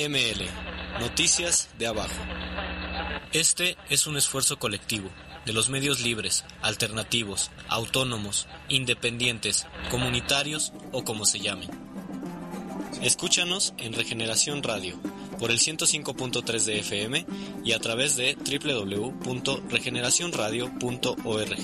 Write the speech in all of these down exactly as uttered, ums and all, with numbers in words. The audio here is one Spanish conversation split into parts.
M L, Noticias de Abajo. Este es un esfuerzo colectivo de los medios libres, alternativos, autónomos, independientes, comunitarios o como se llamen. Escúchanos en Regeneración Radio por el ciento cinco punto tres de F M y a través de doble u doble u doble u punto regeneración radio punto org.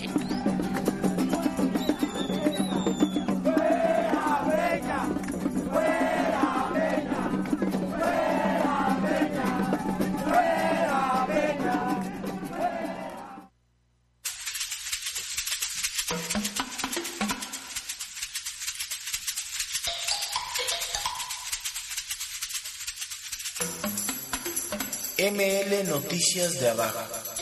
M L Noticias de Abajo.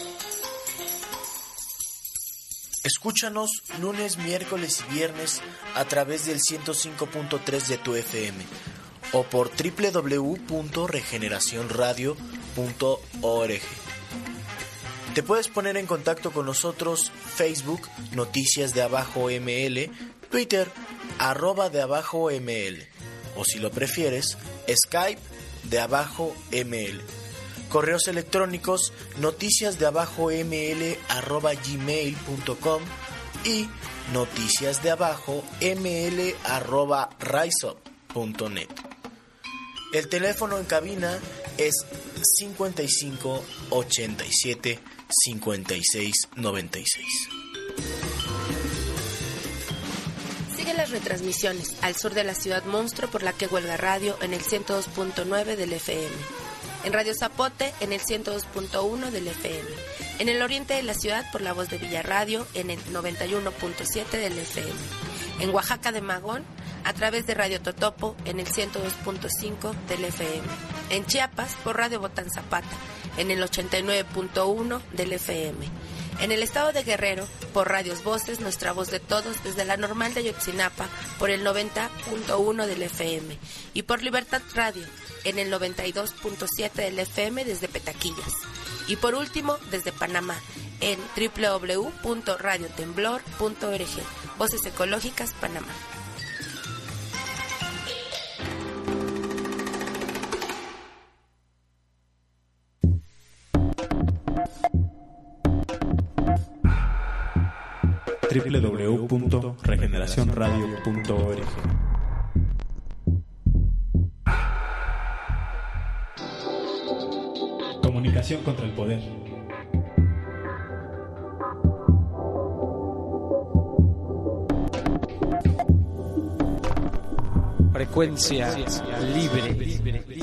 Escúchanos lunes, miércoles y viernes a través del ciento cinco punto tres de tu F M o por doble u doble u doble u punto regeneración radio punto org. Te puedes poner en contacto con nosotros Facebook, Noticias de Abajo M L, Twitter, arroba de Abajo M L, o si lo prefieres, Skype de Abajo M L. Correos electrónicos noticias de abajo ml arroba gmail punto com y noticias de abajo ml arroba riseup punto net. El teléfono en cabina es cincuenta y cinco ochenta y siete cincuenta y seis noventa y seis. Sigue las retransmisiones al sur de la ciudad monstruo por la que huelga radio en el ciento dos punto nueve del F M. En Radio Zapote en el ciento dos punto uno del F M, en el oriente de la ciudad por la voz de Villarradio en el noventa y uno punto siete del F M, en Oaxaca de Magón a través de Radio Totopo en el ciento dos punto cinco del F M, en Chiapas por Radio Botán Zapata en el ochenta y nueve punto uno del F M, en el estado de Guerrero por Radios Voces, nuestra voz de todos desde la normal de Ayotzinapa por el noventa punto uno del F M y por Libertad Radio en el noventa y dos punto siete del F M desde Petaquillas. Y por último, desde Panamá, en doble u doble u doble u punto radio temblor punto org. Voces Ecológicas, Panamá. doble u doble u doble u punto regeneración radio punto org. Comunicación contra el poder. Frecuencia libre.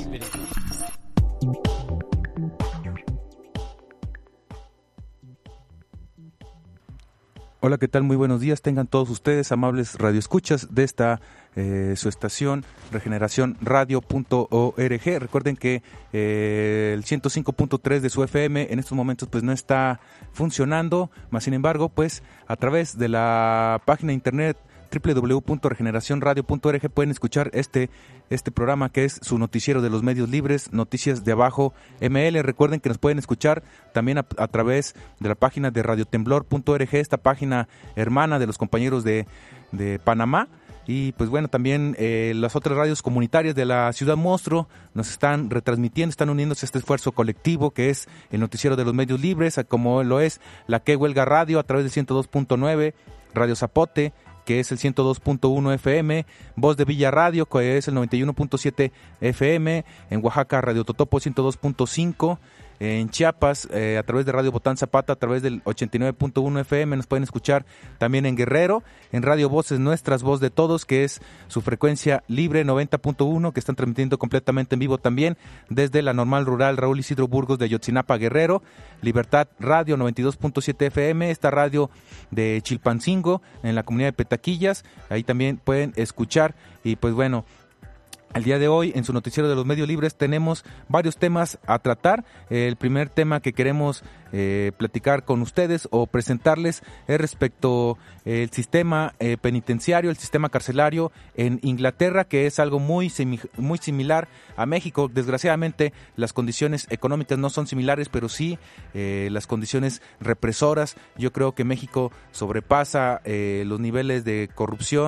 Hola, ¿qué tal? Muy buenos días. Tengan todos ustedes, amables radioescuchas de esta eh, su estación regeneración radio punto org. Recuerden que eh, el ciento cinco punto tres de su F M en estos momentos pues no está funcionando, más sin embargo, pues a través de la página de internet doble u doble u doble u punto regeneración radio punto org pueden escuchar este este programa que es su noticiero de los medios libres, Noticias de Abajo M L. Recuerden que nos pueden escuchar también a, a través de la página de radio temblor punto org, esta página hermana de los compañeros de, de Panamá. Y pues bueno, también eh, las otras radios comunitarias de la Ciudad Monstruo nos están retransmitiendo, están uniéndose a este esfuerzo colectivo que es el noticiero de los medios libres, como lo es la que huelga radio a través de ciento dos punto nueve, Radio Zapote, que es el ciento dos punto uno F M, Voz de Villarradio, que es el noventa y uno punto siete F M, en Oaxaca Radio Totopo ciento dos punto cinco, en Chiapas eh, a través de Radio Botán Zapata a través del ochenta y nueve punto uno F M, nos pueden escuchar también en Guerrero, en Radio Voces Nuestras, Voz de Todos, que es su frecuencia libre noventa punto uno, que están transmitiendo completamente en vivo también desde la normal rural Raúl Isidro Burgos de Ayotzinapa, Guerrero, Libertad Radio noventa y dos punto siete F M, esta radio de Chilpancingo en la comunidad de Petaquillas, ahí también pueden escuchar. Y pues bueno, el día de hoy, en su noticiero de los medios libres, tenemos varios temas a tratar. El primer tema que queremos eh, platicar con ustedes o presentarles es respecto al sistema eh, penitenciario, el sistema carcelario en Inglaterra, que es algo muy, simi- muy similar a México. Desgraciadamente, las condiciones económicas no son similares, pero sí eh, las condiciones represoras. Yo creo que México sobrepasa eh, los niveles de corrupción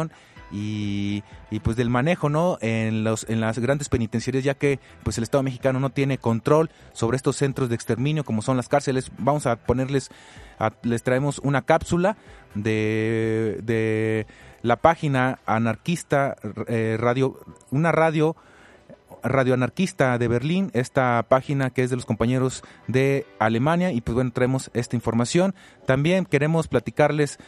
y, y pues del manejo, ¿no? En los en las grandes penitenciarías, ya que pues el Estado mexicano no tiene control sobre estos centros de exterminio como son las cárceles. Vamos a ponerles, a, les traemos una cápsula de, de la página anarquista, eh, radio, una radio Radio Anarquista de Berlín, esta página que es de los compañeros de Alemania, y pues bueno, traemos esta información. También queremos platicarles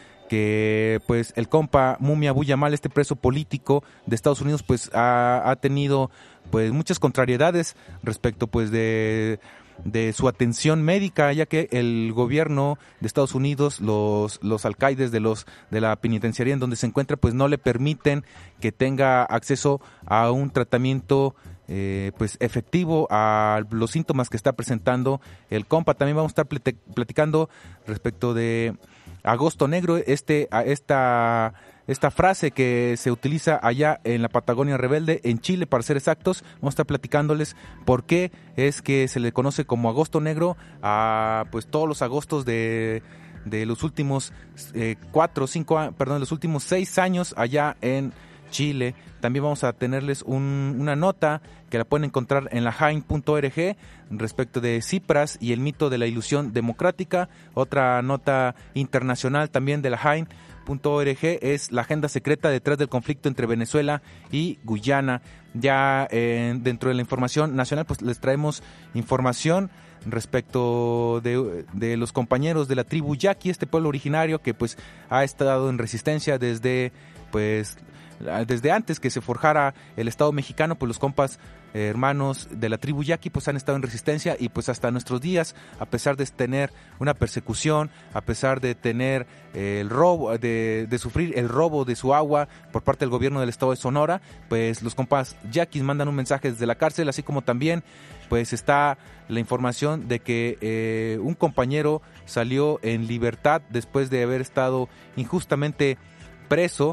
que pues el compa Mumia Abu Jamal, este preso político de Estados Unidos, pues ha, ha tenido pues muchas contrariedades respecto pues de de su atención médica, ya que el gobierno de Estados Unidos, los los alcaides de los de la penitenciaría en donde se encuentra, pues no le permiten que tenga acceso a un tratamiento eh, pues efectivo a los síntomas que está presentando el compa. También vamos a estar platicando respecto de Agosto Negro, este a esta esta frase que se utiliza allá en la Patagonia Rebelde, en Chile para ser exactos. Vamos a estar platicándoles por qué es que se le conoce como Agosto Negro a pues todos los agostos de, de los últimos eh, cuatro, cinco, perdón, los últimos seis años allá en Chile. También vamos a tenerles un, una nota que la pueden encontrar en la jain punto org respecto de Tsipras y el mito de la ilusión democrática. Otra nota internacional también de la jain punto org es la agenda secreta detrás del conflicto entre Venezuela y Guyana. Ya eh, dentro de la información nacional pues les traemos información respecto de, de los compañeros de la tribu Yaqui, este pueblo originario que pues ha estado en resistencia desde pues desde antes que se forjara el Estado mexicano. Pues los compas eh, hermanos de la tribu Yaqui pues han estado en resistencia y pues hasta nuestros días, a pesar de tener una persecución, a pesar de tener eh, el robo, de, de sufrir el robo de su agua por parte del gobierno del Estado de Sonora, pues los compas Yaquis mandan un mensaje desde la cárcel, así como también pues está la información de que eh, un compañero salió en libertad después de haber estado injustamente preso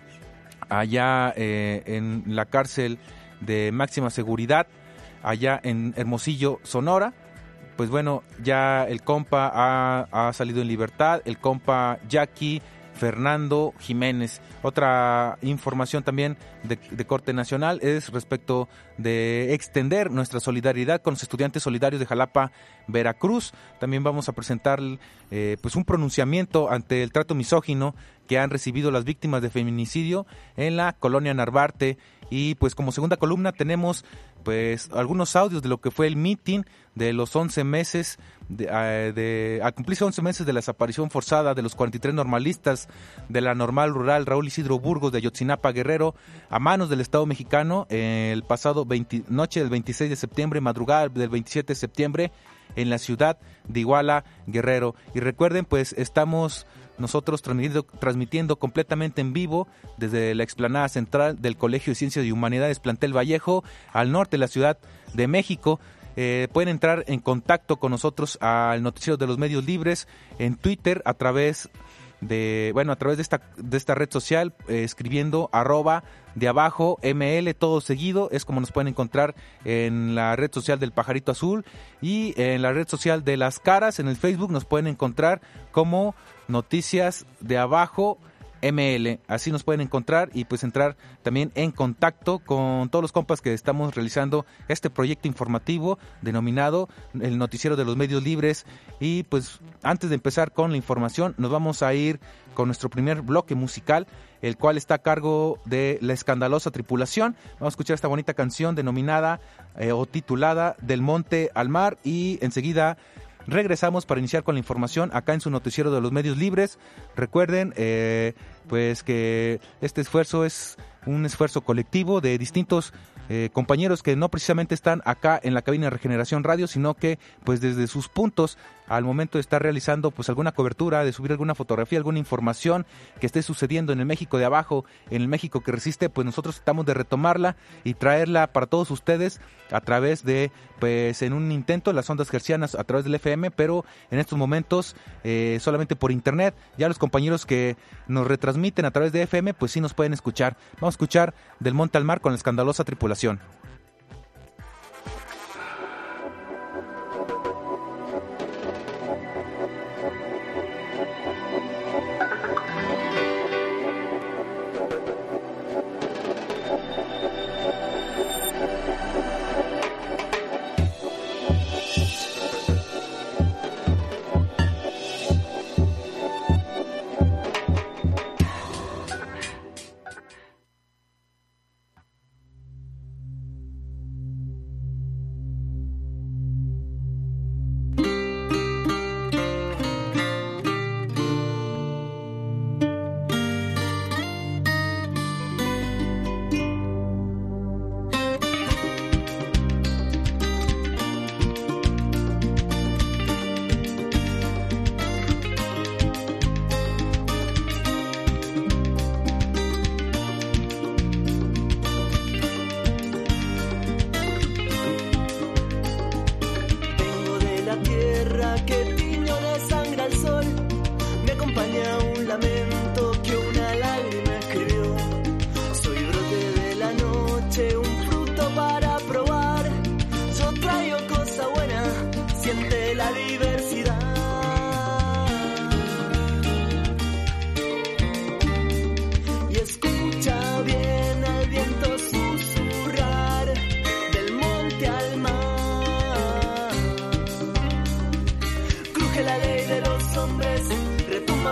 allá eh, en la cárcel de máxima seguridad, allá en Hermosillo, Sonora. Pues bueno, ya el compa ha, ha salido en libertad, el compa Yaqui Fernando Jiménez. Otra información también de, de corte nacional es respecto de extender nuestra solidaridad con los estudiantes solidarios de Jalapa, Veracruz. También vamos a presentar eh, pues un pronunciamiento ante el trato misógino que han recibido las víctimas de feminicidio en la colonia Narvarte. Y pues como segunda columna tenemos pues algunos audios de lo que fue el meeting de los once meses de, uh, de a cumplirse once meses de la desaparición forzada de los cuarenta y tres normalistas de la normal rural Raúl Isidro Burgos de Ayotzinapa, Guerrero, a manos del Estado mexicano eh, el pasado veinte, noche del veintiséis de septiembre, madrugada del veintisiete de septiembre en la ciudad de Iguala, Guerrero. Y recuerden, pues estamos nosotros transmitiendo, transmitiendo completamente en vivo desde la explanada central del Colegio de Ciencias y Humanidades Plantel Vallejo, al norte de la Ciudad de México. Eh, pueden entrar en contacto con nosotros al noticiero de los medios libres en Twitter a través de, bueno, a través de esta de esta red social, eh, escribiendo arroba de abajo ml, todo seguido, es como nos pueden encontrar en la red social del Pajarito Azul, y en la red social de Las Caras, en el Facebook, nos pueden encontrar como Noticias de Abajo M L, así nos pueden encontrar y pues entrar también en contacto con todos los compas que estamos realizando este proyecto informativo denominado el Noticiero de los Medios Libres. Y pues antes de empezar con la información, nos vamos a ir con nuestro primer bloque musical, el cual está a cargo de La Escandalosa Tripulación. Vamos a escuchar esta bonita canción denominada eh, o titulada Del Monte al Mar, y enseguida regresamos para iniciar con la información acá en su noticiero de los medios libres. Recuerden eh, pues que este esfuerzo es un esfuerzo colectivo de distintos eh, compañeros que no precisamente están acá en la cabina de Regeneración Radio, sino que pues desde sus puntos al momento de estar realizando pues alguna cobertura, de subir alguna fotografía, alguna información que esté sucediendo en el México de abajo, en el México que resiste, pues nosotros tratamos de retomarla y traerla para todos ustedes a través de, pues en un intento, las ondas hercianas a través del F M, pero en estos momentos eh, solamente por internet. Ya los compañeros que nos retransmiten a través de F M, pues sí nos pueden escuchar. Vamos a escuchar Del Monte al Mar con La Escandalosa Tripulación.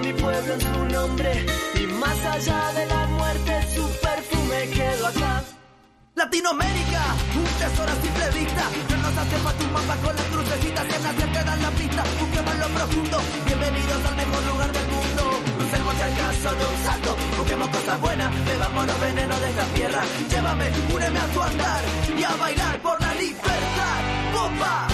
mi pueblo en su nombre, y más allá de la muerte su perfume quedó acá. Latinoamérica, un tesoro a simple vista. No nos hace falta un mapa con las crucecitas que nacer te dan la pista. Busquemos lo profundo, bienvenidos al mejor lugar del mundo. Crucemos si acaso de un salto, busquemos cosas buenas, bebamos los venenos de esta tierra. Llévame, úneme a tu andar y a bailar por la libertad. ¡Bomba!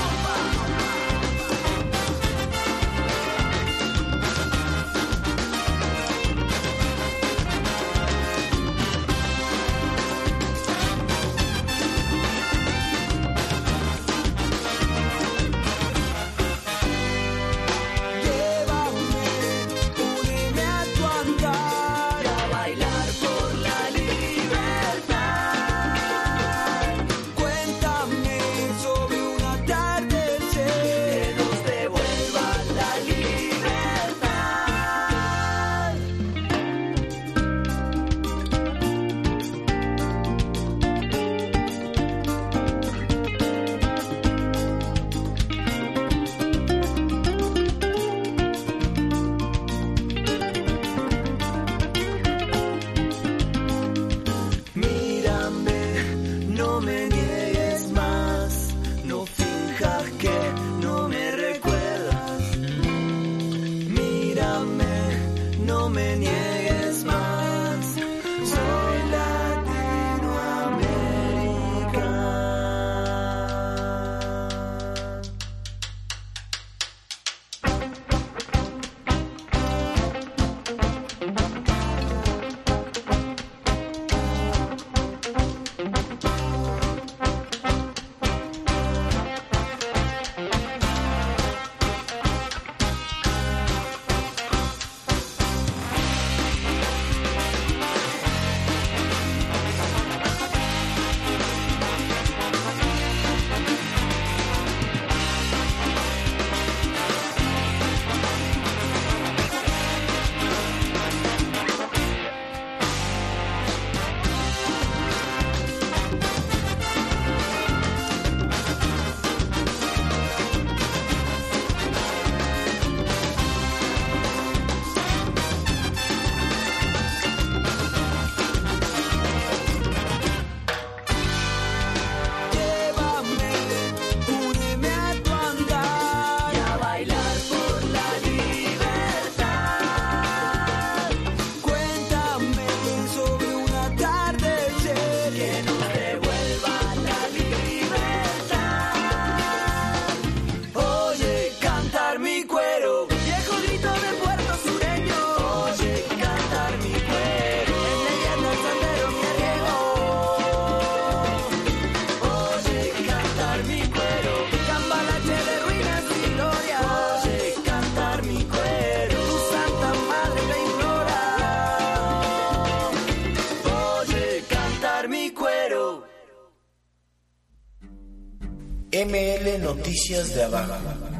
M L Noticias de Abajo.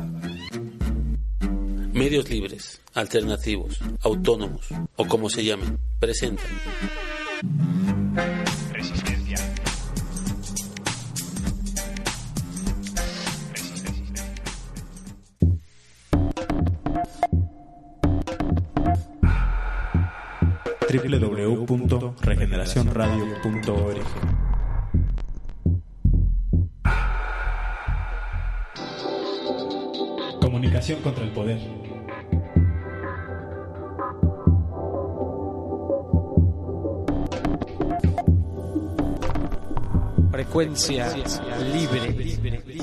Medios libres, alternativos, autónomos o como se llamen, presentan Resistencia. doble u doble u doble u punto regeneración radio punto org. Comunicación contra el poder. Frecuencia libre.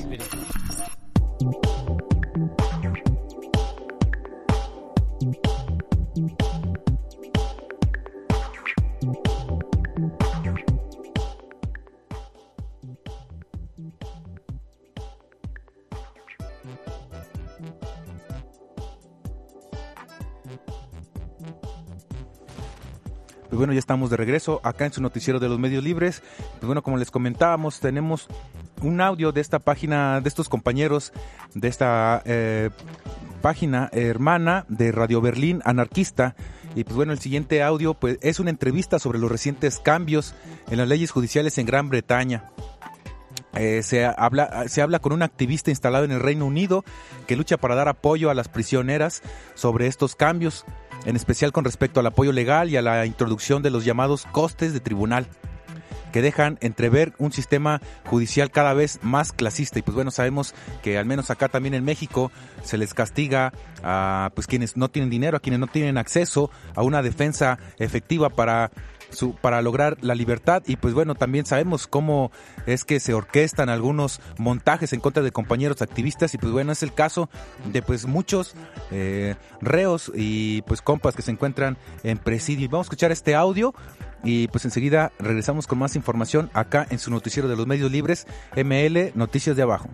Pues bueno, ya estamos de regreso acá en su noticiero de los medios libres. Pues bueno, como les comentábamos, tenemos un audio de esta página, de estos compañeros de esta eh, página hermana de Radio Berlín Anarquista. Y pues bueno, el siguiente audio pues es una entrevista sobre los recientes cambios en las leyes judiciales en Gran Bretaña. Eh, se habla se habla con un activista instalado en el Reino Unido que lucha para dar apoyo a las prisioneras sobre estos cambios. en especial con respecto al apoyo legal y a la introducción de los llamados costes de tribunal, que dejan entrever un sistema judicial cada vez más clasista. Y pues bueno, sabemos que al menos acá también en México se les castiga a pues quienes no tienen dinero, a quienes no tienen acceso a una defensa efectiva para su, para lograr la libertad. Y pues bueno, también sabemos cómo es que se orquestan algunos montajes en contra de compañeros activistas. Y pues bueno, es el caso de pues muchos eh, reos y pues compas que se encuentran en presidio. Vamos a escuchar este audio y pues enseguida regresamos con más información acá en su noticiero de los medios libres, M L Noticias de Abajo.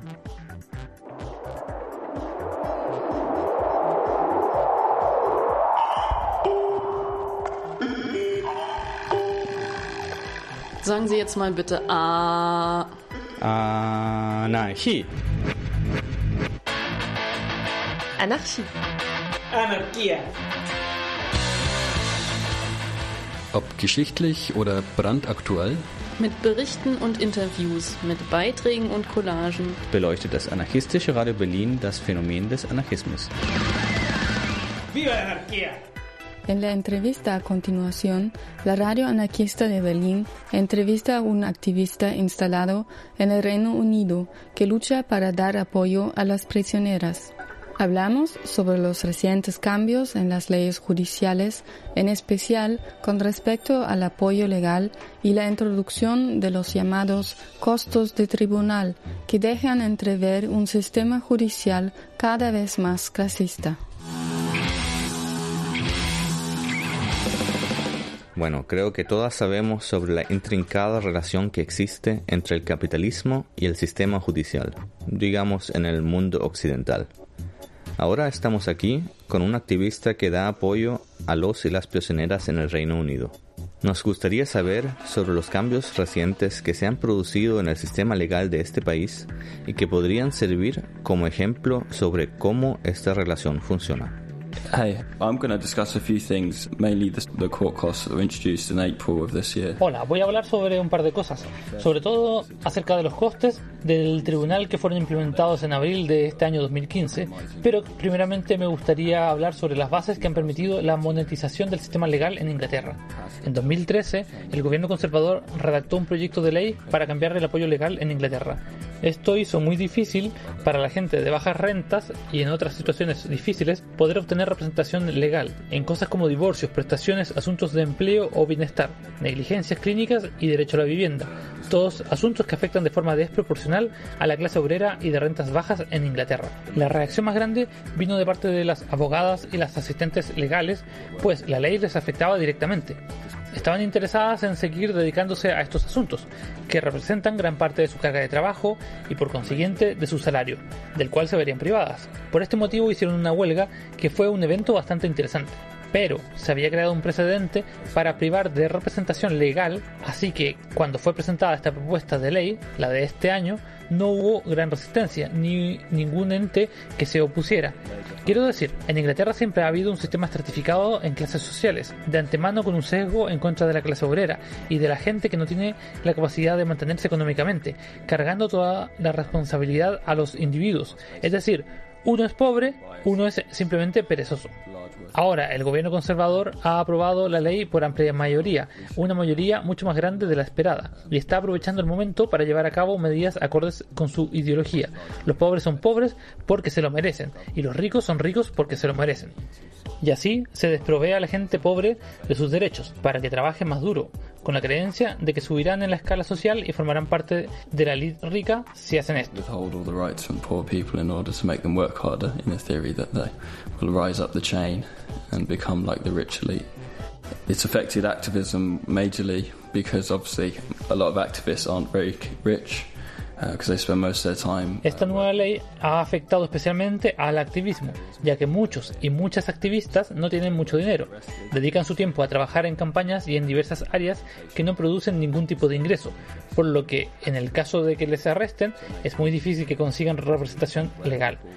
Sagen Sie jetzt mal bitte A. Anarchie. Anarchie. Anarquía. Ob geschichtlich oder brandaktuell, Mit Berichten und Interviews, mit Beiträgen und Collagen beleuchtet das anarchistische Radio Berlin das Phänomen des Anarchismus. ¡Viva la anarquía! En la entrevista a continuación, la Radio Anarquista de Berlín entrevista a un activista instalado en el Reino Unido que lucha para dar apoyo a las prisioneras. Hablamos sobre los recientes cambios en las leyes judiciales, en especial con respecto al apoyo legal y la introducción de los llamados costos de tribunal, que dejan entrever un sistema judicial cada vez más clasista. Bueno, creo que todas sabemos sobre la intrincada relación que existe entre el capitalismo y el sistema judicial, digamos en el mundo occidental. Ahora estamos aquí con un activista que da apoyo a los y las prisioneras en el Reino Unido. Nos gustaría saber sobre los cambios recientes que se han producido en el sistema legal de este país y que podrían servir como ejemplo sobre cómo esta relación funciona. Hey, I'm going to discuss a few things, mainly the, the court costs that were introduced in April of this year. Hola, voy a hablar sobre un par de cosas, sobre todo acerca de los costes del tribunal que fueron implementados en abril de este año dos mil quince, pero primeramente me gustaría hablar sobre las bases que han permitido la monetización del sistema legal en Inglaterra. En dos mil trece, el gobierno conservador redactó un proyecto de ley para cambiar el apoyo legal en Inglaterra. Esto hizo muy difícil para la gente de bajas rentas y en otras situaciones difíciles poder obtener representación legal en cosas como divorcios, prestaciones, asuntos de empleo o bienestar, negligencias clínicas y derecho a la vivienda, todos asuntos que afectan de forma desproporcional a la clase obrera y de rentas bajas en Inglaterra. La reacción más grande vino de parte de las abogadas y las asistentes legales, pues la ley les afectaba directamente. Estaban interesadas en seguir dedicándose a estos asuntos, que representan gran parte de su carga de trabajo y por consiguiente de su salario, del cual se verían privadas. Por este motivo hicieron una huelga que fue un evento bastante interesante. Pero se había creado un precedente para privar de representación legal, así que cuando fue presentada esta propuesta de ley, la de este año, no hubo gran resistencia, ni ningún ente que se opusiera. Quiero decir, en Inglaterra siempre ha habido un sistema estratificado en clases sociales, de antemano con un sesgo en contra de la clase obrera y de la gente que no tiene la capacidad de mantenerse económicamente, cargando toda la responsabilidad a los individuos. Es decir, uno es pobre, uno es simplemente perezoso. Ahora, el gobierno conservador ha aprobado la ley por amplia mayoría, una mayoría mucho más grande de la esperada, y está aprovechando el momento para llevar a cabo medidas acordes con su ideología. Los pobres son pobres porque se lo merecen, y los ricos son ricos porque se lo merecen. Y así se desprovee a la gente pobre de sus derechos, para que trabaje más duro, con la creencia de que subirán en la escala social y formarán parte de la élite rica si hacen esto. Withhold all the rights from poor people in order to make them work harder, in the theory that they will rise up the chain and become like the rich elite. It's affected activism majorly because obviously a lot of activists aren't very rich. Uh, they spend most of their time, uh, Esta nueva ley ha afectado especialmente al activismo, ya que muchos y muchas activistas no tienen mucho dinero, dedican su tiempo a trabajar en campañas y en diversas áreas que no producen ningún tipo de ingreso, por lo que en el caso de que les arresten es muy difícil que consigan representación legal.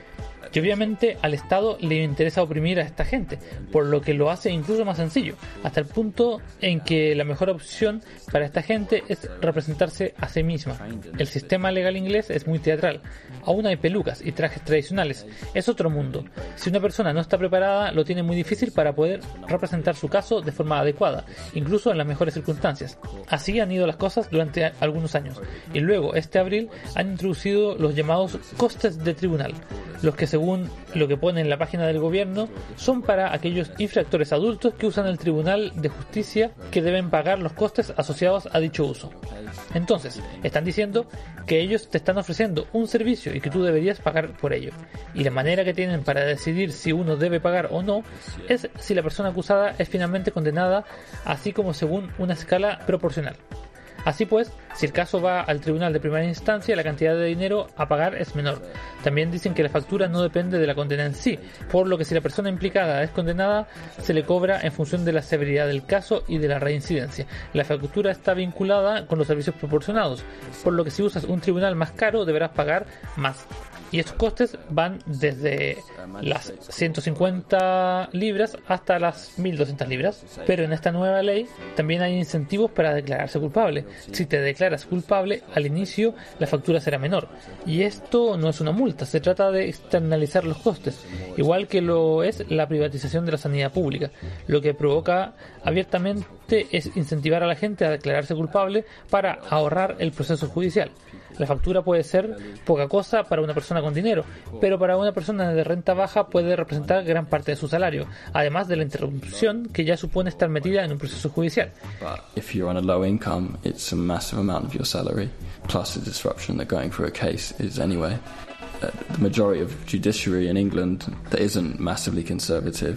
Y obviamente al Estado le interesa oprimir a esta gente, por lo que lo hace incluso más sencillo, hasta el punto en que la mejor opción para esta gente es representarse a sí misma. El sistema legal inglés es muy teatral, aún hay pelucas y trajes tradicionales, es otro mundo. Si una persona no está preparada, lo tiene muy difícil para poder representar su caso de forma adecuada, incluso en las mejores circunstancias. Así han ido las cosas durante algunos años, y luego este abril han introducido los llamados costes de tribunal, los que según lo que pone en la página del gobierno son para aquellos infractores adultos que usan el Tribunal de Justicia, que deben pagar los costes asociados a dicho uso. Entonces, están diciendo que ellos te están ofreciendo un servicio y que tú deberías pagar por ello. Y la manera que tienen para decidir si uno debe pagar o no es si la persona acusada es finalmente condenada, así como según una escala proporcional. Así pues, si el caso va al tribunal de primera instancia, la cantidad de dinero a pagar es menor. También dicen que la factura no depende de la condena en sí, por lo que si la persona implicada es condenada, se le cobra en función de la severidad del caso y de la reincidencia. La factura está vinculada con los servicios proporcionados, por lo que si usas un tribunal más caro, deberás pagar más. Y estos costes van desde las ciento cincuenta libras hasta las mil doscientas libras. Pero en esta nueva ley también hay incentivos para declararse culpable. Si te declaras culpable, al inicio la factura será menor. Y esto no es una multa, se trata de externalizar los costes, igual que lo es la privatización de la sanidad pública. Lo que provoca abiertamente es incentivar a la gente a declararse culpable para ahorrar el proceso judicial. La factura puede ser poca cosa para una persona con dinero, pero para una persona de renta baja puede representar gran parte de su salario, además de la interrupción que ya supone estar metida en un proceso judicial. But if you're on a low income, it's a massive amount of your salary, plus the disruption that going through a case is anyway. Uh, the majority of judiciary in England that isn't massively conservative.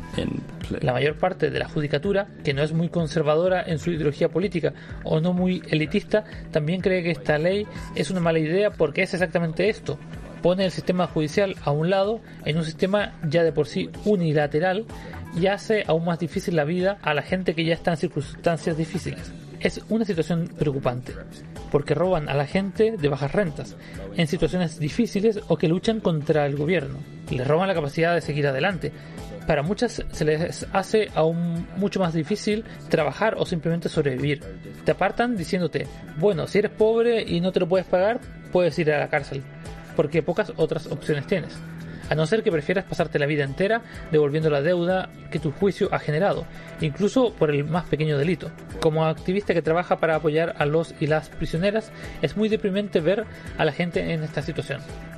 La mayor parte de la judicatura, que no es muy conservadora en su ideología política o no muy elitista, también cree que esta ley es una mala idea porque es exactamente esto. Pone el sistema judicial a un lado en un sistema ya de por sí unilateral y hace aún más difícil la vida a la gente que ya está en circunstancias difíciles. Es una situación preocupante, porque roban a la gente de bajas rentas, en situaciones difíciles o que luchan contra el gobierno. Les roban la capacidad de seguir adelante. Para muchas se les hace aún mucho más difícil trabajar o simplemente sobrevivir. Te apartan diciéndote, bueno, si eres pobre y no te lo puedes pagar, puedes ir a la cárcel, porque pocas otras opciones tienes. A no ser que prefieras pasarte la vida entera devolviendo la deuda que tu juicio ha generado, incluso por el más pequeño delito. Como activista que trabaja para apoyar a los y las prisioneras, es muy deprimente ver a la gente en esta situación.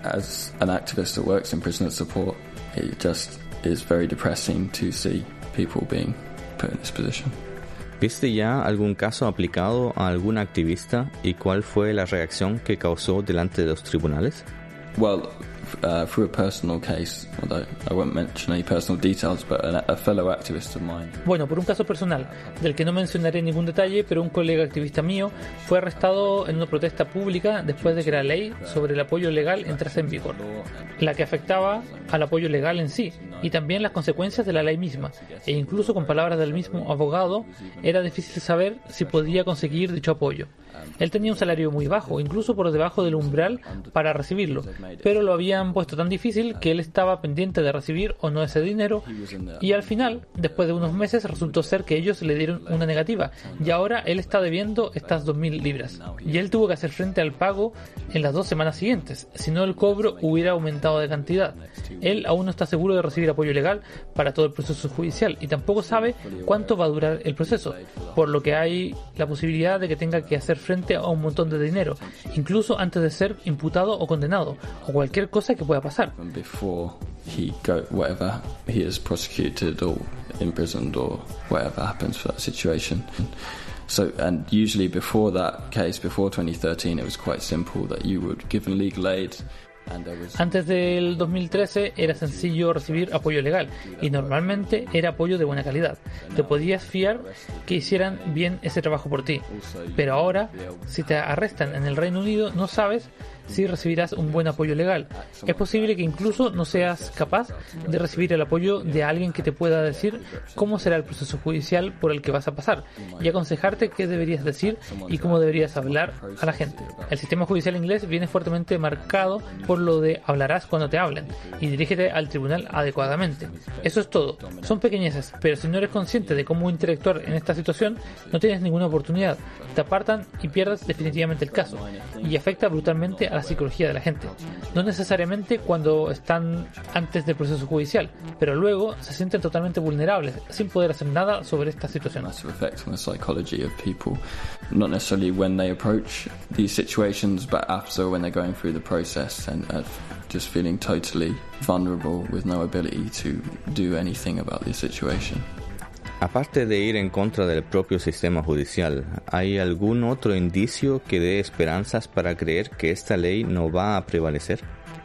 As an activist that works in prisoner support, it just is very depressing to see people being put in this position. ¿Viste ya algún caso aplicado a algún activista y cuál fue la reacción que causó delante de los tribunales? Well, uh, through a personal case, although I won't mention any personal details, but a, a fellow activist of mine. Bueno, por un caso personal, del que no mencionaré ningún detalle, pero un colega activista mío fue arrestado en una protesta pública después de que la ley sobre el apoyo legal entrase en vigor, la que afectaba al apoyo legal en sí, y también las consecuencias de la ley misma, e incluso con palabras del mismo abogado, era difícil saber si podía conseguir dicho apoyo. Él tenía un salario muy bajo, incluso por debajo del umbral para recibirlo, pero lo habían puesto tan difícil que él estaba pendiente de recibir o no ese dinero, y al final, después de unos meses, resultó ser que ellos le dieron una negativa, y ahora él está debiendo estas dos mil libras, y él tuvo que hacer frente al pago en las dos semanas siguientes, si no el cobro hubiera aumentado de cantidad. Él aún no está seguro de recibir apoyo legal para todo el proceso judicial, y tampoco sabe cuánto va a durar el proceso, por lo que hay la posibilidad de que tenga que hacer frente a un montón de dinero, incluso antes de ser imputado o condenado, o cualquier cosa que pueda pasar. Before he go, whatever he is prosecuted or imprisoned or whatever happens for that situation. So, and usually before that case, before twenty thirteen, it was quite simple that you would give legal aid. Antes del dos mil trece era sencillo recibir apoyo legal y normalmente era apoyo de buena calidad. Te podías fiar que hicieran bien ese trabajo por ti. Pero ahora, si te arrestan en el Reino Unido, no sabes si recibirás un buen apoyo legal. Es posible que incluso no seas capaz de recibir el apoyo de alguien que te pueda decir cómo será el proceso judicial por el que vas a pasar y aconsejarte qué deberías decir y cómo deberías hablar a la gente. El sistema judicial inglés viene fuertemente marcado por por lo de hablarás cuando te hablen y dirígete al tribunal adecuadamente. Eso es todo. Son pequeñeces, pero si no eres consciente de cómo interactuar en esta situación, no tienes ninguna oportunidad. Te apartan y pierdes definitivamente el caso. Y afecta brutalmente a la psicología de la gente. No necesariamente cuando están antes del proceso judicial, pero luego se sienten totalmente vulnerables, sin poder hacer nada sobre esta situación. Not necessarily when they approach these situations, but after, when they're going through the process and uh, just feeling totally vulnerable with no ability to do anything about the situation. Aparte de ir en contra del propio sistema judicial, ¿hay algún otro indicio que dé esperanzas para creer que esta ley no va a prevalecer?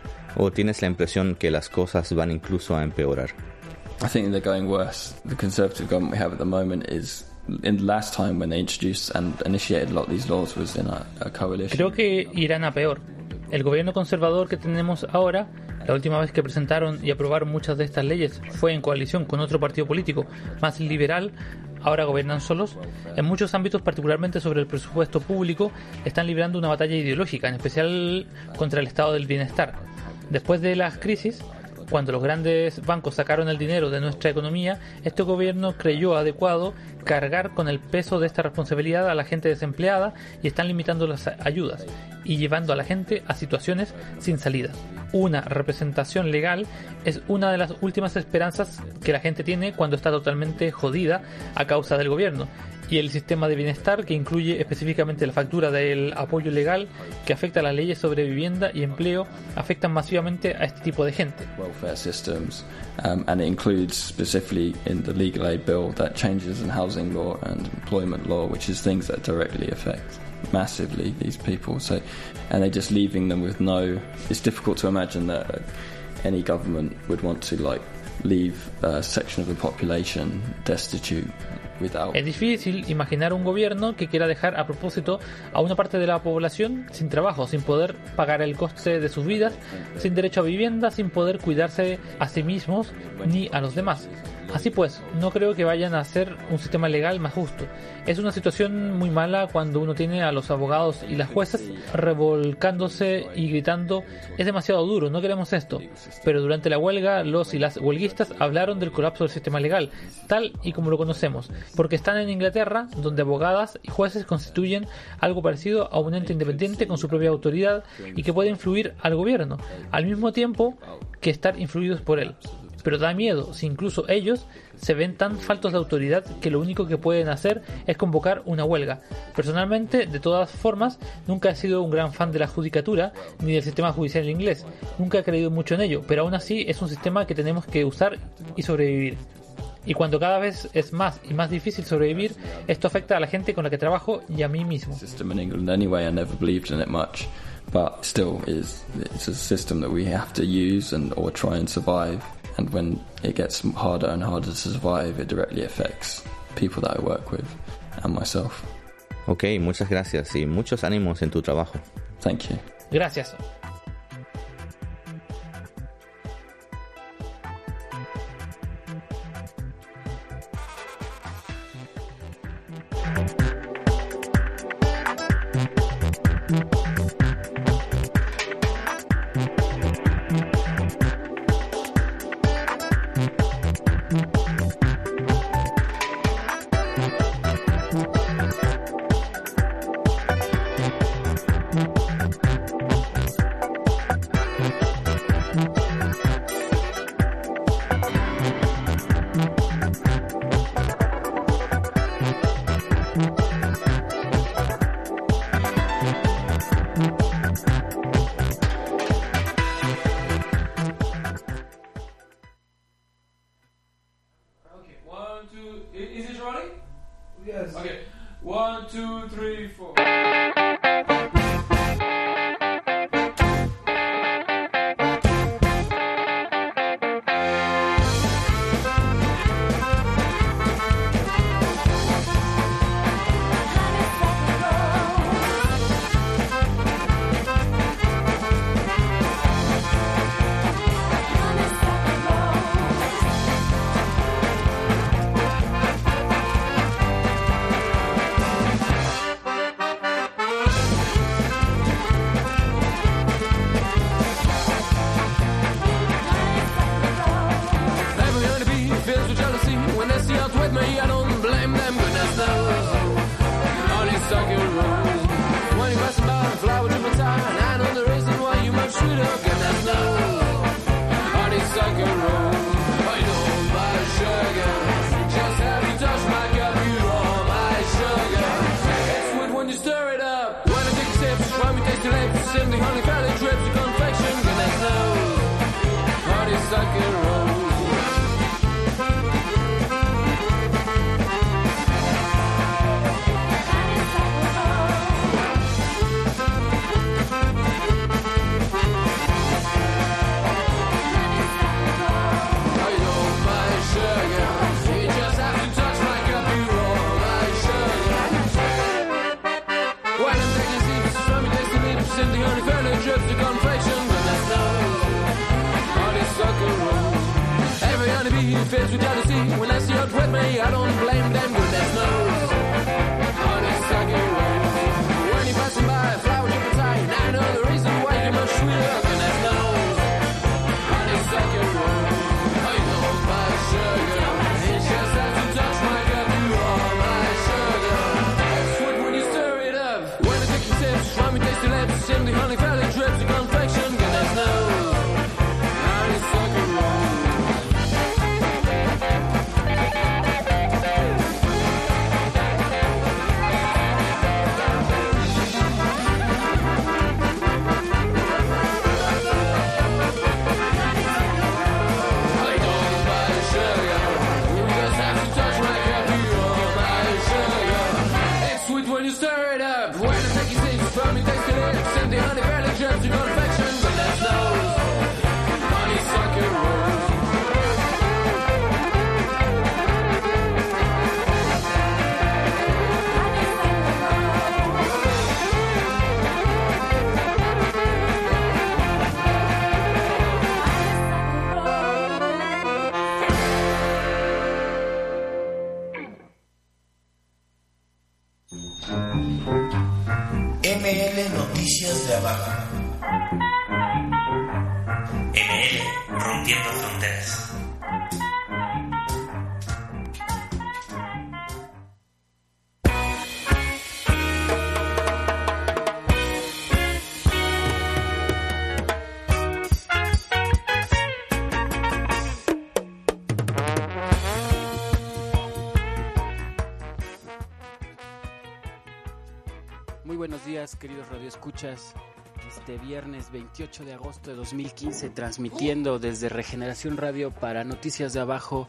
¿O tienes la impresión que las cosas van incluso a empeorar? I think they're going worse. The Conservative government we have at the moment is, in the last time when they introduced and initiated a lot of these laws was in a, a coalition. Creo que irán a peor. El gobierno conservador que tenemos ahora, la última vez que presentaron y aprobaron muchas de estas leyes fue en coalición con otro partido político más liberal. Ahora gobiernan solos. En muchos ámbitos, particularmente sobre el presupuesto público, están librando una batalla ideológica, en especial contra el estado del bienestar. Después de las crisis, cuando los grandes bancos sacaron el dinero de nuestra economía, este gobierno creyó adecuado cargar con el peso de esta responsabilidad a la gente desempleada y están limitando las ayudas y llevando a la gente a situaciones sin salida. Una representación legal es una de las últimas esperanzas que la gente tiene cuando está totalmente jodida a causa del gobierno. Y el sistema de bienestar, que incluye específicamente la factura del apoyo legal que afecta a las leyes sobre vivienda y empleo, afectan masivamente a este tipo de gente. Welfare systems, um, and it includes specifically in the legal aid bill that changes in housing law and employment law, which is things that directly affect massively these people. So, and they're just leaving them with no. It's difficult to imagine that any government would want to like leave a section of the population destitute. Es difícil imaginar un gobierno que quiera dejar a propósito a una parte de la población sin trabajo, sin poder pagar el coste de sus vidas, sin derecho a vivienda, sin poder cuidarse a sí mismos ni a los demás. Así pues, no creo que vayan a hacer un sistema legal más justo. Es una situación muy mala cuando uno tiene a los abogados y las jueces revolcándose y gritando: es demasiado duro, no queremos esto. Pero durante la huelga, los y las huelguistas hablaron del colapso del sistema legal, tal y como lo conocemos, porque están en Inglaterra, donde abogadas y jueces constituyen algo parecido a un ente independiente con su propia autoridad y que puede influir al gobierno, al mismo tiempo que estar influidos por él. Pero da miedo si incluso ellos se ven tan faltos de autoridad que lo único que pueden hacer es convocar una huelga. Personalmente, de todas formas, nunca he sido un gran fan de la judicatura ni del sistema judicial inglés. Nunca he creído mucho en ello, pero aún así es un sistema que tenemos que usar y sobrevivir. Y cuando cada vez es más y más difícil sobrevivir, esto afecta a la gente con la que trabajo y a mí mismo. But still, is it's a system that we have to use and or try and survive. And when it gets harder and harder to survive, it directly affects people that I work with and myself. Ok, muchas gracias y muchos ánimos en tu trabajo. Thank you. Gracias. M L Noticias de Abajo. M L Rompiendo Fronteras. Muy buenos días, queridos radioescuchas. Este viernes veintiocho de agosto de dos mil quince, transmitiendo desde Regeneración Radio para Noticias de Abajo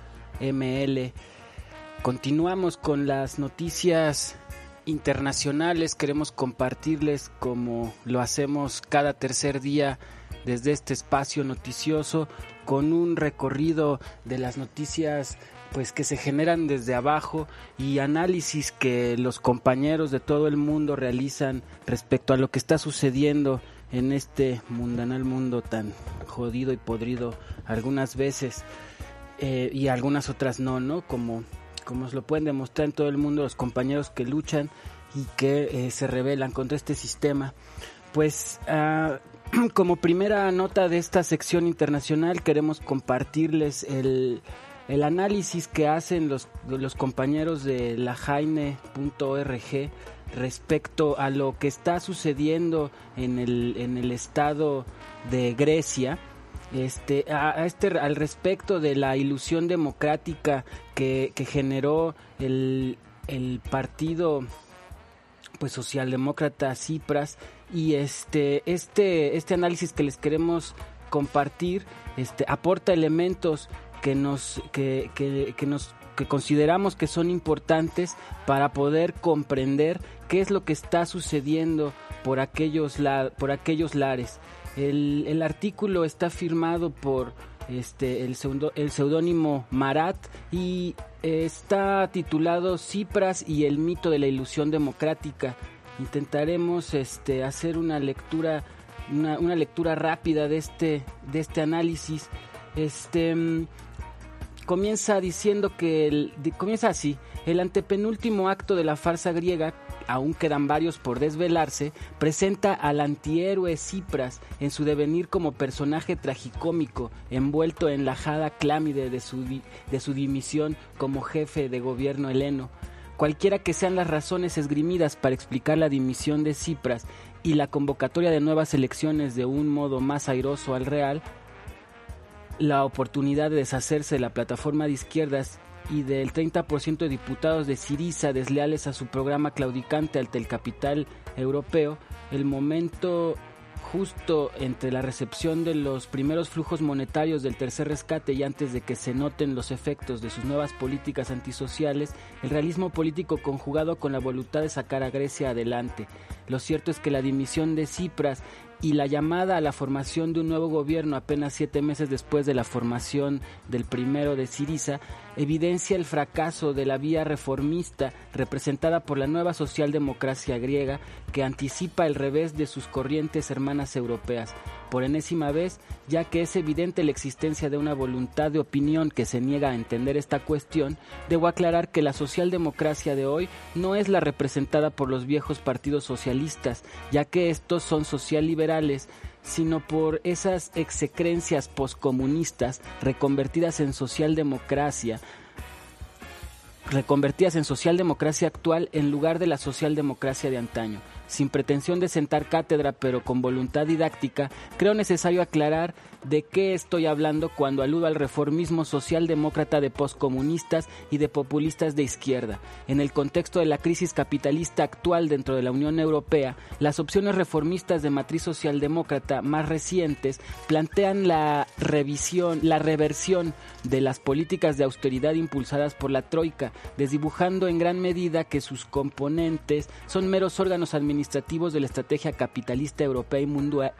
M L. Continuamos con las noticias internacionales. Queremos compartirles, como lo hacemos cada tercer día desde este espacio noticioso, con un recorrido de las noticias pues que se generan desde abajo y análisis que los compañeros de todo el mundo realizan respecto a lo que está sucediendo en este mundanal mundo tan jodido y podrido algunas veces eh, y algunas otras no, ¿no? Como, como os lo pueden demostrar en todo el mundo los compañeros que luchan y que eh, se rebelan contra este sistema. Pues uh, como primera nota de esta sección internacional queremos compartirles el... el análisis que hacen los, los compañeros de la jaine punto org respecto a lo que está sucediendo en el, en el estado de Grecia, este, a, a este, al respecto de la ilusión democrática que, que generó el, el partido pues socialdemócrata Tsipras, y este, este, este análisis que les queremos compartir este, aporta elementos que nos que, que, que nos que consideramos que son importantes para poder comprender qué es lo que está sucediendo por aquellos la, por aquellos lares. El, el artículo está firmado por este el pseudo, el seudónimo Marat y está titulado Tsipras y el mito de la ilusión democrática. Intentaremos este hacer una lectura una, una lectura rápida de este de este análisis. Este comienza diciendo que el, de, comienza así: el antepenúltimo acto de la farsa griega, aún quedan varios por desvelarse, presenta al antihéroe Tsipras en su devenir como personaje tragicómico, envuelto en la ajada clámide de su, de su dimisión como jefe de gobierno heleno. Cualquiera que sean las razones esgrimidas para explicar la dimisión de Tsipras y la convocatoria de nuevas elecciones de un modo más airoso al real, la oportunidad de deshacerse de la plataforma de izquierdas y del treinta por ciento de diputados de Syriza desleales a su programa claudicante ante el capital europeo, el momento justo entre la recepción de los primeros flujos monetarios del tercer rescate y antes de que se noten los efectos de sus nuevas políticas antisociales, el realismo político conjugado con la voluntad de sacar a Grecia adelante. Lo cierto es que la dimisión de Tsipras y la llamada a la formación de un nuevo gobierno apenas siete meses después de la formación del primero de Syriza evidencia el fracaso de la vía reformista representada por la nueva socialdemocracia griega, que anticipa el revés de sus corrientes hermanas europeas. Por enésima vez, ya que es evidente la existencia de una voluntad de opinión que se niega a entender esta cuestión, debo aclarar que la socialdemocracia de hoy no es la representada por los viejos partidos socialistas, ya que estos son socialliberales, sino por esas execrencias poscomunistas reconvertidas en socialdemocracia, reconvertidas en socialdemocracia actual en lugar de la socialdemocracia de antaño. Sin pretensión de sentar cátedra, pero con voluntad didáctica, creo necesario aclarar de qué estoy hablando cuando aludo al reformismo socialdemócrata de poscomunistas y de populistas de izquierda. En el contexto de la crisis capitalista actual dentro de la Unión Europea, las opciones reformistas de matriz socialdemócrata más recientes plantean la revisión, la reversión de las políticas de austeridad impulsadas por la Troika, desdibujando en gran medida que sus componentes son meros órganos administrativos de la estrategia capitalista europea y mundial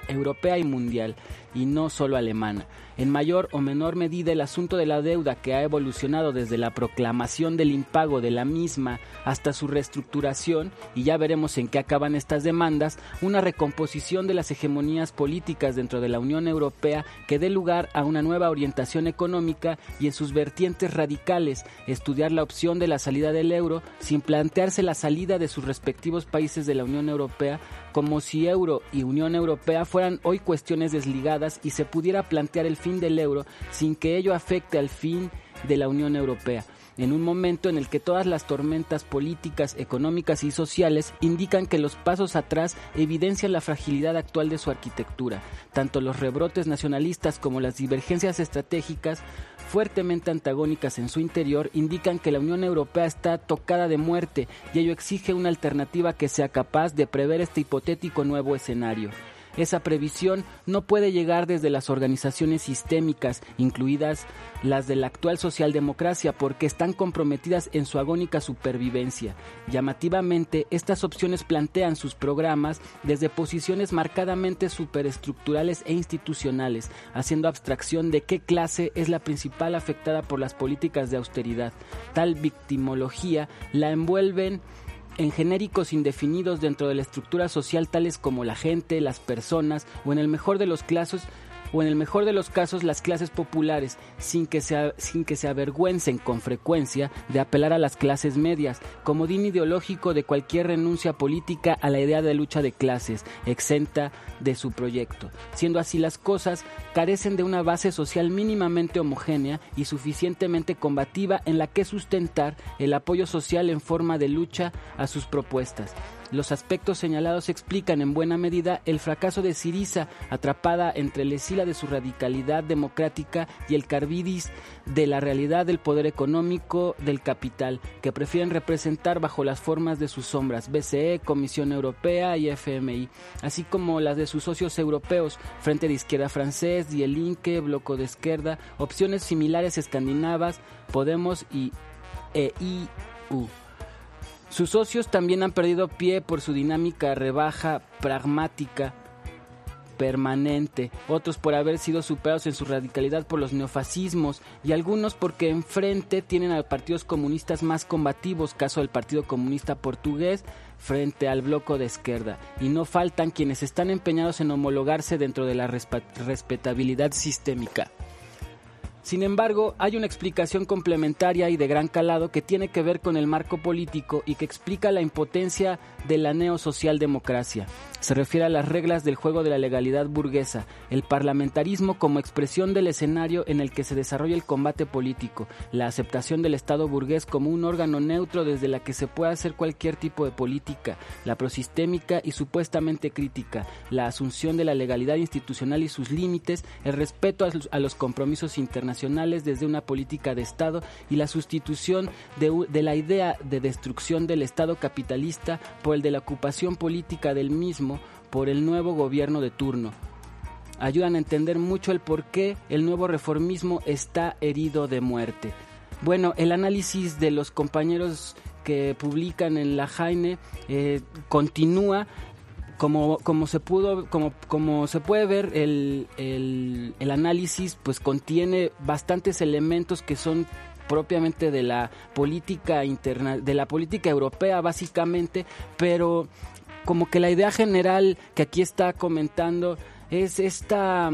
europea y mundial, y no solo alemana. En mayor o menor medida, el asunto de la deuda, que ha evolucionado desde la proclamación del impago de la misma hasta su reestructuración, y ya veremos en qué acaban estas demandas, una recomposición de las hegemonías políticas dentro de la Unión Europea que dé lugar a una nueva orientación económica y en sus vertientes radicales, estudiar la opción de la salida del euro sin plantearse la salida de sus respectivos países de la Unión Europea, como si euro y Unión Europea fueran hoy cuestiones desligadas y se pudiera plantear el fin del euro sin que ello afecte al fin de la Unión Europea, en un momento en el que todas las tormentas políticas, económicas y sociales indican que los pasos atrás evidencian la fragilidad actual de su arquitectura. Tanto los rebrotes nacionalistas como las divergencias estratégicas, fuertemente antagónicas en su interior, indican que la Unión Europea está tocada de muerte, y ello exige una alternativa que sea capaz de prever este hipotético nuevo escenario. Esa previsión no puede llegar desde las organizaciones sistémicas, incluidas las de la actual socialdemocracia, porque están comprometidas en su agónica supervivencia. Llamativamente, estas opciones plantean sus programas desde posiciones marcadamente superestructurales e institucionales, haciendo abstracción de qué clase es la principal afectada por las políticas de austeridad. Tal victimología la envuelven en genéricos indefinidos dentro de la estructura social, tales como la gente, las personas, o en el mejor de los casos, o en el mejor de los casos las clases populares, sin que se, sin que se avergüencen con frecuencia de apelar a las clases medias, comodín ideológico de cualquier renuncia política a la idea de lucha de clases, exenta de su proyecto. Siendo así las cosas, carecen de una base social mínimamente homogénea y suficientemente combativa en la que sustentar el apoyo social en forma de lucha a sus propuestas. Los aspectos señalados explican en buena medida el fracaso de Syriza, atrapada entre el escila de su radicalidad democrática y el carbidis de la realidad del poder económico del capital, que prefieren representar bajo las formas de sus sombras, B C E, Comisión Europea y F M I, así como las de sus socios europeos, Frente de Izquierda francés, Die Linke, Bloco de Izquierda, opciones similares escandinavas, Podemos y E I U. Sus socios también han perdido pie por su dinámica rebaja pragmática permanente, otros por haber sido superados en su radicalidad por los neofascismos, y algunos porque enfrente tienen a partidos comunistas más combativos, caso del Partido Comunista Portugués frente al Bloco de Izquierda, y no faltan quienes están empeñados en homologarse dentro de la respetabilidad sistémica. Sin embargo, hay una explicación complementaria y de gran calado que tiene que ver con el marco político y que explica la impotencia de la neosocialdemocracia. Se refiere a las reglas del juego de la legalidad burguesa, el parlamentarismo como expresión del escenario en el que se desarrolla el combate político, la aceptación del Estado burgués como un órgano neutro desde la que se puede hacer cualquier tipo de política, la prosistémica y supuestamente crítica, la asunción de la legalidad institucional y sus límites, el respeto a los, a los compromisos internacionales desde una política de Estado y la sustitución de, de la idea de destrucción del Estado capitalista por el de la ocupación política del mismo por el nuevo gobierno de turno. Ayudan a entender mucho el por qué el nuevo reformismo está herido de muerte. Bueno, el análisis de los compañeros que publican en la Jaime eh, continúa. Como, como se pudo, como, como se puede ver, el, el, el análisis pues contiene bastantes elementos que son propiamente de la política interna, de la política europea básicamente, pero como que la idea general que aquí está comentando es esta,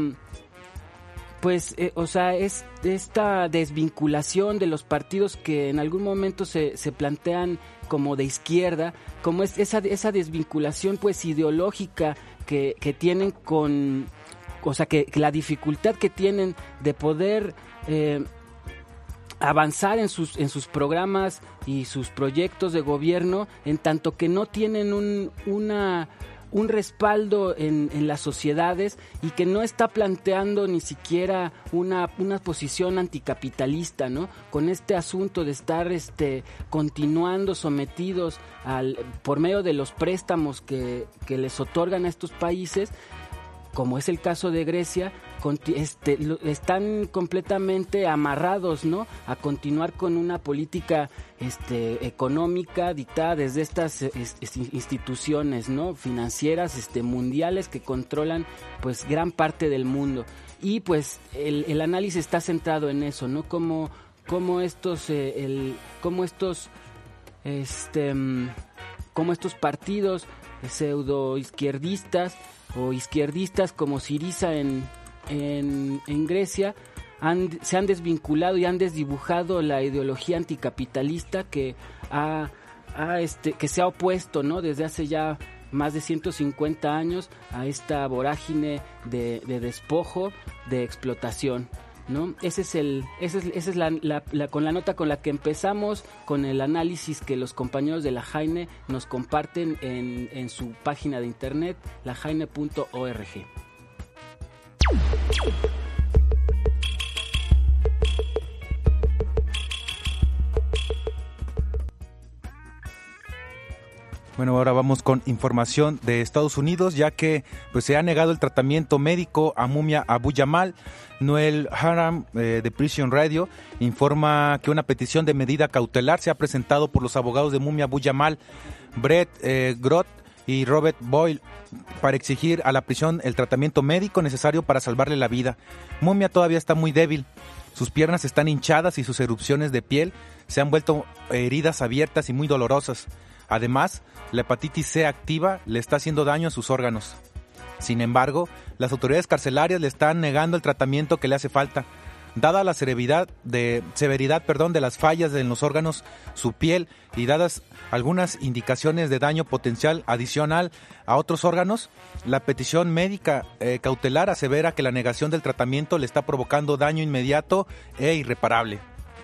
pues, eh, o sea, es esta desvinculación de los partidos que en algún momento se, se plantean como de izquierda, como es esa, esa desvinculación pues ideológica que, que tienen con, o sea, que, que la dificultad que tienen de poder eh, avanzar en sus en sus programas y sus proyectos de gobierno, en tanto que no tienen un una un respaldo en, en las sociedades y que no está planteando ni siquiera una, una posición anticapitalista, ¿no? Con este asunto de estar este continuando sometidos al por medio de los préstamos que, que les otorgan a estos países, como es el caso de Grecia, este, están completamente amarrados, ¿no?, a continuar con una política este, económica dictada desde estas este, instituciones, ¿no?, financieras este, mundiales que controlan pues gran parte del mundo. Y pues el, el análisis está centrado en eso, ¿no?, como, como estos, eh, el, como estos, este, como estos partidos pseudo izquierdistas o izquierdistas como Syriza en, en, en Grecia han, se han desvinculado y han desdibujado la ideología anticapitalista que ha, ha este, que se ha opuesto, ¿no?, desde hace ya más de ciento cincuenta años a esta vorágine de, de despojo, de explotación, ¿no? Ese es el, ese es, esa es la, la, la, con la nota con la que empezamos, con el análisis que los compañeros de la Jaine nos comparten en, en su página de internet, la jaine punto org. Bueno, ahora vamos con información de Estados Unidos, ya que pues se ha negado el tratamiento médico a Mumia Abu Jamal. Noel Haram eh, de Prison Radio informa que una petición de medida cautelar se ha presentado por los abogados de Mumia Abu Jamal, Brett eh, Groth y Robert Boyle, para exigir a la prisión el tratamiento médico necesario para salvarle la vida. Mumia todavía está muy débil, sus piernas están hinchadas y sus erupciones de piel se han vuelto heridas abiertas y muy dolorosas. Además, la hepatitis C activa le está haciendo daño a sus órganos. Sin embargo, las autoridades carcelarias le están negando el tratamiento que le hace falta. Dada la severidad de, severidad, perdón, de las fallas en los órganos, su piel y dadas algunas indicaciones de daño potencial adicional a otros órganos, la petición médica eh, cautelar asevera que la negación del tratamiento le está provocando daño inmediato e irreparable.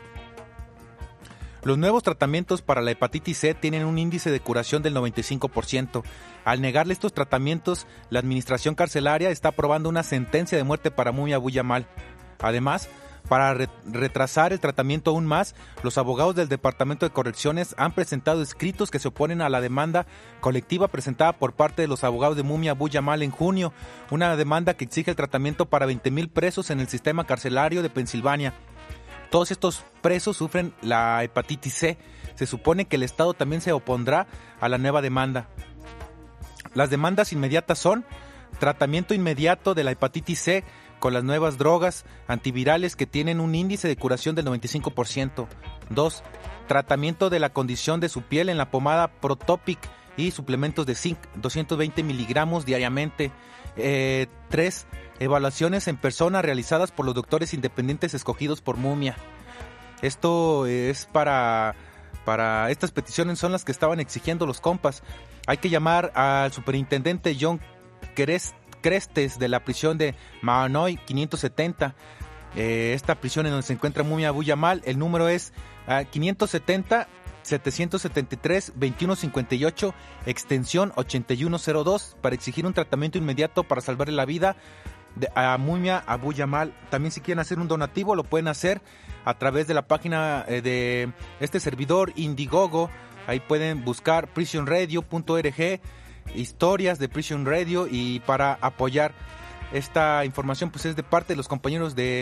Los nuevos tratamientos para la hepatitis C tienen un índice de curación del noventa y cinco por ciento. Al negarle estos tratamientos, la administración carcelaria está aprobando una sentencia de muerte para Mumia Abu Jamal. Además, para re- retrasar el tratamiento aún más, los abogados del Departamento de Correcciones han presentado escritos que se oponen a la demanda colectiva presentada por parte de los abogados de Mumia Abu Jamal en junio, una demanda que exige el tratamiento para veinte mil presos en el sistema carcelario de Pensilvania. Todos estos presos sufren la hepatitis C. Se supone que el Estado también se opondrá a la nueva demanda. Las demandas inmediatas son tratamiento inmediato de la hepatitis C con las nuevas drogas antivirales que tienen un índice de curación del noventa y cinco por ciento. Dos. Tratamiento de la condición de su piel en la pomada Protopic y suplementos de zinc, doscientos veinte miligramos diariamente. Eh, tres. Evaluaciones en persona realizadas por los doctores independientes escogidos por Mumia. Esto es para, para estas peticiones son las que estaban exigiendo los compas. Hay que llamar al superintendente John Crestes de la prisión de Mahanoy quinientos setenta. Eh, esta prisión en donde se encuentra Mumia Abu Jamal. El número es uh, quinientos setenta, setecientos setenta y tres, veintiuno cincuenta y ocho, extensión ochenta y uno cero dos, para exigir un tratamiento inmediato para salvarle la vida de, a Mumia Abu Jamal. También si quieren hacer un donativo lo pueden hacer a través de la página eh, de este servidor Indiegogo. Ahí pueden buscar prison radio punto org, historias de Prison Radio, y para apoyar esta información pues es de parte de los compañeros de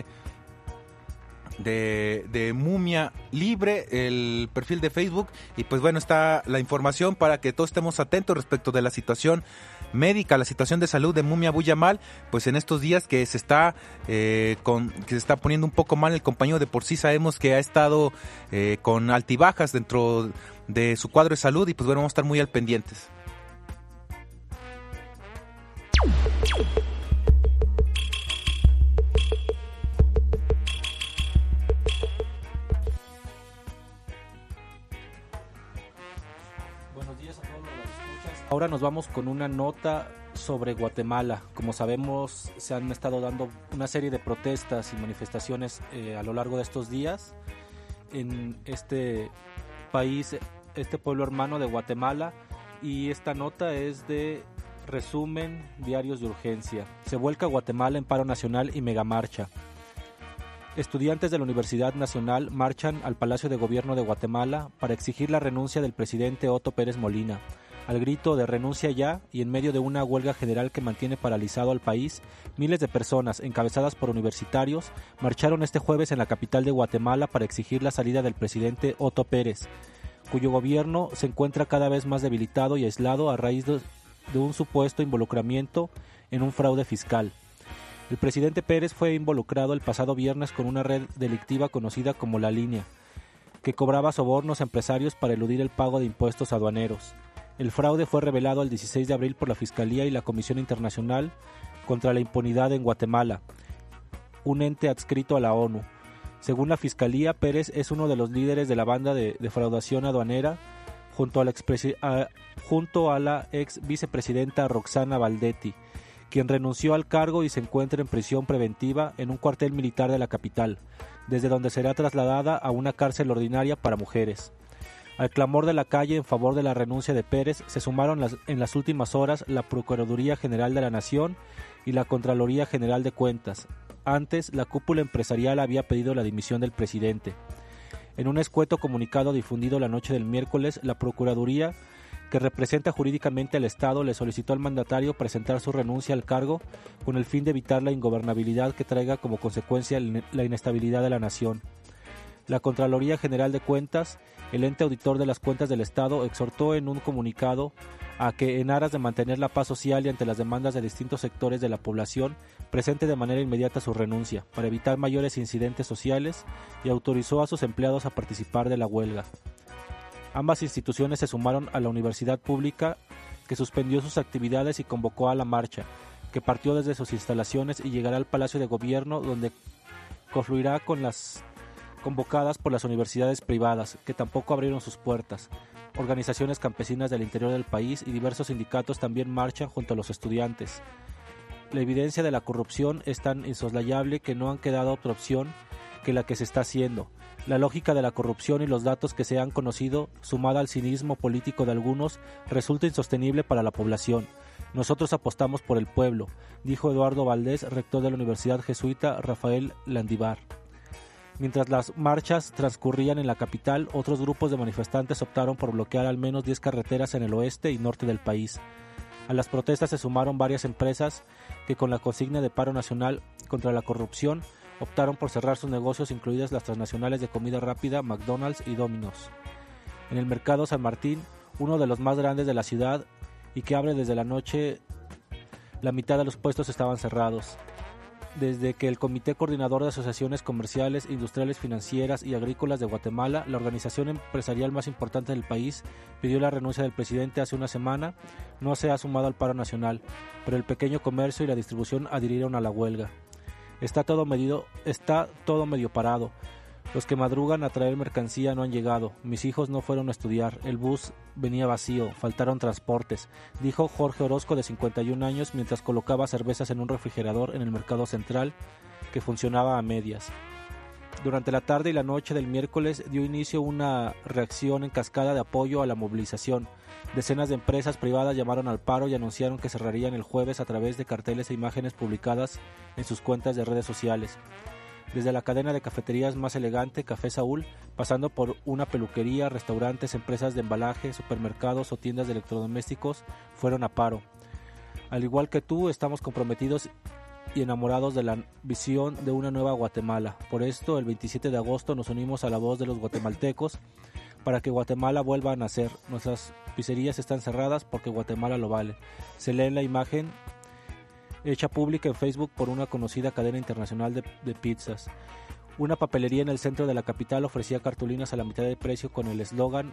de, de Mumia Libre, el perfil de Facebook, y pues bueno, está la información para que todos estemos atentos respecto de la situación médica, la situación de salud de Mumia Abu Jamal, pues en estos días que se está eh, con, que se está poniendo un poco mal el compañero. De por sí sabemos que ha estado eh, con altibajas dentro de su cuadro de salud, y pues bueno, vamos a estar muy al pendientes. Ahora nos vamos con una nota sobre Guatemala. Como sabemos, se han estado dando una serie de protestas y manifestaciones eh, a lo largo de estos días en este país, este pueblo hermano de Guatemala, y esta nota es de Resumen Diarios de Urgencia. Se vuelca Guatemala en paro nacional y megamarcha. Estudiantes de la Universidad Nacional marchan al Palacio de Gobierno de Guatemala para exigir la renuncia del presidente Otto Pérez Molina. Al grito de renuncia ya y en medio de una huelga general que mantiene paralizado al país, miles de personas, encabezadas por universitarios, marcharon este jueves en la capital de Guatemala para exigir la salida del presidente Otto Pérez, cuyo gobierno se encuentra cada vez más debilitado y aislado a raíz de, de un supuesto involucramiento en un fraude fiscal. El presidente Pérez fue involucrado el pasado viernes con una red delictiva conocida como La Línea, que cobraba sobornos a empresarios para eludir el pago de impuestos aduaneros. El fraude fue revelado el dieciséis de abril por la Fiscalía y la Comisión Internacional contra la Impunidad en Guatemala, un ente adscrito a la ONU. Según la Fiscalía, Pérez es uno de los líderes de la banda de defraudación aduanera junto a la, a, junto a la ex vicepresidenta Roxana Baldetti, quien renunció al cargo y se encuentra en prisión preventiva en un cuartel militar de la capital, desde donde será trasladada a una cárcel ordinaria para mujeres. Al clamor de la calle en favor de la renuncia de Pérez se sumaron las, en las últimas horas la Procuraduría General de la Nación y la Contraloría General de Cuentas. Antes, la cúpula empresarial había pedido la dimisión del presidente. En un escueto comunicado difundido la noche del miércoles, la Procuraduría, que representa jurídicamente al Estado, le solicitó al mandatario presentar su renuncia al cargo con el fin de evitar la ingobernabilidad que traiga como consecuencia la inestabilidad de la nación. La Contraloría General de Cuentas, el ente auditor de las cuentas del Estado, exhortó en un comunicado a que, en aras de mantener la paz social y ante las demandas de distintos sectores de la población, presente de manera inmediata su renuncia, para evitar mayores incidentes sociales, y autorizó a sus empleados a participar de la huelga. Ambas instituciones se sumaron a la universidad pública, que suspendió sus actividades y convocó a la marcha, que partió desde sus instalaciones y llegará al Palacio de Gobierno, donde confluirá con las convocadas por las universidades privadas, que tampoco abrieron sus puertas. Organizaciones campesinas del interior del país y diversos sindicatos también marchan junto a los estudiantes. La evidencia de la corrupción es tan insoslayable que no han quedado otra opción que la que se está haciendo. La lógica de la corrupción y los datos que se han conocido, sumada al cinismo político de algunos, resulta insostenible para la población. Nosotros apostamos por el pueblo, dijo Eduardo Valdés, rector de la Universidad Jesuita Rafael Landívar. Mientras las marchas transcurrían en la capital, otros grupos de manifestantes optaron por bloquear al menos diez carreteras en el oeste y norte del país. A las protestas se sumaron varias empresas que, con la consigna de paro nacional contra la corrupción, optaron por cerrar sus negocios, incluidas las transnacionales de comida rápida McDonald's y Domino's. En el mercado San Martín, uno de los más grandes de la ciudad y que abre desde la noche, la mitad de los puestos estaban cerrados. Desde que el Comité Coordinador de Asociaciones Comerciales, Industriales, Financieras y Agrícolas de Guatemala, la organización empresarial más importante del país, pidió la renuncia del presidente hace una semana, no se ha sumado al paro nacional, pero el pequeño comercio y la distribución adhirieron a la huelga. Está todo medio, está todo medio parado. Los que madrugan a traer mercancía no han llegado. Mis hijos no fueron a estudiar. El bus venía vacío. Faltaron transportes, dijo Jorge Orozco, de cincuenta y un años, mientras colocaba cervezas en un refrigerador en el mercado central, que funcionaba a medias. Durante la tarde y la noche del miércoles dio inicio una reacción en cascada de apoyo a la movilización. Decenas de empresas privadas llamaron al paro y anunciaron que cerrarían el jueves a través de carteles e imágenes publicadas en sus cuentas de redes sociales. Desde la cadena de cafeterías más elegante, Café Saúl, pasando por una peluquería, restaurantes, empresas de embalaje, supermercados o tiendas de electrodomésticos, fueron a paro. Al igual que tú, estamos comprometidos y enamorados de la visión de una nueva Guatemala. Por esto, el veintisiete de agosto nos unimos a la voz de los guatemaltecos para que Guatemala vuelva a nacer. Nuestras pizzerías están cerradas porque Guatemala lo vale. Se lee en la imagen hecha pública en Facebook por una conocida cadena internacional de, de pizzas. Una papelería en el centro de la capital ofrecía cartulinas a la mitad de precio con el eslogan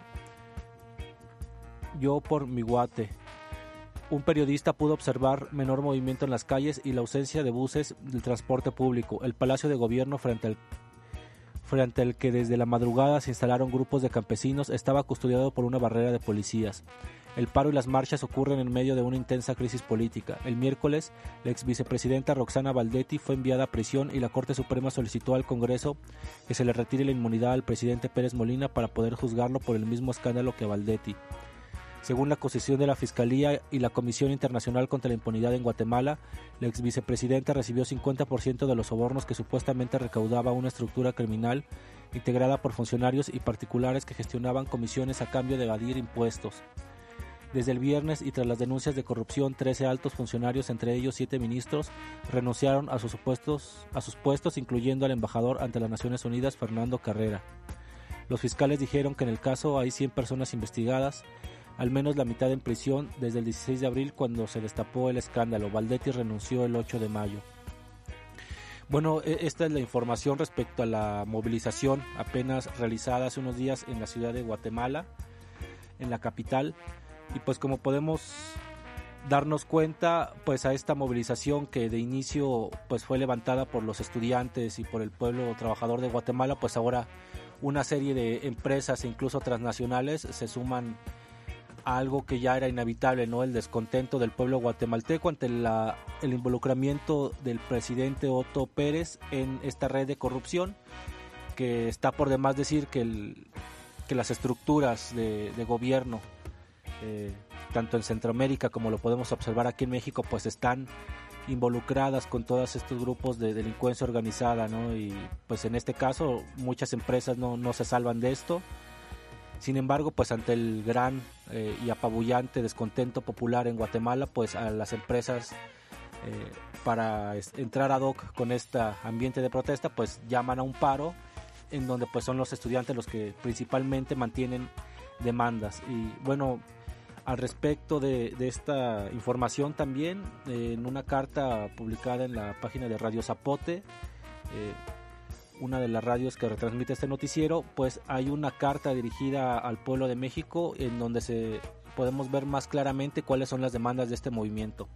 "Yo por mi Guate". Un periodista pudo observar menor movimiento en las calles y la ausencia de buses del transporte público. El Palacio de Gobierno, frente al, frente al que desde la madrugada se instalaron grupos de campesinos, estaba custodiado por una barrera de policías. El paro y las marchas ocurren en medio de una intensa crisis política. El miércoles, la ex vicepresidenta Roxana Baldetti fue enviada a prisión y la Corte Suprema solicitó al Congreso que se le retire la inmunidad al presidente Pérez Molina para poder juzgarlo por el mismo escándalo que Baldetti. Según la acusación de la Fiscalía y la Comisión Internacional contra la Impunidad en Guatemala, la ex vicepresidenta recibió cincuenta por ciento de los sobornos que supuestamente recaudaba una estructura criminal integrada por funcionarios y particulares que gestionaban comisiones a cambio de evadir impuestos. Desde el viernes y tras las denuncias de corrupción, trece altos funcionarios, entre ellos siete ministros, renunciaron a sus puestos, a sus puestos, incluyendo al embajador ante las Naciones Unidas, Fernando Carrera. Los fiscales dijeron que en el caso hay cien personas investigadas, al menos la mitad en prisión desde el dieciséis de abril, cuando se destapó el escándalo. Baldetti renunció el ocho de mayo. Bueno, esta es la información respecto a la movilización apenas realizada hace unos días en la ciudad de Guatemala, en la capital. Y pues como podemos darnos cuenta, pues a esta movilización que de inicio pues fue levantada por los estudiantes y por el pueblo trabajador de Guatemala, pues ahora una serie de empresas e incluso transnacionales se suman a algo que ya era inevitable, ¿no? El descontento del pueblo guatemalteco ante la, el involucramiento del presidente Otto Pérez en esta red de corrupción, que está por demás decir que, el, que las estructuras de, de gobierno Eh, tanto en Centroamérica como lo podemos observar aquí en México, pues están involucradas con todos estos grupos de delincuencia organizada, ¿no? Y pues en este caso muchas empresas no, no se salvan de esto. Sin embargo, pues ante el gran eh, y apabullante descontento popular en Guatemala, pues a las empresas eh, para es, entrar ad hoc con este ambiente de protesta, pues llaman a un paro, en donde pues son los estudiantes los que principalmente mantienen demandas. Y bueno, al respecto de, de esta información también, eh, en una carta publicada en la página de Radio Zapote, eh, una de las radios que retransmite este noticiero, pues hay una carta dirigida al pueblo de México en donde se podemos ver más claramente cuáles son las demandas de este movimiento.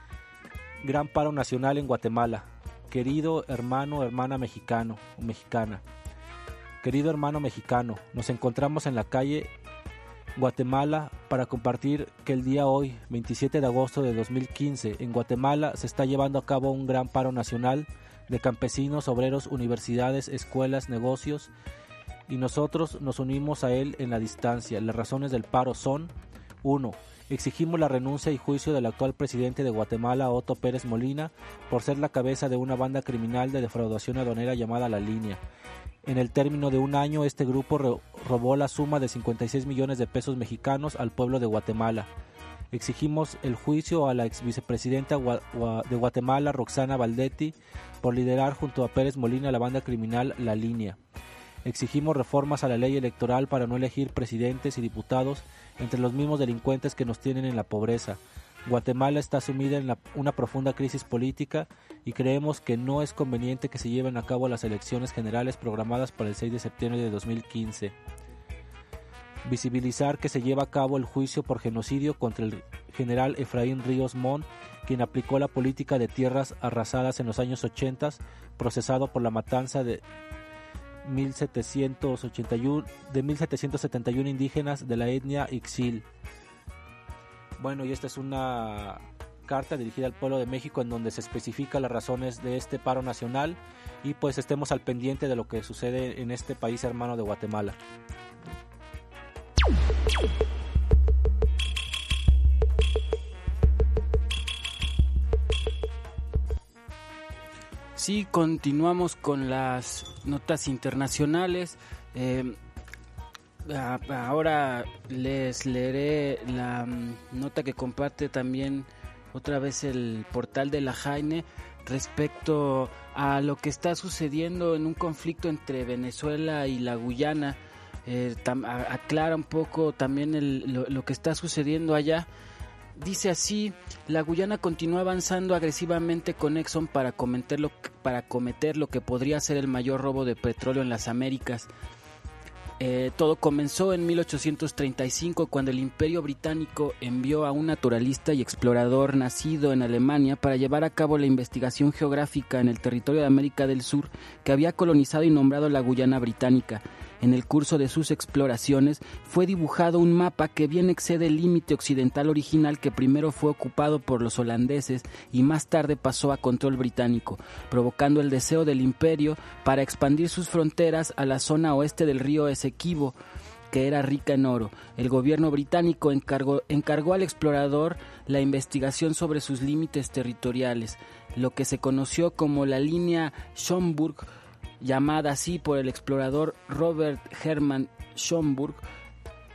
Gran paro nacional en Guatemala. Querido hermano, hermana mexicano o mexicana. Querido hermano mexicano, nos encontramos en la calle Guatemala para compartir que el día hoy, veintisiete de agosto de dos mil quince, en Guatemala se está llevando a cabo un gran paro nacional de campesinos, obreros, universidades, escuelas, negocios, y nosotros nos unimos a él en la distancia. Las razones del paro son: uno. Exigimos la renuncia y juicio del actual presidente de Guatemala, Otto Pérez Molina, por ser la cabeza de una banda criminal de defraudación aduanera llamada La Línea. En el término de un año, este grupo ro- robó la suma de cincuenta y seis millones de pesos mexicanos al pueblo de Guatemala. Exigimos el juicio a la ex vicepresidenta Gua- Gua- de Guatemala, Roxana Baldetti, por liderar junto a Pérez Molina la banda criminal La Línea. Exigimos reformas a la ley electoral para no elegir presidentes y diputados entre los mismos delincuentes que nos tienen en la pobreza. Guatemala está sumida en la, una profunda crisis política y creemos que no es conveniente que se lleven a cabo las elecciones generales programadas para el seis de septiembre de dos mil quince. Visibilizar que se lleva a cabo el juicio por genocidio contra el general Efraín Ríos Montt, quien aplicó la política de tierras arrasadas en los años ochenta, procesado por la matanza de mil setecientos ochenta y uno, de mil setecientos setenta y uno indígenas de la etnia Ixil. Bueno, y esta es una carta dirigida al pueblo de México en donde se especifica las razones de este paro nacional, y pues estemos al pendiente de lo que sucede en este país hermano de Guatemala. Sí, continuamos con las notas internacionales. Eh, ahora les leeré la um, nota que comparte también otra vez el portal de la Jaine respecto a lo que está sucediendo en un conflicto entre Venezuela y la Guyana. Eh, tam, a, aclara un poco también el, lo, lo que está sucediendo allá. Dice así: la Guyana continúa avanzando agresivamente con Exxon para cometer, lo, para cometer lo que podría ser el mayor robo de petróleo en las Américas. Eh, todo comenzó en mil ochocientos treinta y cinco, cuando el Imperio Británico envió a un naturalista y explorador nacido en Alemania para llevar a cabo la investigación geográfica en el territorio de América del Sur que había colonizado y nombrado la Guyana Británica. En el curso de sus exploraciones fue dibujado un mapa que bien excede el límite occidental original, que primero fue ocupado por los holandeses y más tarde pasó a control británico, provocando el deseo del imperio para expandir sus fronteras a la zona oeste del río Esequibo, que era rica en oro. El gobierno británico encargó, encargó al explorador la investigación sobre sus límites territoriales, lo que se conoció como la línea Schomburg, llamada así por el explorador Robert Herman Schomburg.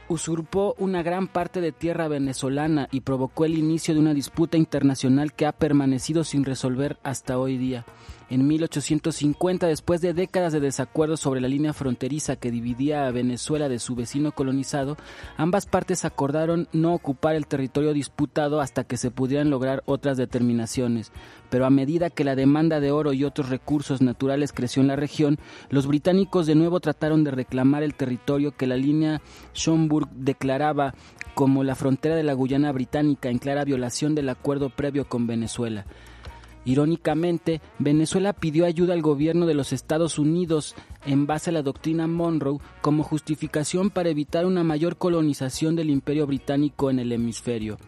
usurpó una gran parte de tierra venezolana y provocó el inicio de una disputa internacional que ha permanecido sin resolver hasta hoy día. En mil ochocientos cincuenta, después de décadas de desacuerdos sobre la línea fronteriza que dividía a Venezuela de su vecino colonizado, ambas partes acordaron no ocupar el territorio disputado hasta que se pudieran lograr otras determinaciones. Pero a medida que la demanda de oro y otros recursos naturales creció en la región, los británicos de nuevo trataron de reclamar el territorio que la línea Schomburg declaraba como la frontera de la Guyana británica, en clara violación del acuerdo previo con Venezuela. Irónicamente, Venezuela pidió ayuda al gobierno de los Estados Unidos en base a la doctrina Monroe como justificación para evitar una mayor colonización del Imperio Británico en el hemisferio.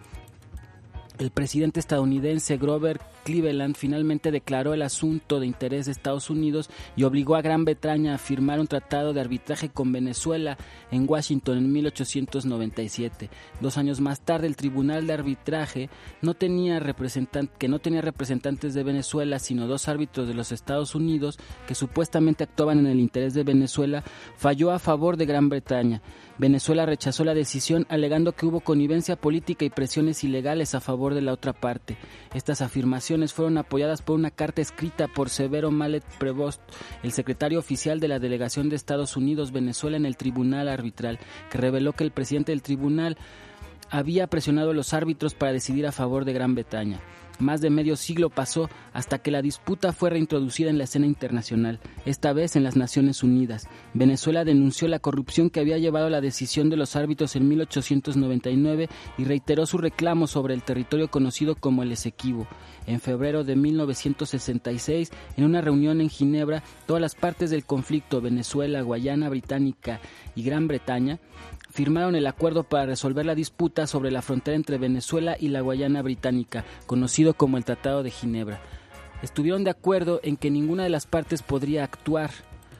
El presidente estadounidense Grover Cleveland finalmente declaró el asunto de interés de Estados Unidos y obligó a Gran Bretaña a firmar un tratado de arbitraje con Venezuela en Washington en mil ochocientos noventa y siete. Dos años más tarde, el Tribunal de Arbitraje no tenía representan- que no tenía representantes de Venezuela, sino dos árbitros de los Estados Unidos que supuestamente actuaban en el interés de Venezuela, falló a favor de Gran Bretaña. Venezuela rechazó la decisión alegando que hubo connivencia política y presiones ilegales a favor de la otra parte. Estas afirmaciones fueron apoyadas por una carta escrita por Severo Mallet Prevost, el secretario oficial de la delegación de Estados Unidos Venezuela en el Tribunal Arbitral, que reveló que el presidente del tribunal había presionado a los árbitros para decidir a favor de Gran Bretaña. Más de medio siglo pasó hasta que la disputa fue reintroducida en la escena internacional, esta vez en las Naciones Unidas. Venezuela denunció la corrupción que había llevado a la decisión de los árbitros en mil ochocientos noventa y nueve y reiteró su reclamo sobre el territorio conocido como el Esequibo. En febrero de mil novecientos sesenta y seis, en una reunión en Ginebra, todas las partes del conflicto, Venezuela, Guayana Británica y Gran Bretaña, firmaron el acuerdo para resolver la disputa sobre la frontera entre Venezuela y la Guayana Británica, conocido como el Tratado de Ginebra. Estuvieron de acuerdo en que ninguna de las partes podría actuar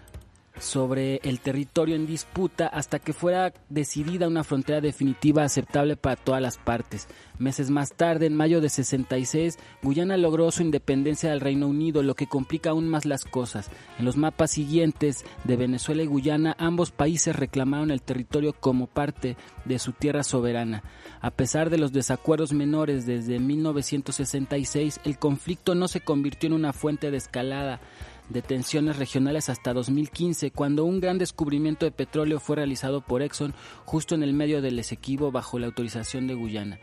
sobre el territorio en disputa hasta que fuera decidida una frontera definitiva aceptable para todas las partes. Meses más tarde, en mayo de sesenta y seis, Guyana logró su independencia del Reino Unido, lo que complica aún más las cosas. En los mapas siguientes de Venezuela y Guyana, ambos países reclamaron el territorio como parte de su tierra soberana. A pesar de los desacuerdos menores desde mil novecientos sesenta y seis, el conflicto no se convirtió en una fuente de escalada de tensiones regionales hasta dos mil quince, cuando un gran descubrimiento de petróleo fue realizado por Exxon justo en el medio del Esequibo bajo la autorización de Guyana.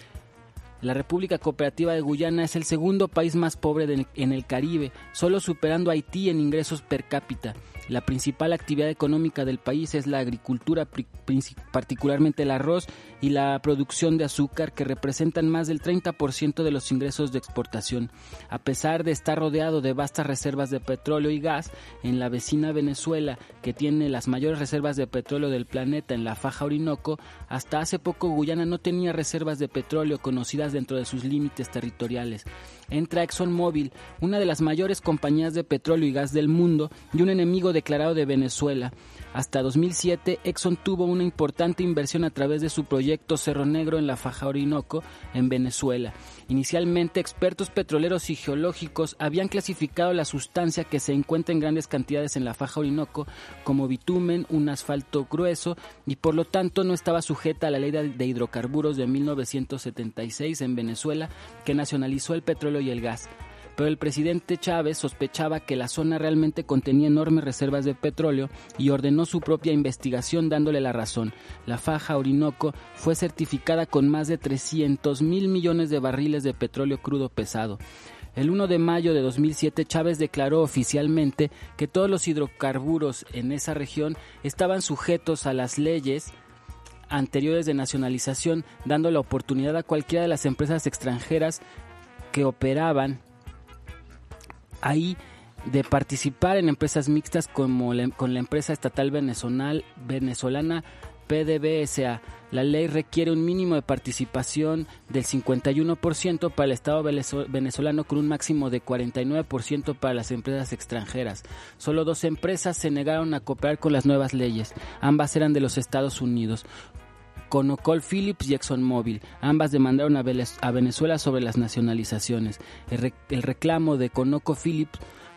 La República Cooperativa de Guyana es el segundo país más pobre de, en el Caribe, solo superando a Haití en ingresos per cápita. La principal actividad económica del país es la agricultura, particularmente el arroz y la producción de azúcar, que representan más del treinta por ciento de los ingresos de exportación. A pesar de estar rodeado de vastas reservas de petróleo y gas, en la vecina Venezuela, que tiene las mayores reservas de petróleo del planeta en la faja Orinoco, hasta hace poco Guyana no tenía reservas de petróleo conocidas dentro de sus límites territoriales. Entra ExxonMobil, una de las mayores compañías de petróleo y gas del mundo y un enemigo declarado de Venezuela. Hasta dos mil siete, Exxon tuvo una importante inversión a través de su proyecto Cerro Negro en la faja Orinoco, en Venezuela. Inicialmente, expertos petroleros y geológicos habían clasificado la sustancia que se encuentra en grandes cantidades en la faja Orinoco como bitumen, un asfalto grueso, y por lo tanto no estaba sujeta a la ley de hidrocarburos de mil novecientos setenta y seis en Venezuela, que nacionalizó el petróleo y el gas. Pero el presidente Chávez sospechaba que la zona realmente contenía enormes reservas de petróleo y ordenó su propia investigación dándole la razón. La faja Orinoco fue certificada con más de trescientos mil millones de barriles de petróleo crudo pesado. El primero de mayo de dos mil siete, Chávez declaró oficialmente que todos los hidrocarburos en esa región estaban sujetos a las leyes anteriores de nacionalización, dando la oportunidad a cualquiera de las empresas extranjeras que operaban ahí de participar en empresas mixtas como la, con la empresa estatal venezolana, venezolana P D V S A. La ley requiere un mínimo de participación del cincuenta y uno por ciento para el Estado venezolano, con un máximo de cuarenta y nueve por ciento para las empresas extranjeras. Solo dos empresas se negaron a cooperar con las nuevas leyes. Ambas eran de los Estados Unidos: ConocoPhillips y ExxonMobil. Ambas demandaron a Venezuela sobre las nacionalizaciones. El, re- el reclamo de ConocoPhillips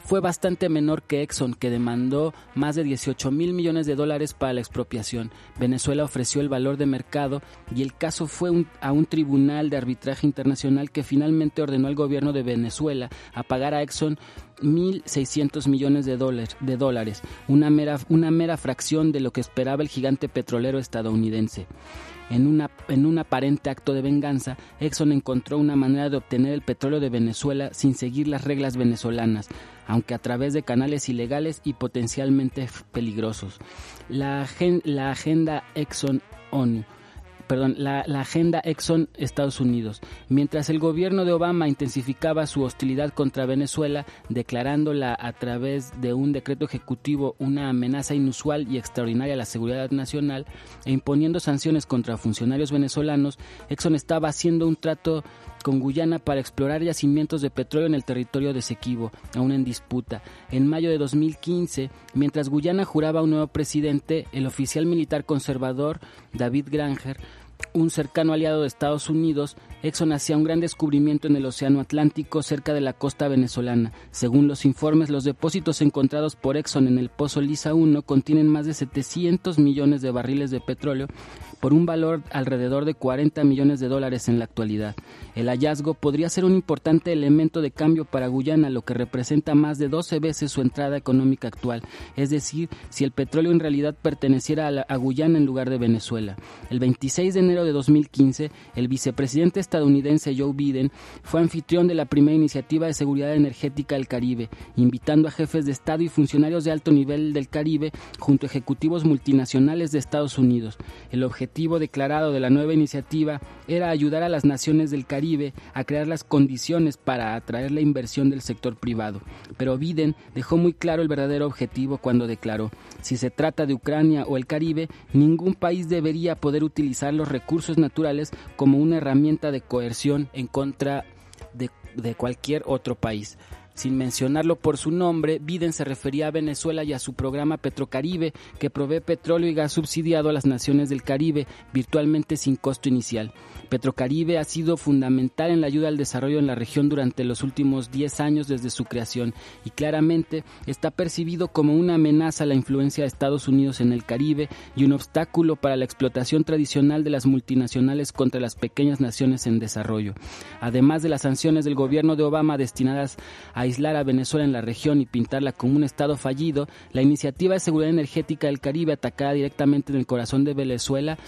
fue bastante menor que Exxon, que demandó más de dieciocho mil millones de dólares para la expropiación. Venezuela ofreció el valor de mercado y el caso fue un, a un tribunal de arbitraje internacional que finalmente ordenó al gobierno de Venezuela a pagar a Exxon mil seiscientos millones de dólares, de dólares una mera, una mera fracción de lo que esperaba el gigante petrolero estadounidense. En, una, en un aparente acto de venganza, Exxon encontró una manera de obtener el petróleo de Venezuela sin seguir las reglas venezolanas, aunque a través de canales ilegales y potencialmente peligrosos. La, la agenda Exxon-ONU Perdón, la, la agenda Exxon Estados Unidos. Mientras el gobierno de Obama intensificaba su hostilidad contra Venezuela, declarándola a través de un decreto ejecutivo una amenaza inusual y extraordinaria a la seguridad nacional e imponiendo sanciones contra funcionarios venezolanos, Exxon estaba haciendo un trato con Guyana para explorar yacimientos de petróleo en el territorio de Esequibo, aún en disputa. En mayo de dos mil quince, mientras Guyana juraba a un nuevo presidente, el oficial militar conservador David Granger, un cercano aliado de Estados Unidos, Exxon hacía un gran descubrimiento en el Océano Atlántico cerca de la costa venezolana. Según los informes, los depósitos encontrados por Exxon en el Pozo Lisa uno contienen más de setecientos millones de barriles de petróleo por un valor alrededor de cuarenta millones de dólares en la actualidad. El hallazgo podría ser un importante elemento de cambio para Guyana, lo que representa más de doce veces su entrada económica actual, es decir, si el petróleo en realidad perteneciera a, la, a Guyana en lugar de Venezuela. El veintiséis de enero de dos mil quince, el vicepresidente estadounidense Joe Biden fue anfitrión de la primera iniciativa de seguridad energética del Caribe, invitando a jefes de Estado y funcionarios de alto nivel del Caribe junto a ejecutivos multinacionales de Estados Unidos. El objetivo El objetivo declarado de la nueva iniciativa era ayudar a las naciones del Caribe a crear las condiciones para atraer la inversión del sector privado. Pero Biden dejó muy claro el verdadero objetivo cuando declaró: si se trata de Ucrania o el Caribe, ningún país debería poder utilizar los recursos naturales como una herramienta de coerción en contra de, de cualquier otro país. Sin mencionarlo por su nombre, Biden se refería a Venezuela y a su programa Petrocaribe, que provee petróleo y gas subsidiado a las naciones del Caribe, virtualmente sin costo inicial. Petrocaribe ha sido fundamental en la ayuda al desarrollo en la región durante los últimos diez años desde su creación y claramente está percibido como una amenaza a la influencia de Estados Unidos en el Caribe y un obstáculo para la explotación tradicional de las multinacionales contra las pequeñas naciones en desarrollo. Además de las sanciones del gobierno de Obama destinadas a aislar a Venezuela en la región y pintarla como un estado fallido, la iniciativa de seguridad energética del Caribe, atacada directamente en el corazón de Venezuela,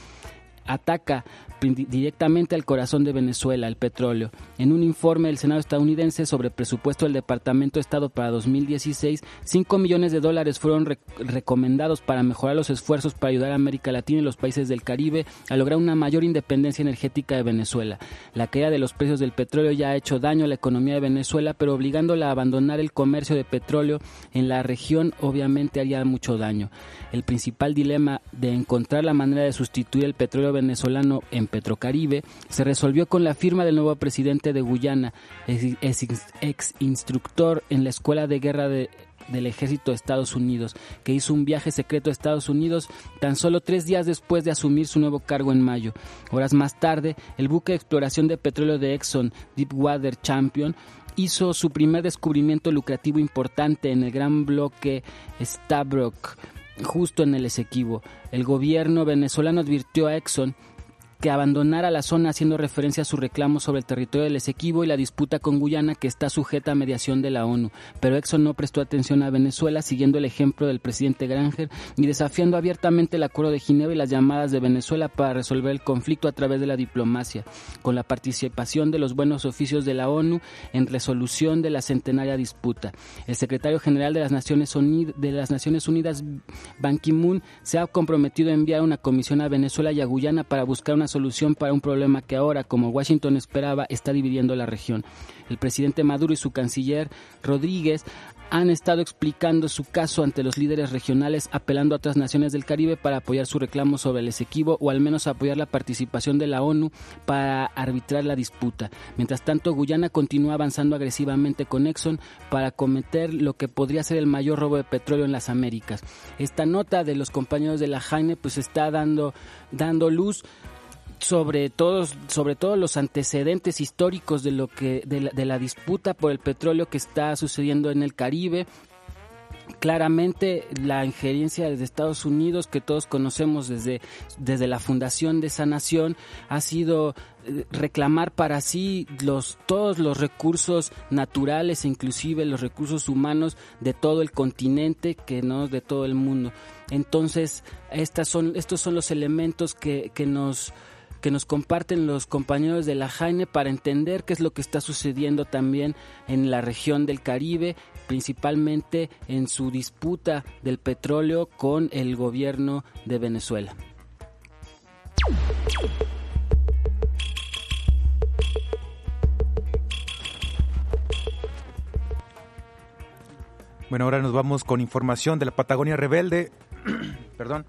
ataca directamente al corazón de Venezuela, el petróleo. En un informe del Senado estadounidense sobre el presupuesto del Departamento de Estado para dos mil dieciséis, cinco millones de dólares fueron re- recomendados para mejorar los esfuerzos para ayudar a América Latina y los países del Caribe a lograr una mayor independencia energética de Venezuela. La caída de los precios del petróleo ya ha hecho daño a la economía de Venezuela, pero obligándola a abandonar el comercio de petróleo en la región obviamente haría mucho daño. El principal dilema de encontrar la manera de sustituir el petróleo venezolano en Petrocaribe se resolvió con la firma del nuevo presidente de Guyana, ex, ex instructor en la Escuela de Guerra de, del Ejército de Estados Unidos, que hizo un viaje secreto a Estados Unidos tan solo tres días después de asumir su nuevo cargo en mayo. Horas más tarde, el buque de exploración de petróleo de Exxon, Deepwater Champion, hizo su primer descubrimiento lucrativo importante en el gran bloque Stabroek, justo en el Esequibo. El gobierno venezolano advirtió a Exxon que abandonara la zona, haciendo referencia a su reclamo sobre el territorio del Esequibo y la disputa con Guyana, que está sujeta a mediación de la ONU. Pero Exxon no prestó atención a Venezuela, siguiendo el ejemplo del presidente Granger y desafiando abiertamente el Acuerdo de Ginebra y las llamadas de Venezuela para resolver el conflicto a través de la diplomacia, con la participación de los buenos oficios de la ONU en resolución de la centenaria disputa. El secretario general de las Naciones Unidas, de las Naciones Unidas, Ban Ki-moon, se ha comprometido a enviar una comisión a Venezuela y a Guyana para buscar una solución para un problema que ahora, como Washington esperaba, está dividiendo la región. El presidente Maduro y su canciller Rodríguez han estado explicando su caso ante los líderes regionales, apelando a otras naciones del Caribe para apoyar su reclamo sobre el Esequibo o al menos apoyar la participación de la ONU para arbitrar la disputa. Mientras tanto, Guyana continúa avanzando agresivamente con Exxon para cometer lo que podría ser el mayor robo de petróleo en las Américas. Esta nota de los compañeros de la Jaime pues está dando, dando luz sobre todos, sobre todo los antecedentes históricos de lo que de la, de la disputa por el petróleo que está sucediendo en el Caribe. Claramente la injerencia de Estados Unidos, que todos conocemos desde, desde la fundación de esa nación, ha sido reclamar para sí los, todos los recursos naturales e inclusive los recursos humanos de todo el continente, que no de todo el mundo. Entonces, estas son, estos son los elementos que, que nos... que nos comparten los compañeros de la Jaime para entender qué es lo que está sucediendo también en la región del Caribe, principalmente en su disputa del petróleo con el gobierno de Venezuela. Bueno, ahora nos vamos con información de la Patagonia Rebelde, perdón,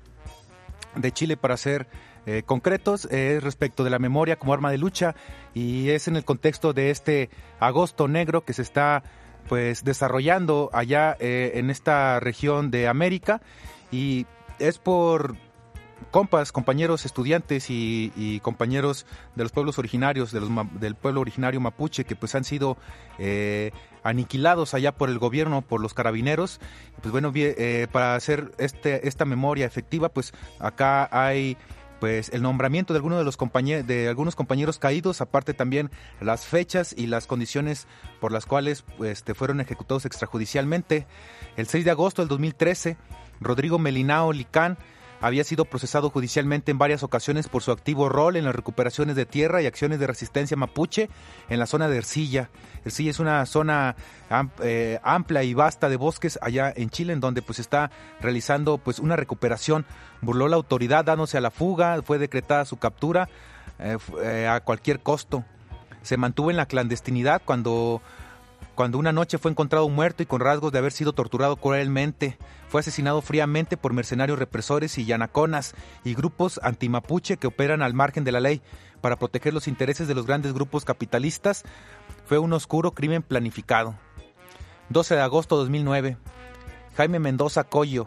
de Chile para ser eh, concretos, eh, respecto de la memoria como arma de lucha, y es en el contexto de este agosto negro que se está pues desarrollando allá eh, en esta región de América, y es por compas, compañeros estudiantes y, y compañeros de los pueblos originarios, de los, del pueblo originario mapuche, que pues han sido eh, aniquilados allá por el gobierno, por los carabineros. Pues bueno, eh, para hacer este, esta memoria efectiva, pues acá hay pues el nombramiento de algunos de los compañeros de algunos compañeros caídos, aparte también las fechas y las condiciones por las cuales pues, te fueron ejecutados extrajudicialmente. El seis de agosto del dos mil trece, Rodrigo Melinao Licán había sido procesado judicialmente en varias ocasiones por su activo rol en las recuperaciones de tierra y acciones de resistencia mapuche en la zona de Ercilla. Ercilla es una zona eh, amplia y vasta de bosques allá en Chile, en donde pues está realizando pues una recuperación. Burló la autoridad dándose a la fuga, fue decretada su captura eh, eh, a cualquier costo. Se mantuvo en la clandestinidad cuando... Cuando una noche fue encontrado muerto y con rasgos de haber sido torturado cruelmente. Fue asesinado fríamente por mercenarios represores y yanaconas y grupos antimapuche que operan al margen de la ley para proteger los intereses de los grandes grupos capitalistas. Fue un oscuro crimen planificado. doce de agosto de dos mil nueve. Jaime Mendoza Coyo.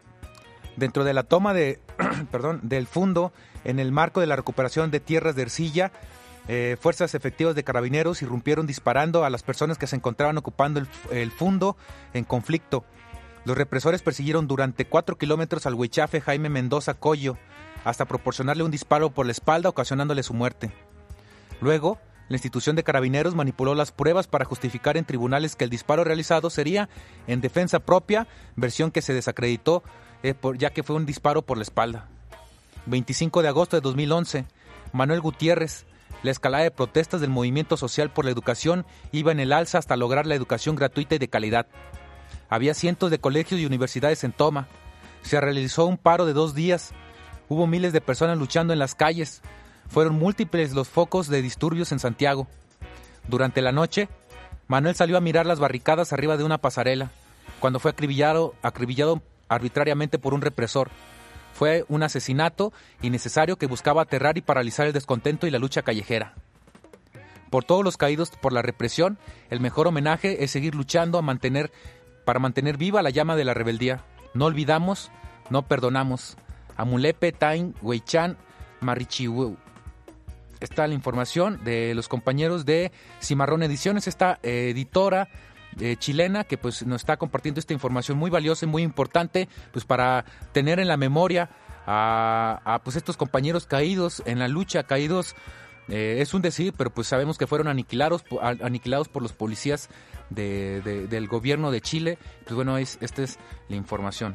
Dentro de la toma de, perdón, del fundo, en el marco de la recuperación de tierras de Ercilla, Eh, fuerzas efectivas de carabineros irrumpieron disparando a las personas que se encontraban ocupando el, el fundo en conflicto. Los represores persiguieron durante cuatro kilómetros al huichafe Jaime Mendoza Coyo hasta proporcionarle un disparo por la espalda, ocasionándole su muerte. Luego, la institución de carabineros manipuló las pruebas para justificar en tribunales que el disparo realizado sería en defensa propia, versión que se desacreditó eh, por, ya que fue un disparo por la espalda. veinticinco de agosto de dos mil once, Manuel Gutiérrez. La escalada de protestas del movimiento social por la educación iba en el alza hasta lograr la educación gratuita y de calidad. Había cientos de colegios y universidades en toma. Se realizó un paro de dos días. Hubo miles de personas luchando en las calles. Fueron múltiples los focos de disturbios en Santiago. Durante la noche, Manuel salió a mirar las barricadas arriba de una pasarela, cuando fue acribillado, acribillado arbitrariamente por un represor. Fue un asesinato innecesario que buscaba aterrar y paralizar el descontento y la lucha callejera. Por todos los caídos por la represión, el mejor homenaje es seguir luchando a mantener, para mantener viva la llama de la rebeldía. No olvidamos, no perdonamos. Amulepe, Tain, Huaychán, Marichihu. Está la información de los compañeros de Cimarrón Ediciones, esta eh, editora Eh, chilena que pues nos está compartiendo esta información muy valiosa y muy importante pues para tener en la memoria a, a pues estos compañeros caídos en la lucha, caídos eh, es un decir, pero pues sabemos que fueron aniquilados, aniquilados por los policías de, de, del gobierno de Chile. Pues bueno, es, esta es la información.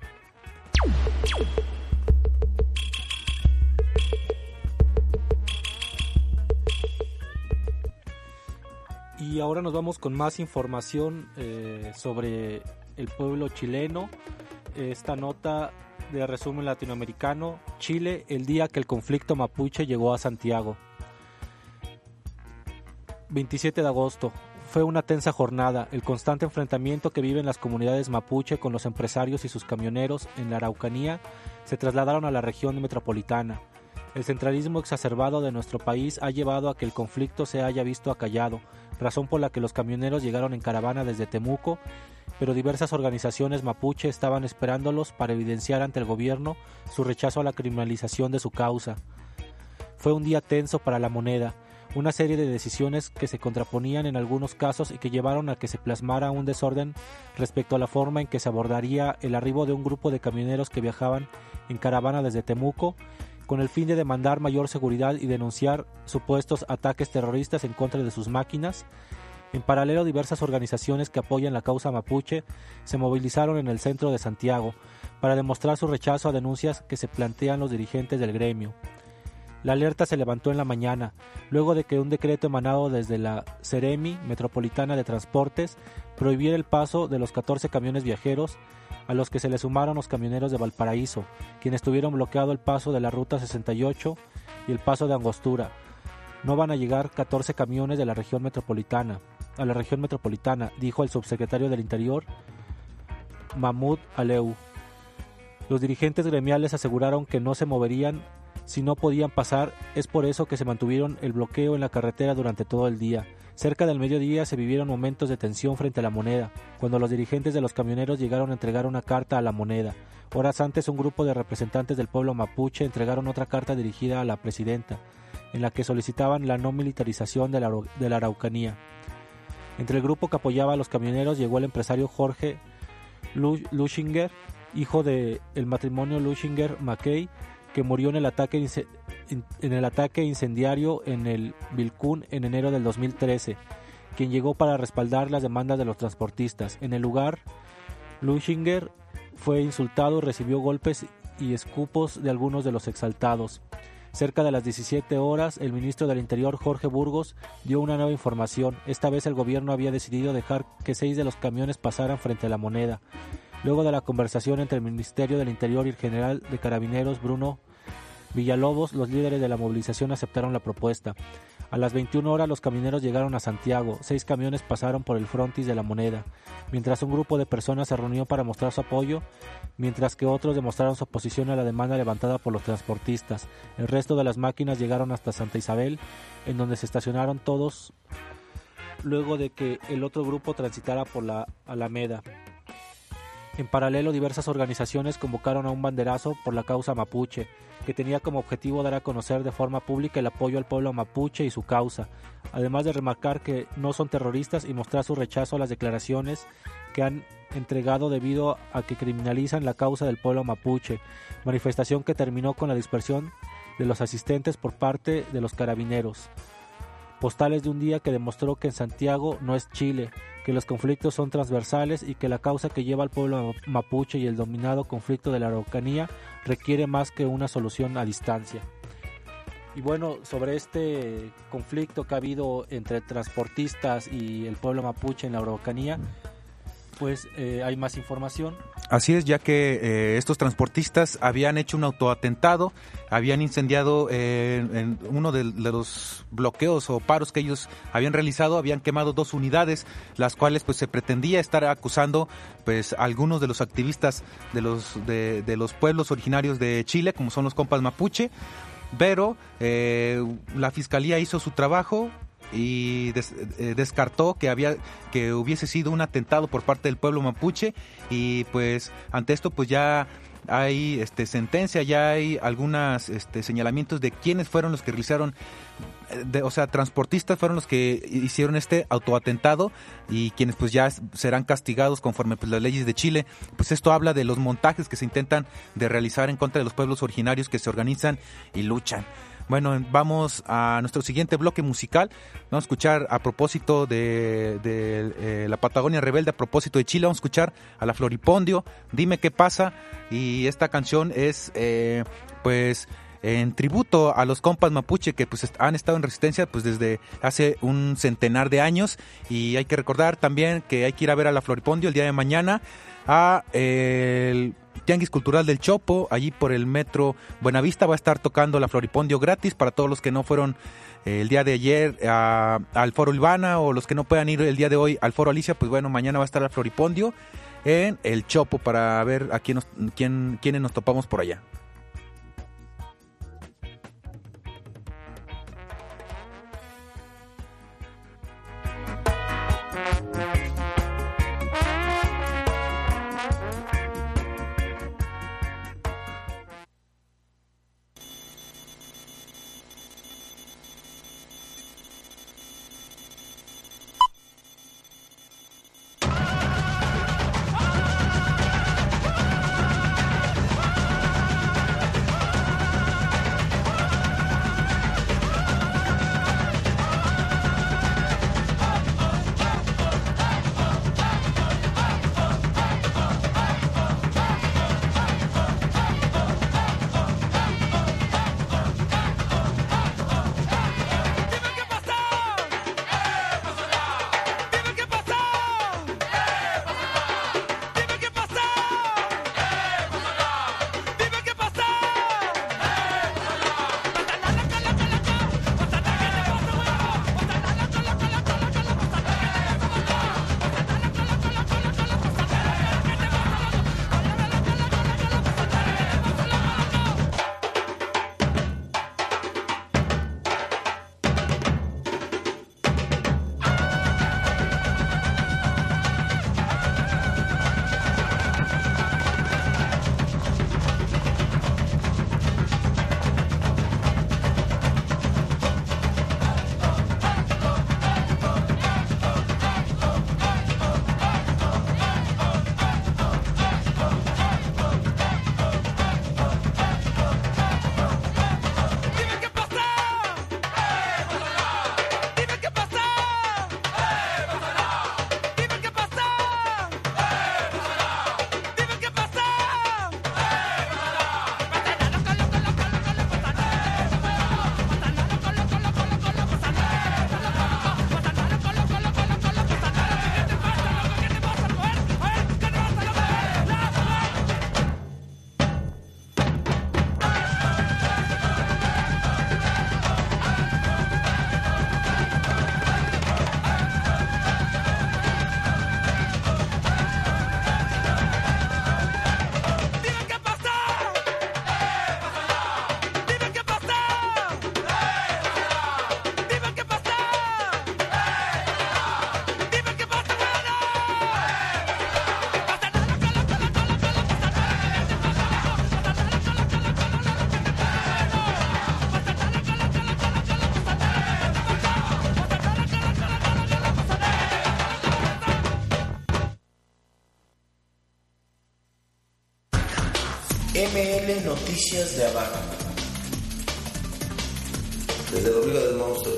Y ahora nos vamos con más información eh, sobre el pueblo chileno. Esta nota de resumen latinoamericano: Chile, el día que el conflicto mapuche llegó a Santiago. veintisiete de agosto. Fue una tensa jornada. El constante enfrentamiento que viven las comunidades mapuche con los empresarios y sus camioneros en la Araucanía se trasladaron a la región metropolitana. El centralismo exacerbado de nuestro país ha llevado a que el conflicto se haya visto acallado, razón por la que los camioneros llegaron en caravana desde Temuco, pero diversas organizaciones mapuche estaban esperándolos para evidenciar ante el gobierno su rechazo a la criminalización de su causa. Fue un día tenso para la moneda, una serie de decisiones que se contraponían en algunos casos y que llevaron a que se plasmara un desorden respecto a la forma en que se abordaría el arribo de un grupo de camioneros que viajaban en caravana desde Temuco, con el fin de demandar mayor seguridad y denunciar supuestos ataques terroristas en contra de sus máquinas. En paralelo, diversas organizaciones que apoyan la causa mapuche se movilizaron en el centro de Santiago para demostrar su rechazo a denuncias que se plantean los dirigentes del gremio. La alerta se levantó en la mañana, luego de que un decreto emanado desde la Seremi Metropolitana de Transportes prohibiera el paso de los catorce camiones viajeros, a los que se le sumaron los camioneros de Valparaíso, quienes tuvieron bloqueado el paso de la Ruta sesenta y ocho y el paso de Angostura. No van a llegar catorce camiones de la región metropolitana, a la región metropolitana, dijo el subsecretario del Interior, Mahmoud Aleu. Los dirigentes gremiales aseguraron que no se moverían si no podían pasar, es por eso que se mantuvieron el bloqueo en la carretera durante todo el día. Cerca del mediodía se vivieron momentos de tensión frente a la moneda, cuando los dirigentes de los camioneros llegaron a entregar una carta a la moneda. Horas antes, un grupo de representantes del pueblo mapuche entregaron otra carta dirigida a la presidenta, en la que solicitaban la no militarización de la, de la Araucanía. Entre el grupo que apoyaba a los camioneros llegó el empresario Jorge Luschinger, hijo del matrimonio Luschinger-Mackey, que murió en el ataque en el ataque incendiario en el Vilcún en enero del dos mil trece, quien llegó para respaldar las demandas de los transportistas. En el lugar, Luschinger fue insultado y recibió golpes y escupos de algunos de los exaltados. Cerca de las diecisiete horas, el ministro del Interior, Jorge Burgos, dio una nueva información. Esta vez el gobierno había decidido dejar que seis de los camiones pasaran frente a la moneda. Luego de la conversación entre el Ministerio del Interior y el general de Carabineros, Bruno Villalobos, los líderes de la movilización aceptaron la propuesta. A las veintiuna horas los camioneros llegaron a Santiago. Seis camiones pasaron por el frontis de la moneda, mientras un grupo de personas se reunió para mostrar su apoyo, mientras que otros demostraron su oposición a la demanda levantada por los transportistas. El resto de las máquinas llegaron hasta Santa Isabel, en donde se estacionaron todos luego de que el otro grupo transitara por la Alameda. En paralelo, diversas organizaciones convocaron a un banderazo por la causa mapuche, que tenía como objetivo dar a conocer de forma pública el apoyo al pueblo mapuche y su causa, además de remarcar que no son terroristas y mostrar su rechazo a las declaraciones que han entregado debido a que criminalizan la causa del pueblo mapuche, manifestación que terminó con la dispersión de los asistentes por parte de los carabineros. Postales de un día que demostró que en Santiago no es Chile, que los conflictos son transversales y que la causa que lleva al pueblo mapuche y el dominado conflicto de la Araucanía requiere más que una solución a distancia. Y bueno, sobre este conflicto que ha habido entre transportistas y el pueblo mapuche en la Araucanía, pues eh, hay más información. Así es, ya que eh, estos transportistas habían hecho un autoatentado, habían incendiado eh, en uno de, de los bloqueos o paros que ellos habían realizado, habían quemado dos unidades, las cuales pues se pretendía estar acusando pues algunos de los activistas de los de, de los pueblos originarios de Chile, como son los compas mapuche, pero eh, la fiscalía hizo su trabajo y des, eh, descartó que había que hubiese sido un atentado por parte del pueblo mapuche, y pues ante esto pues ya hay este sentencia, ya hay algunos este, señalamientos de quiénes fueron los que realizaron, de, o sea, transportistas fueron los que hicieron este autoatentado y quienes pues ya serán castigados conforme pues las leyes de Chile. Pues esto habla de los montajes que se intentan de realizar en contra de los pueblos originarios que se organizan y luchan. Bueno, vamos a nuestro siguiente bloque musical. Vamos a escuchar a propósito de, de eh, la Patagonia Rebelde, a propósito de Chile, vamos a escuchar a la Floripondio, Dime qué pasa. Y esta canción es eh, pues en tributo a los compas mapuche que pues han estado en resistencia pues desde hace un centenar de años. Y hay que recordar también que hay que ir a ver a la Floripondio el día de mañana a eh, el Tianguis Cultural del Chopo, allí por el metro Buenavista. Va a estar tocando la Floripondio gratis para todos los que no fueron eh, el día de ayer a, al Foro Ilvana, o los que no puedan ir el día de hoy al Foro Alicia. Pues bueno, mañana va a estar la Floripondio en el Chopo para ver a quién nos, quién, quiénes nos topamos por allá. M L Noticias de Abajo. Desde la Liga del Monstruo.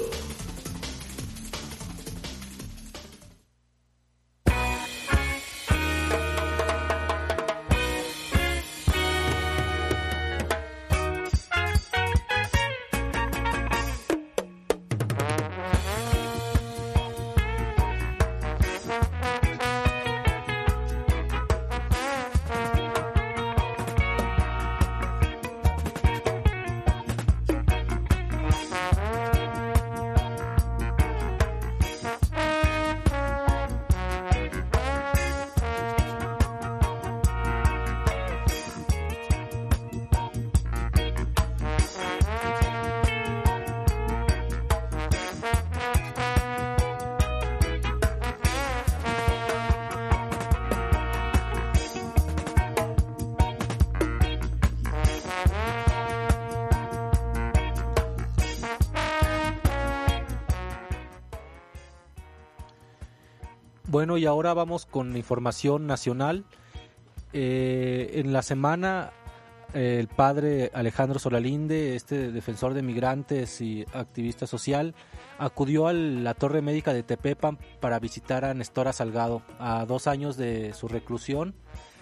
Bueno, y ahora vamos con información nacional. Eh, en la semana, eh, el padre Alejandro Solalinde, este defensor de migrantes y activista social, acudió a la Torre Médica de Tepepan para visitar a Nestora Salgado, a dos años de su reclusión,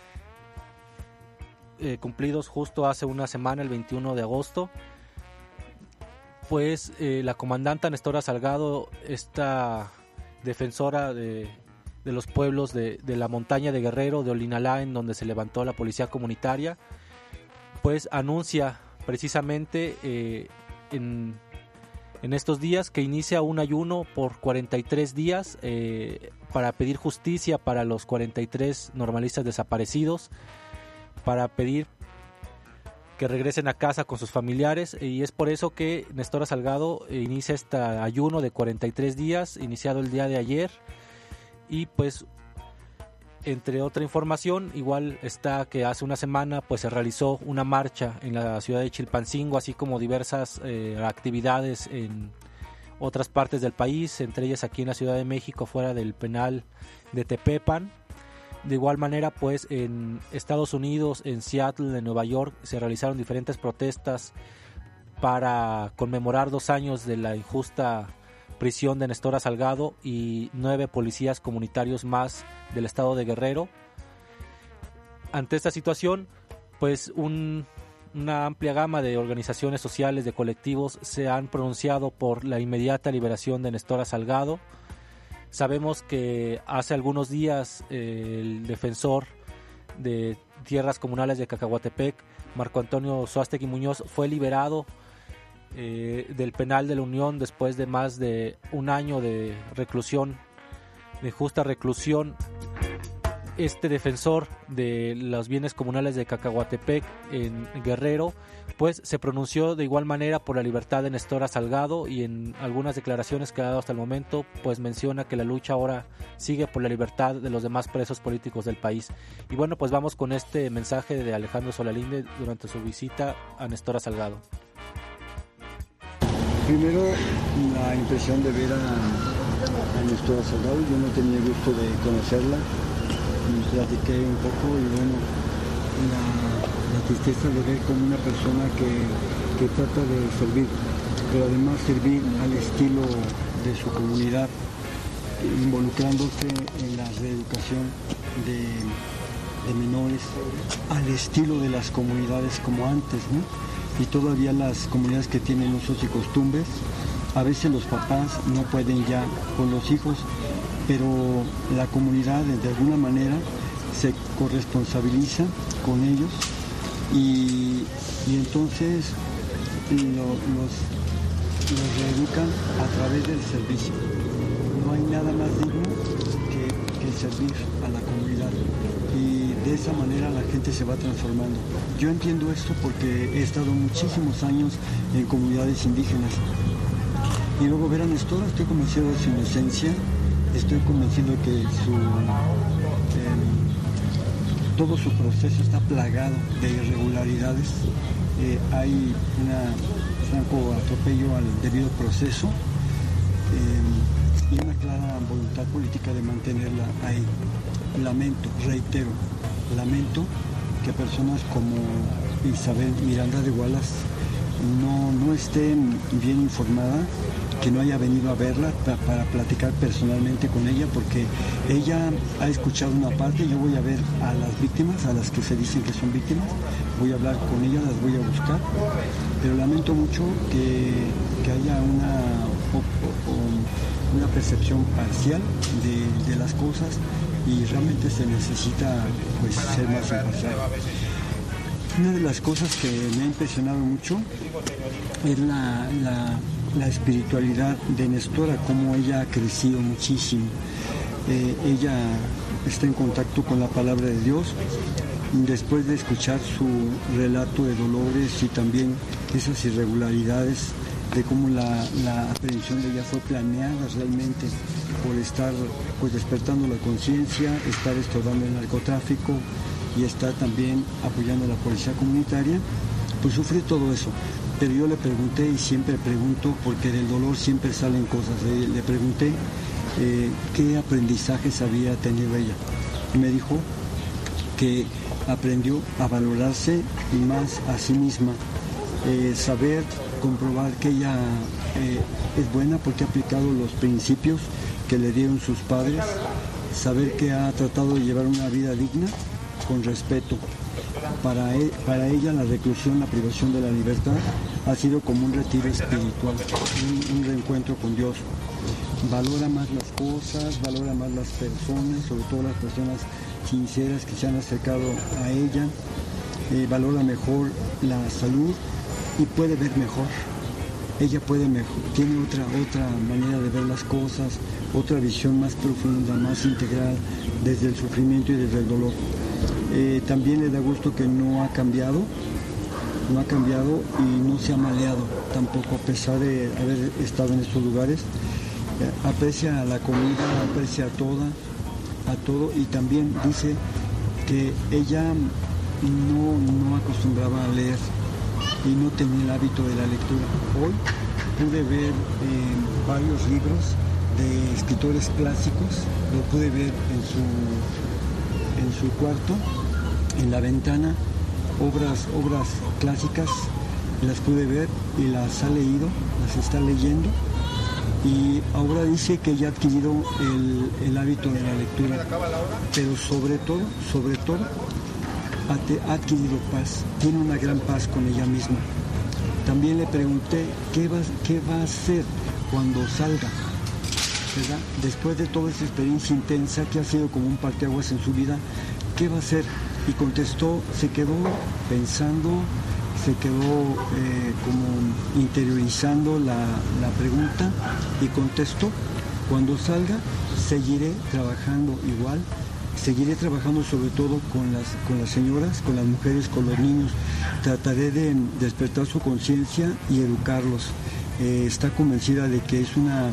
eh, cumplidos justo hace una semana, el veintiuno de agosto. Pues eh, la comandanta Nestora Salgado, esta defensora de... de los pueblos de, de la montaña de Guerrero, de Olinalá, en donde se levantó la policía comunitaria, pues anuncia precisamente eh, en, en estos días que inicia un ayuno por cuarenta y tres días eh, para pedir justicia para los cuarenta y tres normalistas desaparecidos, para pedir que regresen a casa con sus familiares, y es por eso que Nestora Salgado inicia este ayuno de cuarenta y tres días, iniciado el día de ayer. Y pues, entre otra información, igual está que hace una semana pues se realizó una marcha en la ciudad de Chilpancingo, así como diversas eh, actividades en otras partes del país, entre ellas aquí en la Ciudad de México, fuera del penal de Tepepan. De igual manera, pues en Estados Unidos, en Seattle, en Nueva York, se realizaron diferentes protestas para conmemorar dos años de la injusta prisión de Nestora Salgado y nueve policías comunitarios más del estado de Guerrero. Ante esta situación, pues un, una amplia gama de organizaciones sociales, de colectivos, se han pronunciado por la inmediata liberación de Nestora Salgado. Sabemos que hace algunos días eh, el defensor de tierras comunales de Cacahuatepec, Marco Antonio Suástegui Muñoz, fue liberado Eh, del penal de la Unión después de más de un año de reclusión, de justa reclusión. Este defensor de los bienes comunales de Cacahuatepec en Guerrero pues se pronunció de igual manera por la libertad de Nestora Salgado, y en algunas declaraciones que ha dado hasta el momento pues menciona que la lucha ahora sigue por la libertad de los demás presos políticos del país. Y bueno, pues vamos con este mensaje de Alejandro Solalinde durante su visita a Nestora Salgado. Primero, la impresión de ver a, a Nestora Salgado. Yo no tenía gusto de conocerla, y platiqué un poco, y bueno, la, la tristeza de ver como una persona que, que trata de servir, pero además servir al estilo de su comunidad, involucrándose en la reeducación de, de menores, al estilo de las comunidades como antes, ¿no? Y todavía las comunidades que tienen usos y costumbres, a veces los papás no pueden ya con los hijos, pero la comunidad de alguna manera se corresponsabiliza con ellos, y, y entonces lo, los, los reeducan a través del servicio. No hay nada más digno que, que servir a la comunidad, y de esa manera la gente se va transformando. Yo entiendo esto porque he estado muchísimos años en comunidades indígenas, y luego ver a Nestora, estoy convencido de su inocencia, estoy convencido que su, eh, todo su proceso está plagado de irregularidades. Eh, hay un franco atropello al debido proceso, eh, y una clara voluntad política de mantenerla ahí. Lamento, reitero, lamento que personas como Isabel Miranda de Wallace no, no esté bien informada, que no haya venido a verla pa, para platicar personalmente con ella, porque ella ha escuchado una parte. Yo voy a ver a las víctimas, a las que se dicen que son víctimas, voy a hablar con ellas, las voy a buscar, pero lamento mucho que, que haya una, o, o, una percepción parcial de, de las cosas, y realmente se necesita pues ser más imparcial. Una de las cosas que me ha impresionado mucho es la, la la espiritualidad de Nestora, cómo ella ha crecido muchísimo. Eh, ella está en contacto con la palabra de Dios. Después de escuchar su relato de dolores y también esas irregularidades de cómo la, la aprehensión de ella fue planeada realmente por estar pues despertando la conciencia, estar estorbando el narcotráfico y estar también apoyando a la policía comunitaria, pues sufrí todo eso. Pero yo le pregunté, y siempre pregunto, porque del dolor siempre salen cosas, le, le pregunté eh, qué aprendizajes había tenido ella. Y me dijo que aprendió a valorarse más a sí misma, eh, saber comprobar que ella eh, es buena porque ha aplicado los principios que le dieron sus padres, saber que ha tratado de llevar una vida digna, con respeto. Para, e, para ella la reclusión, la privación de la libertad ha sido como un retiro espiritual, un, un reencuentro con Dios. Valora más las cosas, valora más las personas, sobre todo las personas sinceras que se han acercado a ella, eh, valora mejor la salud y puede ver mejor. Ella puede mejor, tiene otra, otra manera de ver las cosas, otra visión más profunda, más integral, desde el sufrimiento y desde el dolor. Eh, también le da gusto que no ha cambiado, no ha cambiado y no se ha maleado tampoco, a pesar de haber estado en estos lugares. Eh, aprecia la comida, aprecia toda, a todo, y también dice que ella no, no acostumbraba a leer y no tenía el hábito de la lectura. Hoy pude ver eh, varios libros de escritores clásicos, lo pude ver en su, en su cuarto, en la ventana, obras, obras clásicas, las pude ver y las ha leído, las está leyendo, y ahora dice que ya ha adquirido el, el hábito de la lectura, pero sobre todo, sobre todo, ha, ha adquirido paz, tiene una gran paz con ella misma. También le pregunté qué va, qué va a hacer cuando salga, ¿verdad? Después de toda esa experiencia intensa que ha sido como un parteaguas en su vida, ¿qué va a hacer? Y contestó, se quedó pensando, se quedó eh, como interiorizando la, la pregunta y contestó, cuando salga seguiré trabajando igual, seguiré trabajando sobre todo con las, con las señoras, con las mujeres, con los niños, trataré de despertar su conciencia y educarlos. Eh, está convencida de que es una,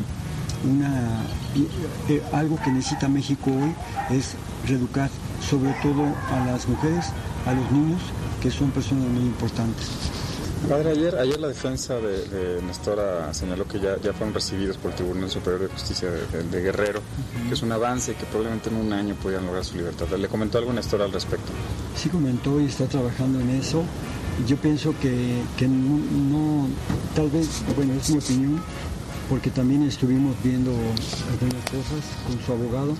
una eh, algo que necesita México hoy, es reeducar sobre todo a las mujeres, a los niños, que son personas muy importantes. Padre, ayer, ayer la defensa de, de Nestora señaló que ya, ya fueron recibidos por el Tribunal Superior de Justicia de, de, de Guerrero, uh-huh. que es un avance y que probablemente en un año podían lograr su libertad. ¿Le comentó algo Nestora al respecto? Sí comentó y está trabajando en eso. Yo pienso que, que no, no, tal vez, bueno, es mi opinión, porque también estuvimos viendo algunas cosas con su abogado,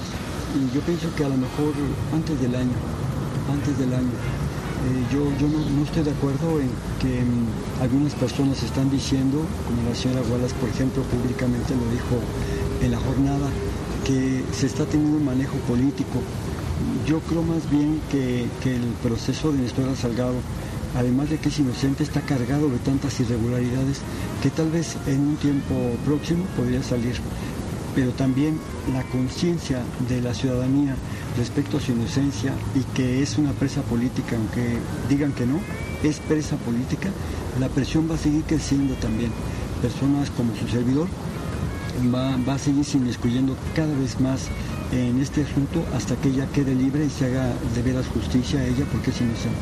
y yo pienso que a lo mejor antes del año, antes del año, eh, yo, yo no, no estoy de acuerdo en que um, algunas personas están diciendo, como la señora Wallace, por ejemplo, públicamente lo dijo en la jornada, que se está teniendo un manejo político. Yo creo más bien que, que el proceso de Nestora Salgado, además de que es inocente, está cargado de tantas irregularidades que tal vez en un tiempo próximo podría salir. Pero también la conciencia de la ciudadanía respecto a su inocencia y que es una presa política, aunque digan que no, es presa política, la presión va a seguir creciendo también. Personas como su servidor va, va a seguir inmiscuyendo cada vez más en este asunto hasta que ella quede libre y se haga de veras justicia a ella porque es inocente.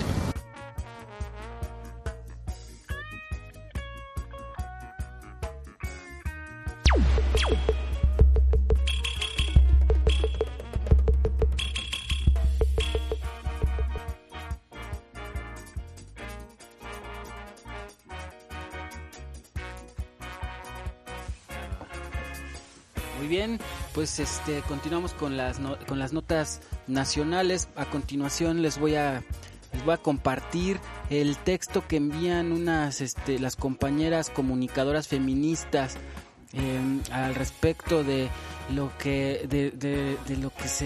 Muy bien, pues este continuamos con las no, con las notas nacionales. A continuación les voy a les voy a compartir el texto que envían unas este las compañeras comunicadoras feministas eh, al respecto de lo que de, de, de lo que se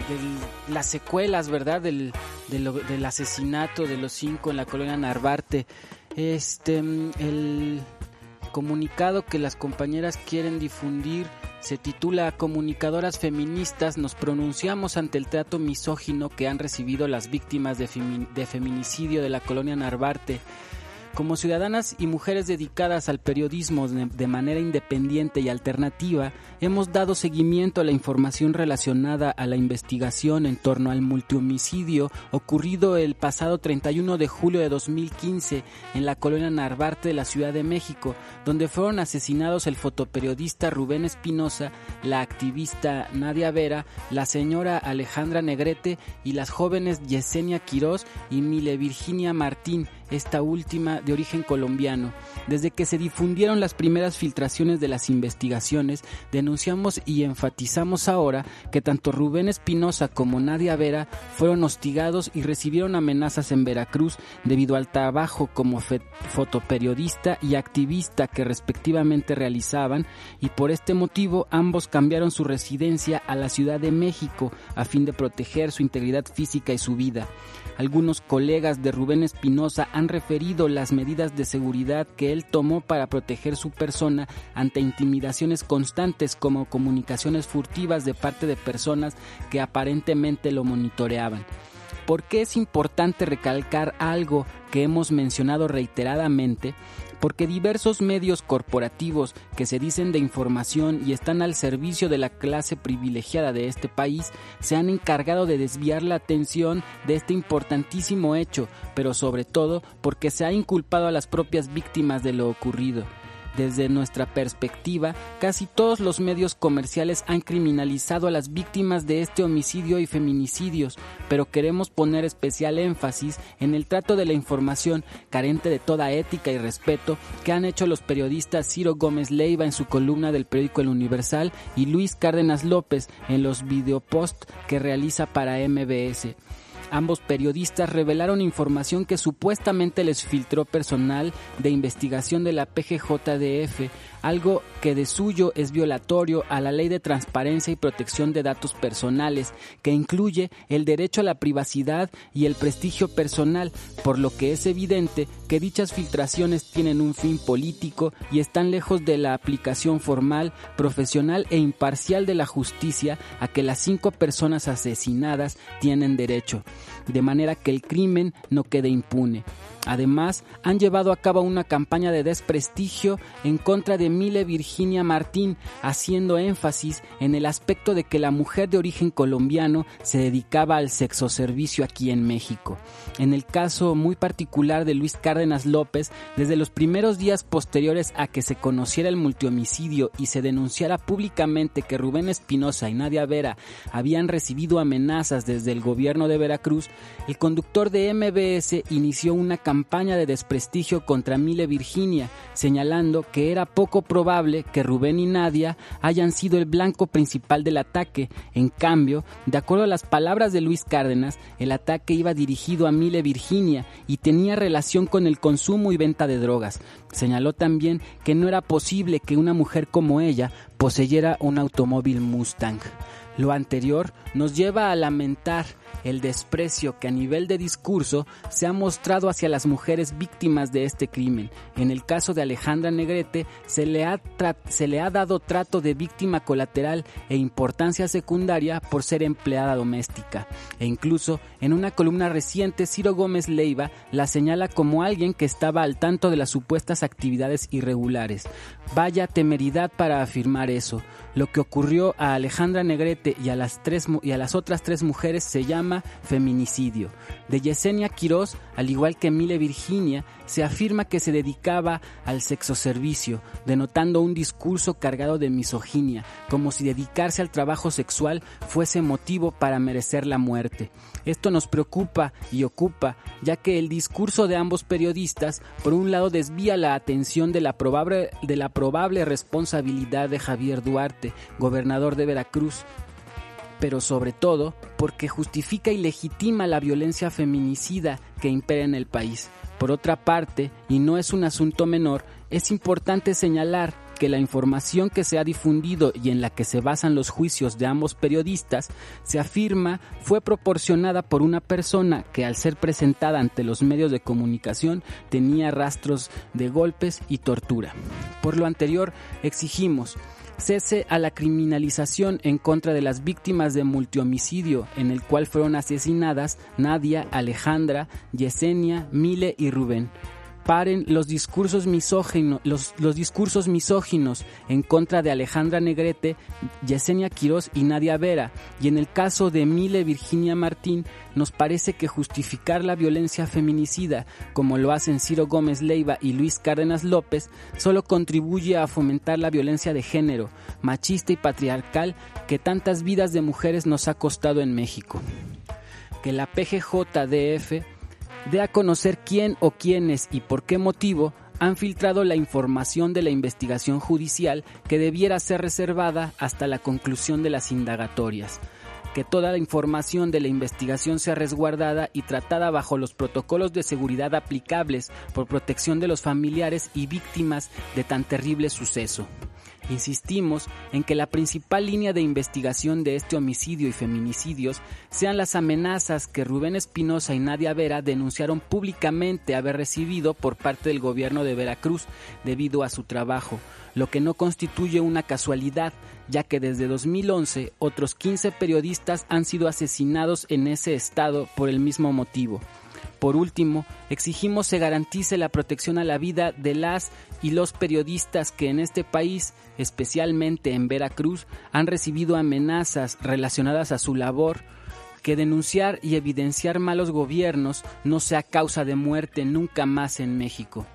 de las secuelas, ¿verdad? Del de lo, del asesinato de los cinco en la colonia Narvarte. Este el comunicado que las compañeras quieren difundir se titula Comunicadoras feministas nos pronunciamos ante el trato misógino que han recibido las víctimas de, femi- de feminicidio de la colonia Narvarte. Como ciudadanas y mujeres dedicadas al periodismo de, de manera independiente y alternativa, hemos dado seguimiento a la información relacionada a la investigación en torno al multihomicidio ocurrido el pasado treinta y uno de julio de dos mil quince en la colonia Narvarte de la Ciudad de México, donde fueron asesinados el fotoperiodista Rubén Espinosa, la activista Nadia Vera, la señora Alejandra Negrete y las jóvenes Yesenia Quirós y Mile Virginia Martín, esta última de origen colombiano. Desde que se difundieron las primeras filtraciones de las investigaciones, denunciamos y enfatizamos ahora que tanto Rubén Espinosa como Nadia Vera fueron hostigados y recibieron amenazas en Veracruz debido al trabajo como fe- fotoperiodista y activista que respectivamente realizaban, y por este motivo ambos cambiaron su residencia a la Ciudad de México a fin de proteger su integridad física y su vida. Algunos colegas de Rubén Espinosa han referido las medidas de seguridad que él tomó para proteger su persona ante intimidaciones constantes como comunicaciones furtivas de parte de personas que aparentemente lo monitoreaban. ¿Por qué es importante recalcar algo que hemos mencionado reiteradamente? Porque diversos medios corporativos que se dicen de información y están al servicio de la clase privilegiada de este país se han encargado de desviar la atención de este importantísimo hecho, pero sobre todo porque se ha inculpado a las propias víctimas de lo ocurrido. Desde nuestra perspectiva, casi todos los medios comerciales han criminalizado a las víctimas de este homicidio y feminicidios, pero queremos poner especial énfasis en el trato de la información carente de toda ética y respeto que han hecho los periodistas Ciro Gómez Leiva en su columna del periódico El Universal y Luis Cárdenas López en los videoposts que realiza para M B S. Ambos periodistas revelaron información que supuestamente les filtró personal de investigación de la P G J D F, algo que de suyo es violatorio a la Ley de Transparencia y Protección de Datos Personales, que incluye el derecho a la privacidad y el prestigio personal, por lo que es evidente que dichas filtraciones tienen un fin político y están lejos de la aplicación formal, profesional e imparcial de la justicia a que las cinco personas asesinadas tienen derecho, de manera que el crimen no quede impune. Además, han llevado a cabo una campaña de desprestigio en contra de Mile Virginia Martín, haciendo énfasis en el aspecto de que la mujer de origen colombiano se dedicaba al sexoservicio aquí en México. En el caso muy particular de Luis Cárdenas López, desde los primeros días posteriores a que se conociera el multihomicidio y se denunciara públicamente que Rubén Espinosa y Nadia Vera habían recibido amenazas desde el gobierno de Veracruz, el conductor de M B S inició una campaña campaña de desprestigio contra Mile Virginia, señalando que era poco probable que Rubén y Nadia hayan sido el blanco principal del ataque. En cambio, de acuerdo a las palabras de Luis Cárdenas, el ataque iba dirigido a Mile Virginia y tenía relación con el consumo y venta de drogas. Señaló también que no era posible que una mujer como ella poseyera un automóvil Mustang. Lo anterior nos lleva a lamentar el desprecio que a nivel de discurso se ha mostrado hacia las mujeres víctimas de este crimen. En el caso de Alejandra Negrete se le ha, tra- se le ha dado trato de víctima colateral e importancia secundaria por ser empleada doméstica. E incluso en una columna reciente, Ciro Gómez Leiva la señala como alguien que estaba al tanto de las supuestas actividades irregulares. Vaya temeridad para afirmar eso. Lo que ocurrió a Alejandra Negrete y a las tres y a las otras tres mujeres se llama llama feminicidio. De Yesenia Quirós, al igual que Mile Virginia, se afirma que se dedicaba al sexoservicio, denotando un discurso cargado de misoginia, como si dedicarse al trabajo sexual fuese motivo para merecer la muerte. Esto nos preocupa y ocupa, ya que el discurso de ambos periodistas, por un lado, desvía la atención de la probable, de la probable responsabilidad de Javier Duarte, gobernador de Veracruz, pero sobre todo porque justifica y legitima la violencia feminicida que impera en el país. Por otra parte, y no es un asunto menor, es importante señalar que la información que se ha difundido y en la que se basan los juicios de ambos periodistas, se afirma fue proporcionada por una persona que, al ser presentada ante los medios de comunicación, tenía rastros de golpes y tortura. Por lo anterior, exigimos cese a la criminalización en contra de las víctimas de multihomicidio en el cual fueron asesinadas Nadia, Alejandra, Yesenia, Mile y Rubén. Paren los discursos misóginos, los, los discursos misóginos en contra de Alejandra Negrete, Yesenia Quirós y Nadia Vera. Y en el caso de Mile Virginia Martín, nos parece que justificar la violencia feminicida, como lo hacen Ciro Gómez Leiva y Luis Cárdenas López, solo contribuye a fomentar la violencia de género, machista y patriarcal que tantas vidas de mujeres nos ha costado en México. Que la P G J D F dé a conocer quién o quiénes y por qué motivo han filtrado la información de la investigación judicial que debiera ser reservada hasta la conclusión de las indagatorias. Que toda la información de la investigación sea resguardada y tratada bajo los protocolos de seguridad aplicables por protección de los familiares y víctimas de tan terrible suceso. Insistimos en que la principal línea de investigación de este homicidio y feminicidios sean las amenazas que Rubén Espinosa y Nadia Vera denunciaron públicamente haber recibido por parte del gobierno de Veracruz debido a su trabajo, lo que no constituye una casualidad, ya que desde dos mil once otros quince periodistas han sido asesinados en ese estado por el mismo motivo. Por último, exigimos se garantice la protección a la vida de las y los periodistas que en este país, especialmente en Veracruz, han recibido amenazas relacionadas a su labor, que denunciar y evidenciar malos gobiernos no sea causa de muerte nunca más en México.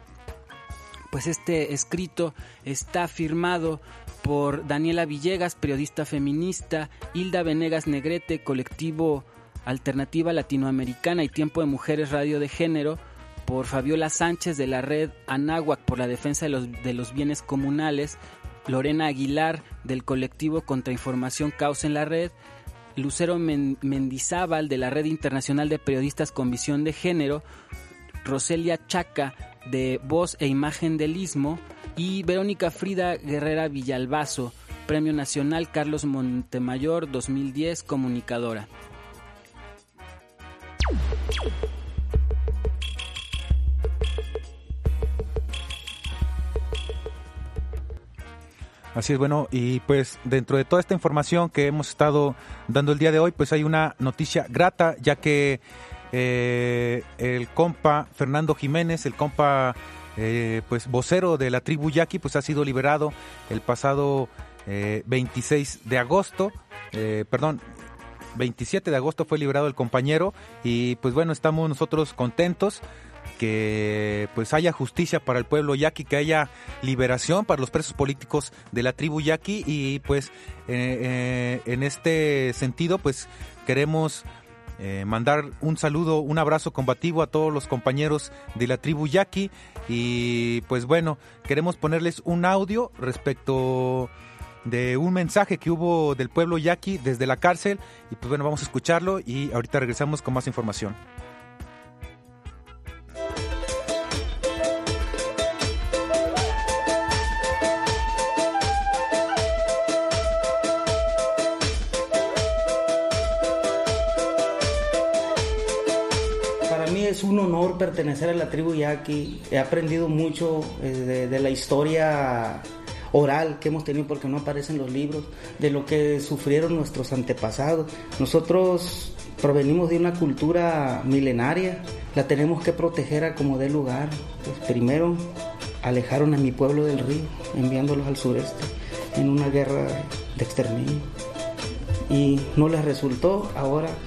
Pues este escrito está firmado por Daniela Villegas, periodista feminista, Hilda Venegas Negrete, colectivo Alternativa Latinoamericana y Tiempo de Mujeres Radio de Género, por Fabiola Sánchez de la red Anáhuac por la defensa de los, de los bienes comunales, Lorena Aguilar del colectivo Contrainformación Causa en la Red, Lucero Mendizábal de la Red Internacional de Periodistas con Visión de Género, Roselia Chaca de Voz e Imagen del Istmo y Verónica Frida Guerrera Villalbazo, Premio Nacional Carlos Montemayor dos mil diez, comunicadora. Así es, bueno, y pues dentro de toda esta información que hemos estado dando el día de hoy, pues hay una noticia grata, ya que eh, el compa Fernando Jiménez, el compa eh, pues vocero de la tribu Yaqui, pues ha sido liberado el pasado eh, veintiséis de agosto, eh, perdón, veintisiete de agosto fue liberado el compañero y pues bueno, estamos nosotros contentos que pues haya justicia para el pueblo yaqui, que haya liberación para los presos políticos de la tribu yaqui y pues eh, eh, en este sentido pues queremos eh, mandar un saludo, un abrazo combativo a todos los compañeros de la tribu yaqui y pues bueno, queremos ponerles un audio respecto de un mensaje que hubo del pueblo yaqui desde la cárcel y pues bueno, vamos a escucharlo y ahorita regresamos con más información. Es un honor pertenecer a la tribu yaqui. He aprendido mucho eh, de, de la historia oral que hemos tenido porque no aparecen los libros, de lo que sufrieron nuestros antepasados. Nosotros provenimos de una cultura milenaria, la tenemos que proteger a como dé lugar. Pues primero alejaron a mi pueblo del río, enviándolos al sureste en una guerra de exterminio y no les resultó. Ahora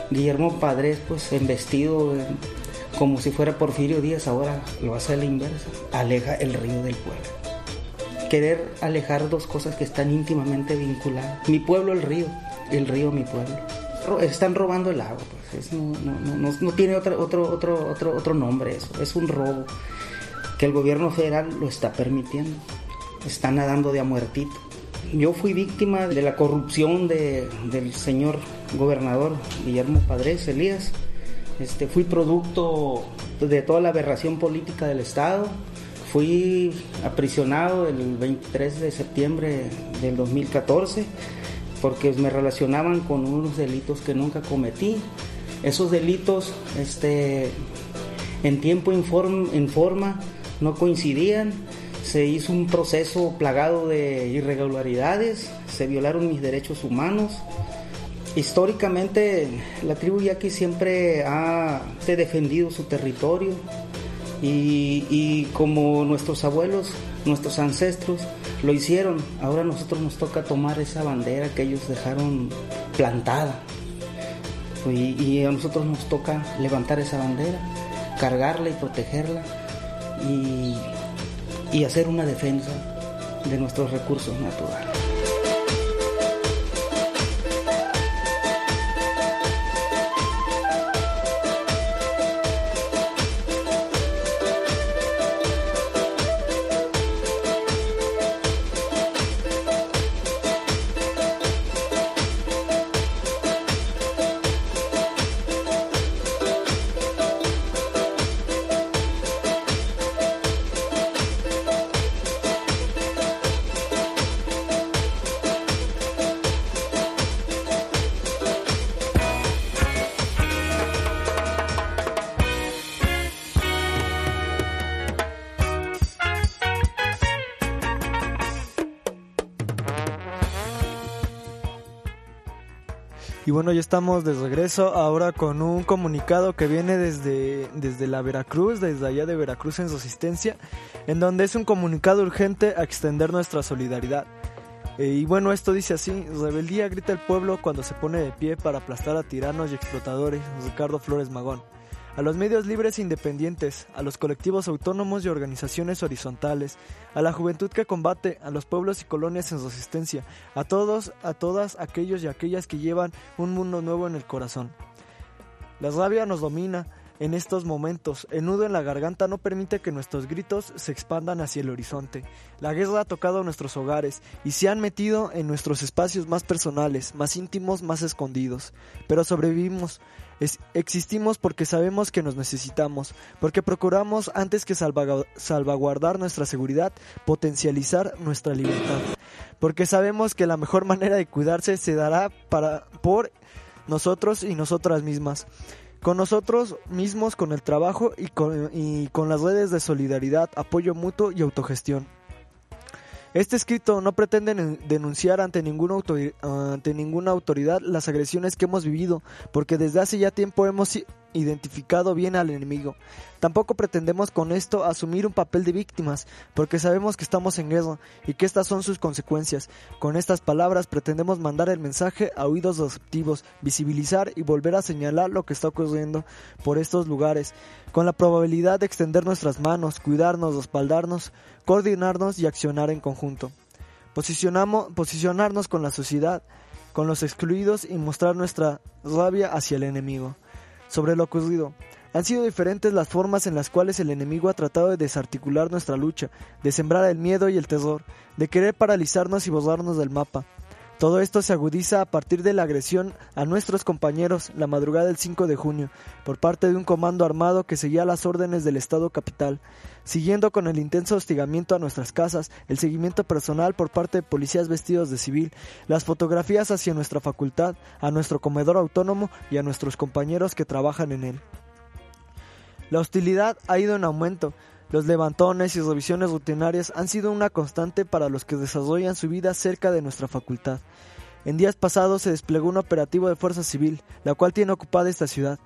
Guillermo Padres, pues embestido en, como si fuera Porfirio Díaz, ahora lo hace a la inversa, aleja el río del pueblo. Querer alejar dos cosas que están íntimamente vinculadas. Mi pueblo, el río, el río, mi pueblo. Están robando el agua, pues. Es, no, no, no, no tiene otro, otro, otro, otro, otro nombre eso, es un robo que el gobierno federal lo está permitiendo. Está nadando de a muertito. Yo fui víctima de la corrupción de, del señor gobernador Guillermo Padres Elías. Este, fui producto de toda la aberración política del Estado. Fui aprisionado el veintitrés de septiembre del dos mil catorce porque me relacionaban con unos delitos que nunca cometí. Esos delitos este, en tiempo y en forma no coincidían. Se hizo un proceso plagado de irregularidades, se violaron mis derechos humanos. Históricamente la tribu yaqui siempre ha defendido su territorio y, y como nuestros abuelos, nuestros ancestros lo hicieron, ahora a nosotros nos toca tomar esa bandera que ellos dejaron plantada y, y a nosotros nos toca levantar esa bandera, cargarla y protegerla y, y hacer una defensa de nuestros recursos naturales. Y bueno, ya estamos de regreso ahora con un comunicado que viene desde, desde la Veracruz, desde allá de Veracruz en Resistencia, en donde es un comunicado urgente a extender nuestra solidaridad. Eh, y bueno, esto dice así: rebeldía grita el pueblo cuando se pone de pie para aplastar a tiranos y explotadores. Ricardo Flores Magón. A los medios libres e independientes, a los colectivos autónomos y organizaciones horizontales, a la juventud que combate, a los pueblos y colonias en resistencia, a todos, a todas aquellos y aquellas que llevan un mundo nuevo en el corazón. La rabia nos domina en estos momentos, el nudo en la garganta no permite que nuestros gritos se expandan hacia el horizonte. La guerra ha tocado nuestros hogares y se han metido en nuestros espacios más personales, más íntimos, más escondidos, pero sobrevivimos. Es, existimos porque sabemos que nos necesitamos, porque procuramos antes que salvagu- salvaguardar nuestra seguridad, potencializar nuestra libertad, porque sabemos que la mejor manera de cuidarse se dará para, por nosotros y nosotras mismas, con nosotros mismos, con el trabajo y con, y con las redes de solidaridad, apoyo mutuo y autogestión. Este escrito no pretende denunciar ante ninguna, autor- ante ninguna autoridad las agresiones que hemos vivido, porque desde hace ya tiempo hemos identificado bien al enemigo. Tampoco pretendemos con esto asumir un papel de víctimas, porque sabemos que estamos en guerra y que estas son sus consecuencias. Con estas palabras pretendemos mandar el mensaje a oídos receptivos, visibilizar y volver a señalar lo que está ocurriendo por estos lugares, con la probabilidad de extender nuestras manos, cuidarnos, respaldarnos, coordinarnos y accionar en conjunto. Posicionamos, posicionarnos con la sociedad, con los excluidos y mostrar nuestra rabia hacia el enemigo. Sobre lo ocurrido, han sido diferentes las formas en las cuales el enemigo ha tratado de desarticular nuestra lucha, de sembrar el miedo y el terror, de querer paralizarnos y borrarnos del mapa. Todo esto se agudiza a partir de la agresión a nuestros compañeros la madrugada del cinco de junio, por parte de un comando armado que seguía las órdenes del Estado Capital, siguiendo con el intenso hostigamiento a nuestras casas, el seguimiento personal por parte de policías vestidos de civil, las fotografías hacia nuestra facultad, a nuestro comedor autónomo y a nuestros compañeros que trabajan en él. La hostilidad ha ido en aumento. Los levantones y revisiones rutinarias han sido una constante para los que desarrollan su vida cerca de nuestra facultad. En días pasados se desplegó un operativo de Fuerza Civil, la cual tiene ocupada esta ciudad.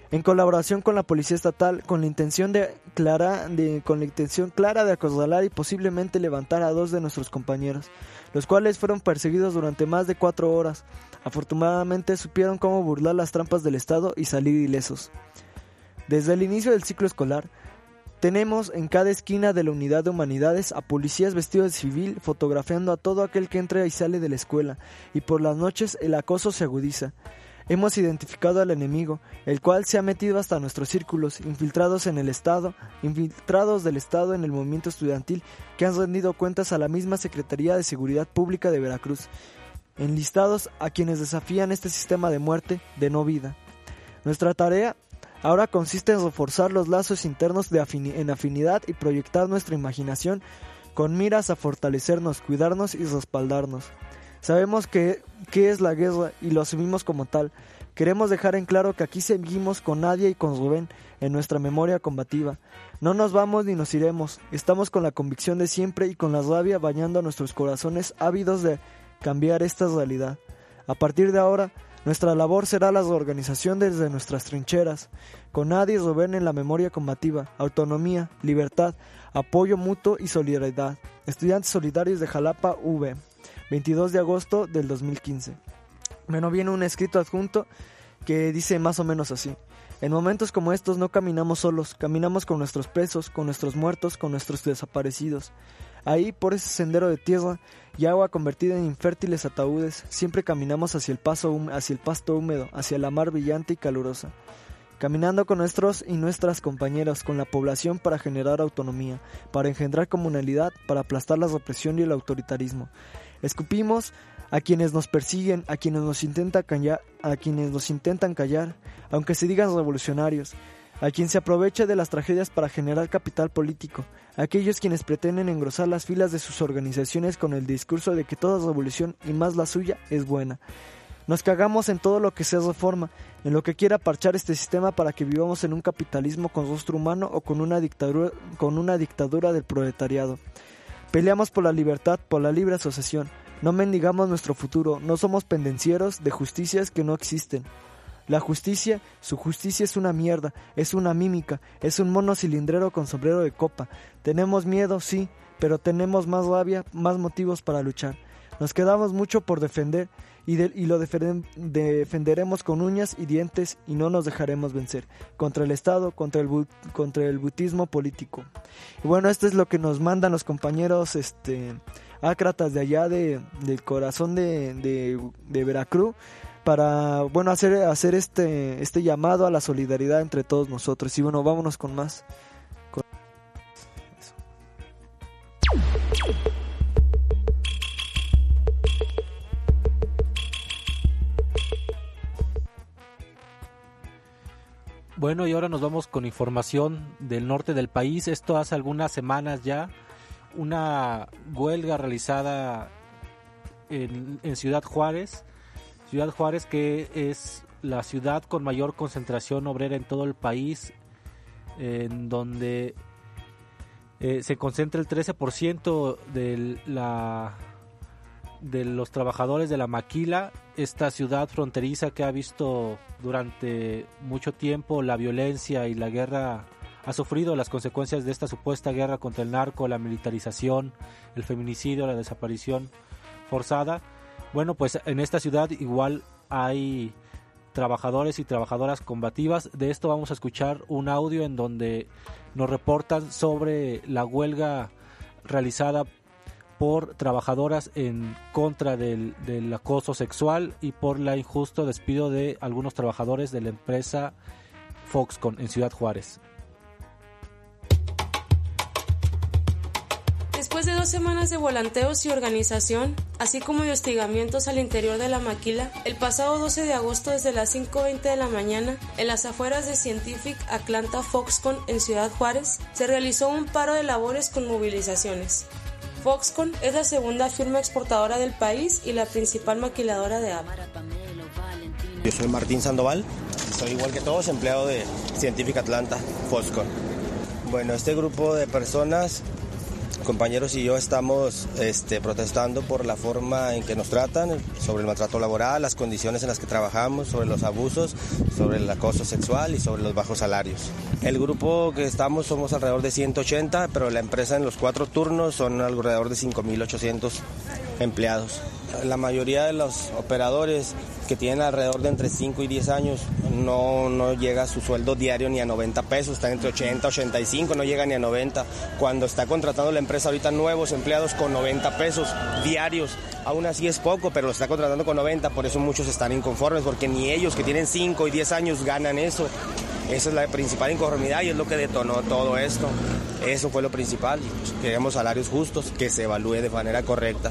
en colaboración con la Policía Estatal, con la intención de clara, de, con la intención clara de acorralar y posiblemente levantar a dos de nuestros compañeros, los cuales fueron perseguidos durante más de cuatro horas. Afortunadamente supieron cómo burlar las trampas del Estado y salir ilesos. Desde el inicio del ciclo escolar, tenemos en cada esquina de la unidad de humanidades a policías vestidos de civil fotografiando a todo aquel que entra y sale de la escuela, y por las noches el acoso se agudiza. Hemos identificado al enemigo, el cual se ha metido hasta nuestros círculos, infiltrados en el Estado, infiltrados del Estado en el movimiento estudiantil, que han rendido cuentas a la misma Secretaría de Seguridad Pública de Veracruz, enlistados a quienes desafían este sistema de muerte, de no vida. Nuestra tarea ahora consiste en reforzar los lazos internos de afini- en afinidad y proyectar nuestra imaginación con miras a fortalecernos, cuidarnos y respaldarnos. Sabemos que, que es la guerra y lo asumimos como tal. Queremos dejar en claro que aquí seguimos con Nadia y con Rubén en nuestra memoria combativa. No nos vamos ni nos iremos. Estamos con la convicción de siempre y con la rabia bañando a nuestros corazones ávidos de cambiar esta realidad. A partir de ahora, nuestra labor será la reorganización desde nuestras trincheras, con Nadia y Rubén en la memoria combativa, autonomía, libertad, apoyo mutuo y solidaridad. Estudiantes Solidarios de Jalapa, V. veintidós de agosto del dos mil quince. Bueno, viene un escrito adjunto que dice más o menos así: en momentos como estos no caminamos solos, caminamos con nuestros presos, con nuestros muertos, con nuestros desaparecidos. Ahí, por ese sendero de tierra y agua convertida en infértiles ataúdes, siempre caminamos hacia el, paso hum- hacia el pasto húmedo, hacia la mar brillante y calurosa. Caminando con nuestros y nuestras compañeros, con la población para generar autonomía, para engendrar comunalidad, para aplastar la represión y el autoritarismo. Escupimos a quienes nos persiguen, a quienes nos intentan callar, a quienes nos intentan callar, aunque se digan revolucionarios, a quien se aprovecha de las tragedias para generar capital político, a aquellos quienes pretenden engrosar las filas de sus organizaciones con el discurso de que toda revolución, y más la suya, es buena. Nos cagamos en todo lo que sea reforma, en lo que quiera parchar este sistema para que vivamos en un capitalismo con rostro humano o con una dictadura, con una dictadura del proletariado. Peleamos por la libertad, por la libre asociación. No mendigamos nuestro futuro, no somos pendencieros de justicias que no existen. La justicia, su justicia es una mierda, es una mímica, es un mono cilindrero con sombrero de copa. Tenemos miedo, sí, pero tenemos más rabia, más motivos para luchar. Nos quedamos mucho por defender y, de, y lo defenden, defenderemos con uñas y dientes y no nos dejaremos vencer contra el Estado, contra el, contra el butismo político. Y bueno, esto es lo que nos mandan los compañeros este, ácratas de allá de, del corazón de, de, de Veracruz, para bueno hacer hacer este este llamado a la solidaridad entre todos nosotros. Y bueno, vámonos con más. Con... Bueno, y ahora nos vamos con información del norte del país. Esto hace algunas semanas ya, una huelga realizada en, en Ciudad Juárez. Ciudad Juárez, que es la ciudad con mayor concentración obrera en todo el país, en donde eh, se concentra el trece por ciento de, la, de los trabajadores de la maquila. Esta ciudad fronteriza que ha visto durante mucho tiempo la violencia y la guerra, ha sufrido las consecuencias de esta supuesta guerra contra el narco, la militarización, el feminicidio, la desaparición forzada. Bueno, pues en esta ciudad igual hay trabajadores y trabajadoras combativas. De esto vamos a escuchar un audio en donde nos reportan sobre la huelga realizada por trabajadoras en contra del, del acoso sexual y por la injusto despido de algunos trabajadores de la empresa Foxconn en Ciudad Juárez. Después de dos semanas de volanteos y organización, así como de hostigamientos al interior de la maquila, el pasado doce de agosto desde las cinco veinte de la mañana, en las afueras de Scientific Atlanta Foxconn en Ciudad Juárez, se realizó un paro de labores con movilizaciones. Foxconn es la segunda firma exportadora del país y la principal maquiladora de agua. Yo soy Martín Sandoval, soy igual que todos empleado de Scientific Atlanta Foxconn. Bueno, este grupo de personas compañeros y yo estamos este, protestando por la forma en que nos tratan, sobre el maltrato laboral, las condiciones en las que trabajamos, sobre los abusos, sobre el acoso sexual y sobre los bajos salarios. El grupo que estamos somos alrededor de ciento ochenta, pero la empresa en los cuatro turnos son alrededor de cinco mil ochocientos empleados. La mayoría de los operadores que tienen alrededor de entre cinco y diez años no, no llega su sueldo diario ni a noventa pesos, está entre ochenta, ochenta y cinco, no llega ni a noventa. Cuando está contratando la empresa ahorita nuevos empleados con noventa pesos diarios, aún así es poco, pero lo está contratando con noventa, por eso muchos están inconformes, porque ni ellos que tienen cinco y diez años ganan eso. Esa es la principal inconformidad y es lo que detonó todo esto. Eso fue lo principal. Queremos salarios justos, que se evalúe de manera correcta.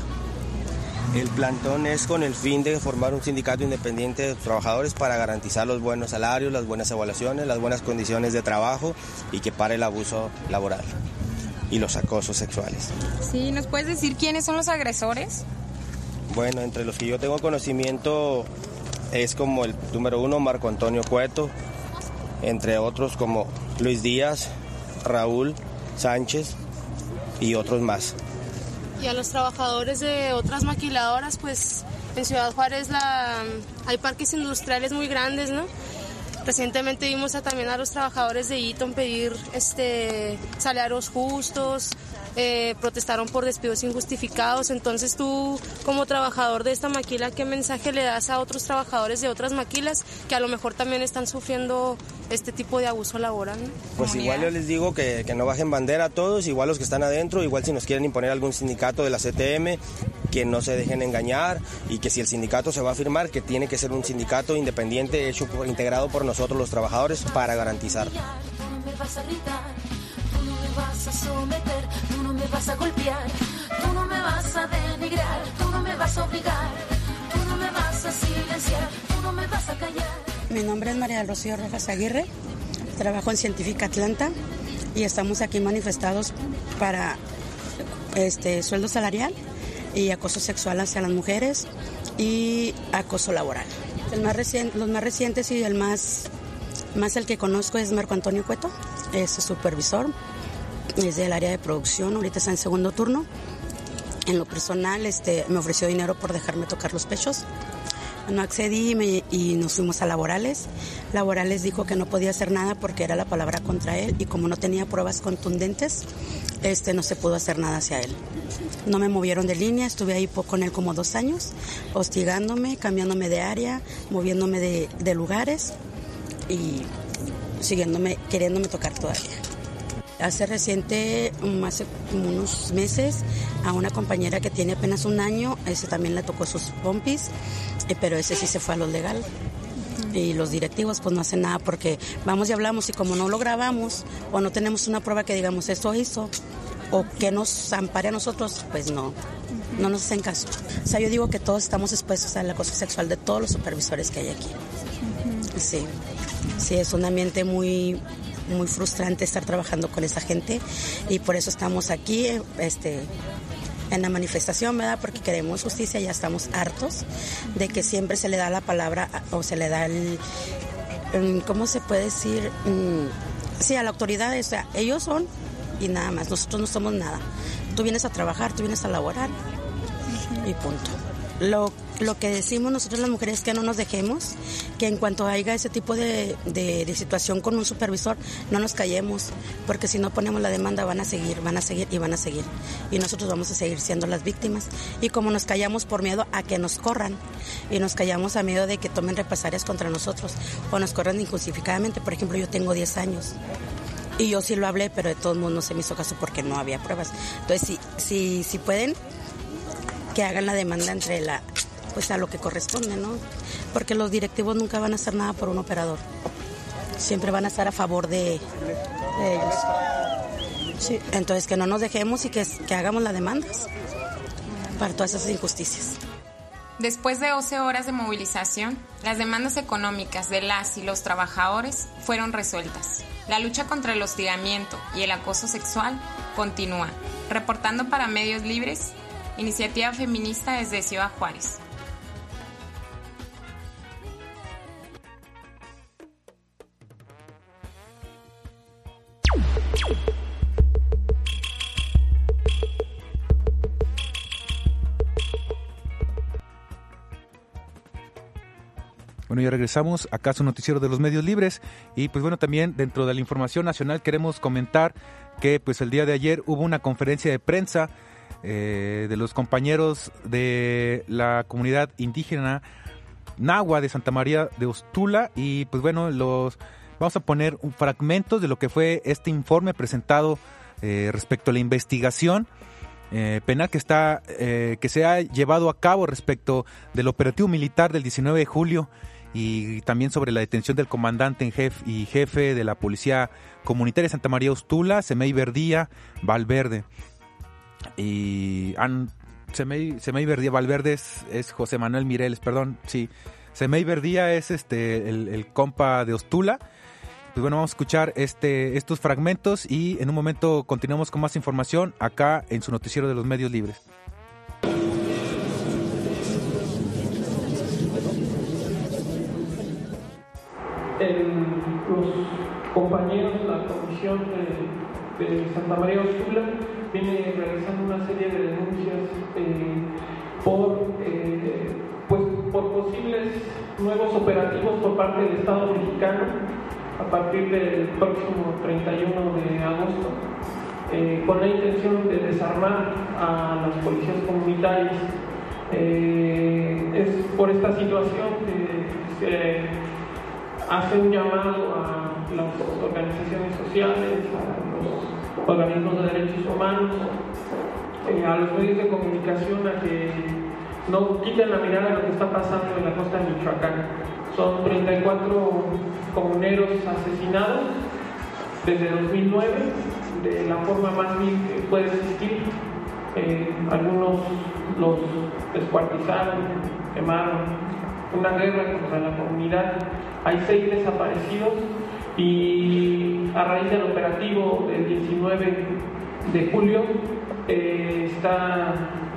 El plantón es con el fin de formar un sindicato independiente de trabajadores para garantizar los buenos salarios, las buenas evaluaciones, las buenas condiciones de trabajo y que pare el abuso laboral y los acosos sexuales. Sí, ¿nos puedes decir quiénes son los agresores? Bueno, entre los que yo tengo conocimiento es como el número uno, Marco Antonio Cueto, entre otros como Luis Díaz, Raúl Sánchez y otros más. Y a los trabajadores de otras maquiladoras, pues en Ciudad Juárez la, hay parques industriales muy grandes, ¿no? Recientemente vimos a, también a los trabajadores de Eaton pedir este, salarios justos, eh, protestaron por despidos injustificados. Entonces tú, como trabajador de esta maquila, ¿qué mensaje le das a otros trabajadores de otras maquilas que a lo mejor también están sufriendo este tipo de abuso laboral, ¿no? Pues igual yo les digo que, que no bajen bandera a todos, igual los que están adentro, igual si nos quieren imponer algún sindicato de la C T M, que no se dejen engañar y que si el sindicato se va a firmar, que tiene que ser un sindicato independiente hecho por, integrado por nosotros los trabajadores para garantizar. Tú no me vas a gritar, tú no me vas a someter, tú no me vas a golpear, tú no me vas a denigrar, tú no me vas a obligar, tú no me vas a silenciar, tú no me vas a callar. Mi nombre es María del Rocío Rojas Aguirre, trabajo en Científica Atlanta y estamos aquí manifestados para este sueldo salarial y acoso sexual hacia las mujeres y acoso laboral. El más reciente, los más recientes y el más, más el que conozco es Marco Antonio Cueto, es supervisor, es del área de producción, ahorita está en segundo turno. En lo personal este, me ofreció dinero por dejarme tocar los pechos. No accedí y, me, y nos fuimos a laborales. Laborales dijo que no podía hacer nada porque era la palabra contra él y como no tenía pruebas contundentes, este, no se pudo hacer nada hacia él. No me movieron de línea, estuve ahí con él como dos años, hostigándome, cambiándome de área, moviéndome de, de lugares y siguiéndome, queriéndome tocar todavía. Hace reciente, hace unos meses, a una compañera que tiene apenas un año, ese también le tocó sus pompis, pero ese sí se fue a lo legal. Y los directivos pues no hacen nada porque vamos y hablamos y como no lo grabamos o no tenemos una prueba que digamos esto hizo o que nos ampare a nosotros, pues no, no nos hacen caso. O sea, yo digo que todos estamos expuestos al acoso sexual de todos los supervisores que hay aquí. Sí, sí, es un ambiente muy... muy frustrante estar trabajando con esa gente y por eso estamos aquí este, en la manifestación, ¿verdad? Porque queremos justicia, ya estamos hartos de que siempre se le da la palabra o se le da el, ¿cómo se puede decir? Sí, a la autoridad, o sea, ellos son y nada más, nosotros no somos nada. Tú vienes a trabajar, tú vienes a laborar y punto. Lo, lo que decimos nosotros las mujeres es que no nos dejemos, que en cuanto haya ese tipo de, de, de situación con un supervisor, no nos callemos, porque si no ponemos la demanda van a seguir, van a seguir y van a seguir. Y nosotros vamos a seguir siendo las víctimas. Y como nos callamos por miedo a que nos corran, y nos callamos a miedo de que tomen represalias contra nosotros, o nos corran injustificadamente. Por ejemplo, yo tengo diez años. Y yo sí lo hablé, pero de todos modos no se me hizo caso porque no había pruebas. Entonces, si, si, si pueden... que hagan la demanda entre la, pues a lo que corresponde, ¿no? Porque los directivos nunca van a hacer nada por un operador. Siempre van a estar a favor de, de ellos. Sí. Entonces que no nos dejemos y que, que hagamos las demandas para todas esas injusticias. Después de doce horas de movilización, las demandas económicas de las y los trabajadores fueron resueltas. La lucha contra el hostigamiento y el acoso sexual continúa. Reportando para Medios Libres, Iniciativa Feminista desde Ciudad Juárez. Bueno, ya regresamos acá a su noticiero de los medios libres y pues bueno, también dentro de la información nacional queremos comentar que pues el día de ayer hubo una conferencia de prensa eh, de los compañeros de la comunidad indígena Nahua de Santa María de Ostula y pues bueno, los vamos a poner un fragmento de lo que fue este informe presentado eh, respecto a la investigación Eh, penal que está eh, que se ha llevado a cabo respecto del operativo militar del diecinueve de julio y también sobre la detención del comandante en jefe y jefe de la Policía Comunitaria de Santa María Ostula, Semei Verdía Valverde. Y han, Semei, Semei Verdía Valverde es, es José Manuel Mireles, perdón, sí. Semei Verdía es este el, el compa de Ostula. Pues bueno, vamos a escuchar este, estos fragmentos y en un momento continuamos con más información acá en su noticiero de los medios libres. El, los compañeros de la Comisión de, de Santa María Ostula viene realizando una serie de denuncias eh, por, eh, pues, por posibles nuevos operativos por parte del Estado mexicano a partir del próximo treinta y uno de agosto, eh, con la intención de desarmar a las policías comunitarias. Eh, es por esta situación que se hace un llamado a las organizaciones sociales, a los organismos de derechos humanos, eh, a los medios de comunicación a que no quiten la mirada de lo que está pasando en la costa de Michoacán. Son treinta y cuatro comuneros asesinados desde dos mil nueve, de la forma más vil que puede existir. Eh, algunos los descuartizaron, quemaron, una guerra contra la comunidad. Hay seis desaparecidos y a raíz del operativo del diecinueve de julio eh, está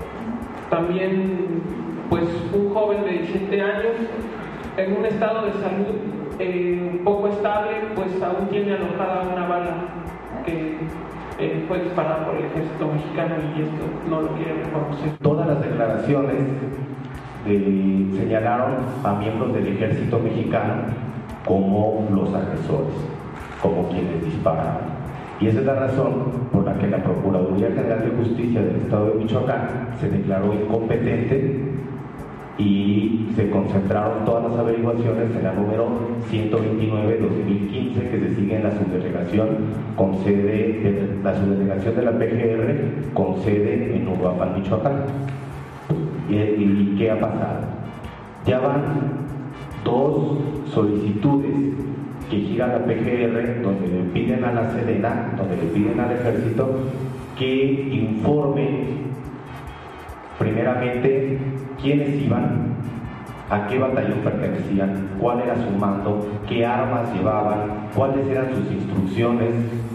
también pues un joven de diecisiete años en un estado de salud eh, un poco estable, pues aún tiene alojada una bala que eh, fue disparada por el ejército mexicano y esto no lo quiere reconocer. Todas las declaraciones de, señalaron a miembros del ejército mexicano como los agresores, como quienes dispararon. Y esa es la razón por la que la Procuraduría General de Justicia del Estado de Michoacán se declaró incompetente y se concentraron todas las averiguaciones en la número ciento veintinueve de dos mil quince que se sigue en la subdelegación con sede de la subdelegación de la P G R con sede en Uruapan, Michoacán. ¿Y, y qué ha pasado? Ya van dos solicitudes que gira la P G R donde le piden a la Sedena, donde le piden al Ejército que informe primeramente quiénes iban, a qué batallón pertenecían, cuál era su mando, qué armas llevaban, cuáles eran sus instrucciones,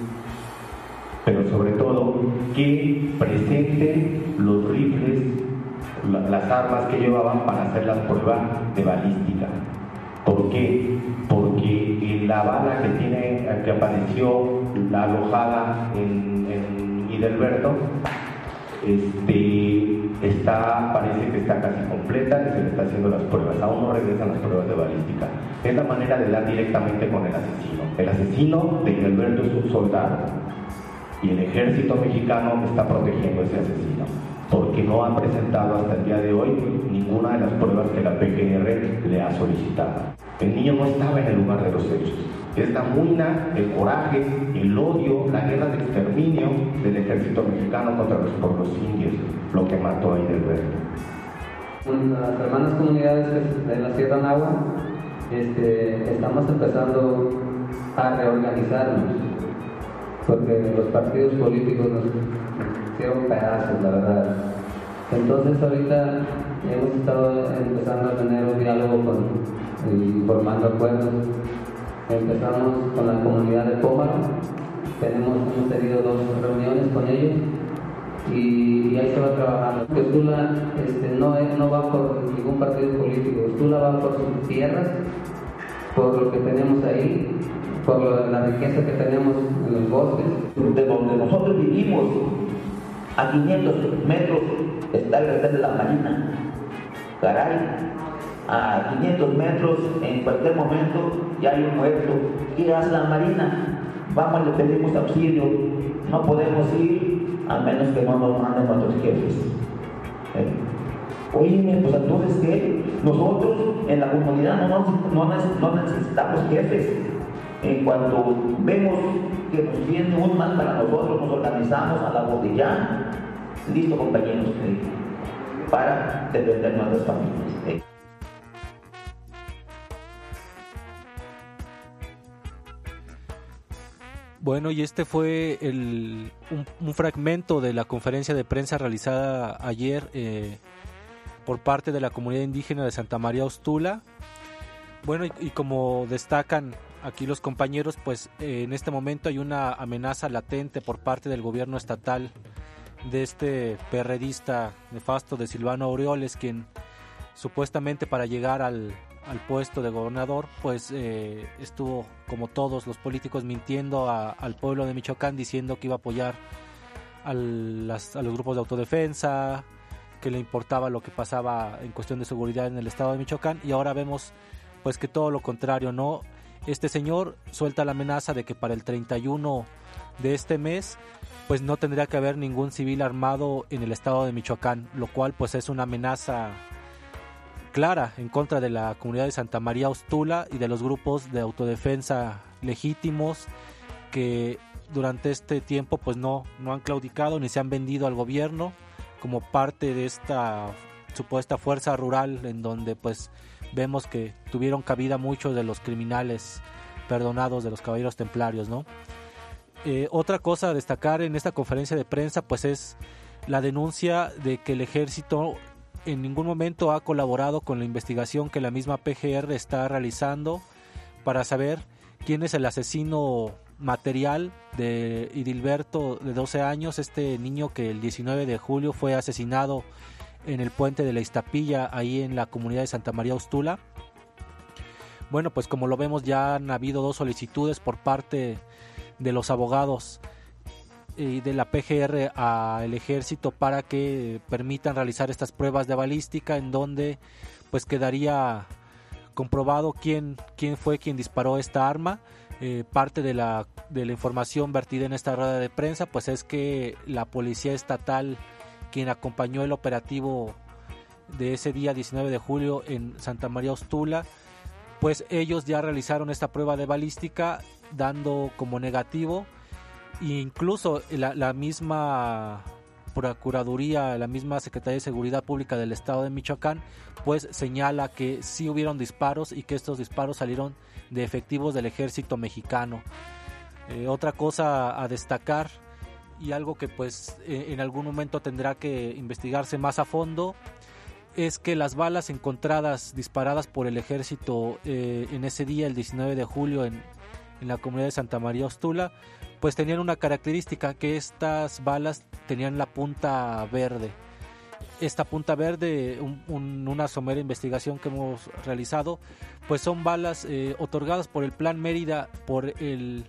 pero sobre todo que presenten los rifles, las armas que llevaban para hacer las pruebas de balística. ¿Por qué? Porque la bala que tiene, que apareció la alojada en, en Hidelberto, este, está, parece que está casi completa y se le está haciendo las pruebas. Aún no regresan las pruebas de balística. Es la manera de dar directamente con el asesino. El asesino de Hidelberto es un soldado y el ejército mexicano está protegiendo a ese asesino, porque no han presentado hasta el día de hoy ninguna de las pruebas que la P G R le ha solicitado. El niño no estaba en el lugar de los hechos. Es la muina, el coraje, el odio, la guerra de exterminio del ejército mexicano contra los pueblos indios, lo que mató a Hidelberto. Las hermanas comunidades de la Sierra Nahua este, estamos empezando a reorganizarnos, porque los partidos políticos nos hicieron pedazos, la verdad. Entonces ahorita hemos estado empezando a tener un diálogo con, y formando acuerdos. Empezamos con la comunidad de Pómaro, tenemos, hemos tenido dos reuniones con ellos y, y ahí se va trabajando. Ostula este, no, es, no va por ningún partido político, Ostula va por sus tierras, por lo que tenemos ahí, por lo, la riqueza que tenemos en los bosques. De donde nosotros vivimos, a quinientos metros está el retén de la Marina. Caray, a quinientos metros, en cualquier momento ya hay un muerto. ¿Qué hace la Marina? Vamos, le pedimos auxilio, no podemos ir a menos que no nos manden nuestros jefes. ¿Eh? Oye, pues entonces ¿qué? Nosotros en la comunidad no, no, no necesitamos jefes. En cuanto vemos que nos viene un mal para nosotros, nos organizamos a la botella. Listo, compañeros, ¿eh? Para defender nuestras familias. ¿Eh? Bueno, y este fue el, un, un fragmento de la conferencia de prensa realizada ayer eh, por parte de la comunidad indígena de Santa María Ostula. Bueno, y, y como destacan aquí los compañeros, pues eh, en este momento hay una amenaza latente por parte del gobierno estatal de este perredista nefasto de Silvano Aureoles, quien supuestamente para llegar al, al puesto de gobernador, pues eh, estuvo, como todos los políticos, mintiendo a, al pueblo de Michoacán, diciendo que iba a apoyar a, las, a los grupos de autodefensa, que le importaba lo que pasaba en cuestión de seguridad en el estado de Michoacán, y ahora vemos pues que todo lo contrario, ¿no? Este señor suelta la amenaza de que para el treinta y uno de este mes pues no tendría que haber ningún civil armado en el estado de Michoacán, lo cual pues es una amenaza clara en contra de la comunidad de Santa María Ostula y de los grupos de autodefensa legítimos que durante este tiempo pues no, no han claudicado ni se han vendido al gobierno como parte de esta supuesta fuerza rural, en donde pues vemos que tuvieron cabida muchos de los criminales perdonados de los caballeros templarios, ¿no? Eh, otra cosa a destacar en esta conferencia de prensa pues es la denuncia de que el ejército en ningún momento ha colaborado con la investigación que la misma P G R está realizando para saber quién es el asesino material de Idilberto, de doce años, este niño que el diecinueve de julio fue asesinado en el puente de la Iztapilla, ahí en la comunidad de Santa María Ostula. Bueno, pues como lo vemos, ya han habido dos solicitudes por parte de los abogados y de la P G R al ejército para que permitan realizar estas pruebas de balística, en donde pues quedaría comprobado quién, quién fue quien disparó esta arma. Eh, parte de la, de la información vertida en esta rueda de prensa pues es que la policía estatal, quien acompañó el operativo de ese día diecinueve de julio en Santa María Ostula, pues ellos ya realizaron esta prueba de balística dando como negativo, e incluso la, la misma Procuraduría, la misma Secretaría de Seguridad Pública del Estado de Michoacán, pues señala que sí hubieron disparos y que estos disparos salieron de efectivos del ejército mexicano. Eh, otra cosa a destacar, y algo que pues eh, en algún momento tendrá que investigarse más a fondo, es que las balas encontradas disparadas por el ejército eh, en ese día, el diecinueve de julio, en, en la comunidad de Santa María Ostula, pues tenían una característica, que estas balas tenían la punta verde. Esta punta verde, un, un, una somera investigación que hemos realizado, pues son balas eh, otorgadas por el Plan Mérida, por el,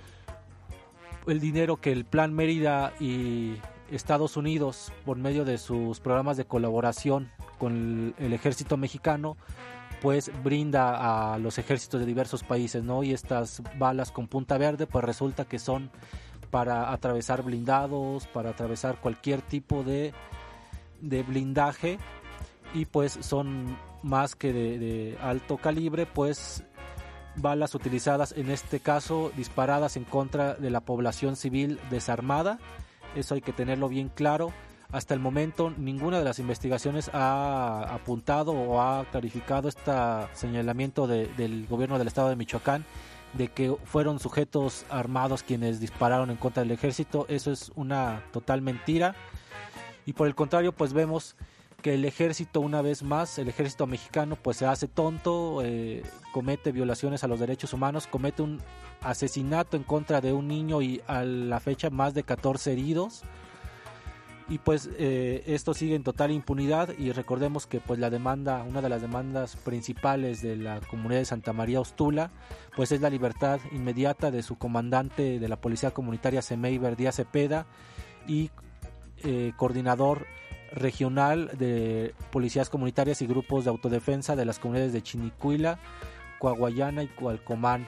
el dinero que el Plan Mérida y Estados Unidos, por medio de sus programas de colaboración con el, el ejército mexicano, pues brinda a los ejércitos de diversos países, ¿no? Y estas balas con punta verde pues resulta que son para atravesar blindados, para atravesar cualquier tipo de, de blindaje, y pues son más que de, de alto calibre, pues balas utilizadas en este caso disparadas en contra de la población civil desarmada. Eso hay que tenerlo bien claro. Hasta el momento ninguna de las investigaciones ha apuntado o ha clarificado este señalamiento de, del gobierno del estado de Michoacán de que fueron sujetos armados quienes dispararon en contra del ejército. Eso es una total mentira, y por el contrario pues vemos que el ejército, una vez más, el ejército mexicano pues se hace tonto, eh, comete violaciones a los derechos humanos, comete un asesinato en contra de un niño y a la fecha más de catorce heridos. Y pues eh, esto sigue en total impunidad, y recordemos que pues la demanda, una de las demandas principales de la comunidad de Santa María Ostula, pues es la libertad inmediata de su comandante de la Policía Comunitaria, Semeiber Díaz Cepeda, y eh, coordinador regional de policías comunitarias y grupos de autodefensa de las comunidades de Chinicuila, Coahuayana y Cualcomán.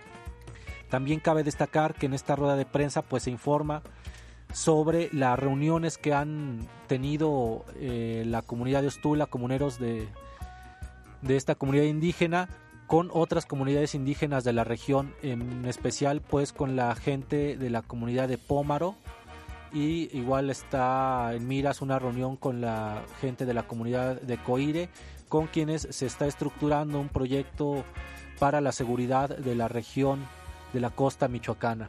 También cabe destacar que en esta rueda de prensa pues se informa sobre las reuniones que han tenido eh, la comunidad de Ostula, comuneros de, de esta comunidad indígena, con otras comunidades indígenas de la región, en especial pues con la gente de la comunidad de Pómaro, y igual está en miras una reunión con la gente de la comunidad de Coire, con quienes se está estructurando un proyecto para la seguridad de la región de la costa michoacana.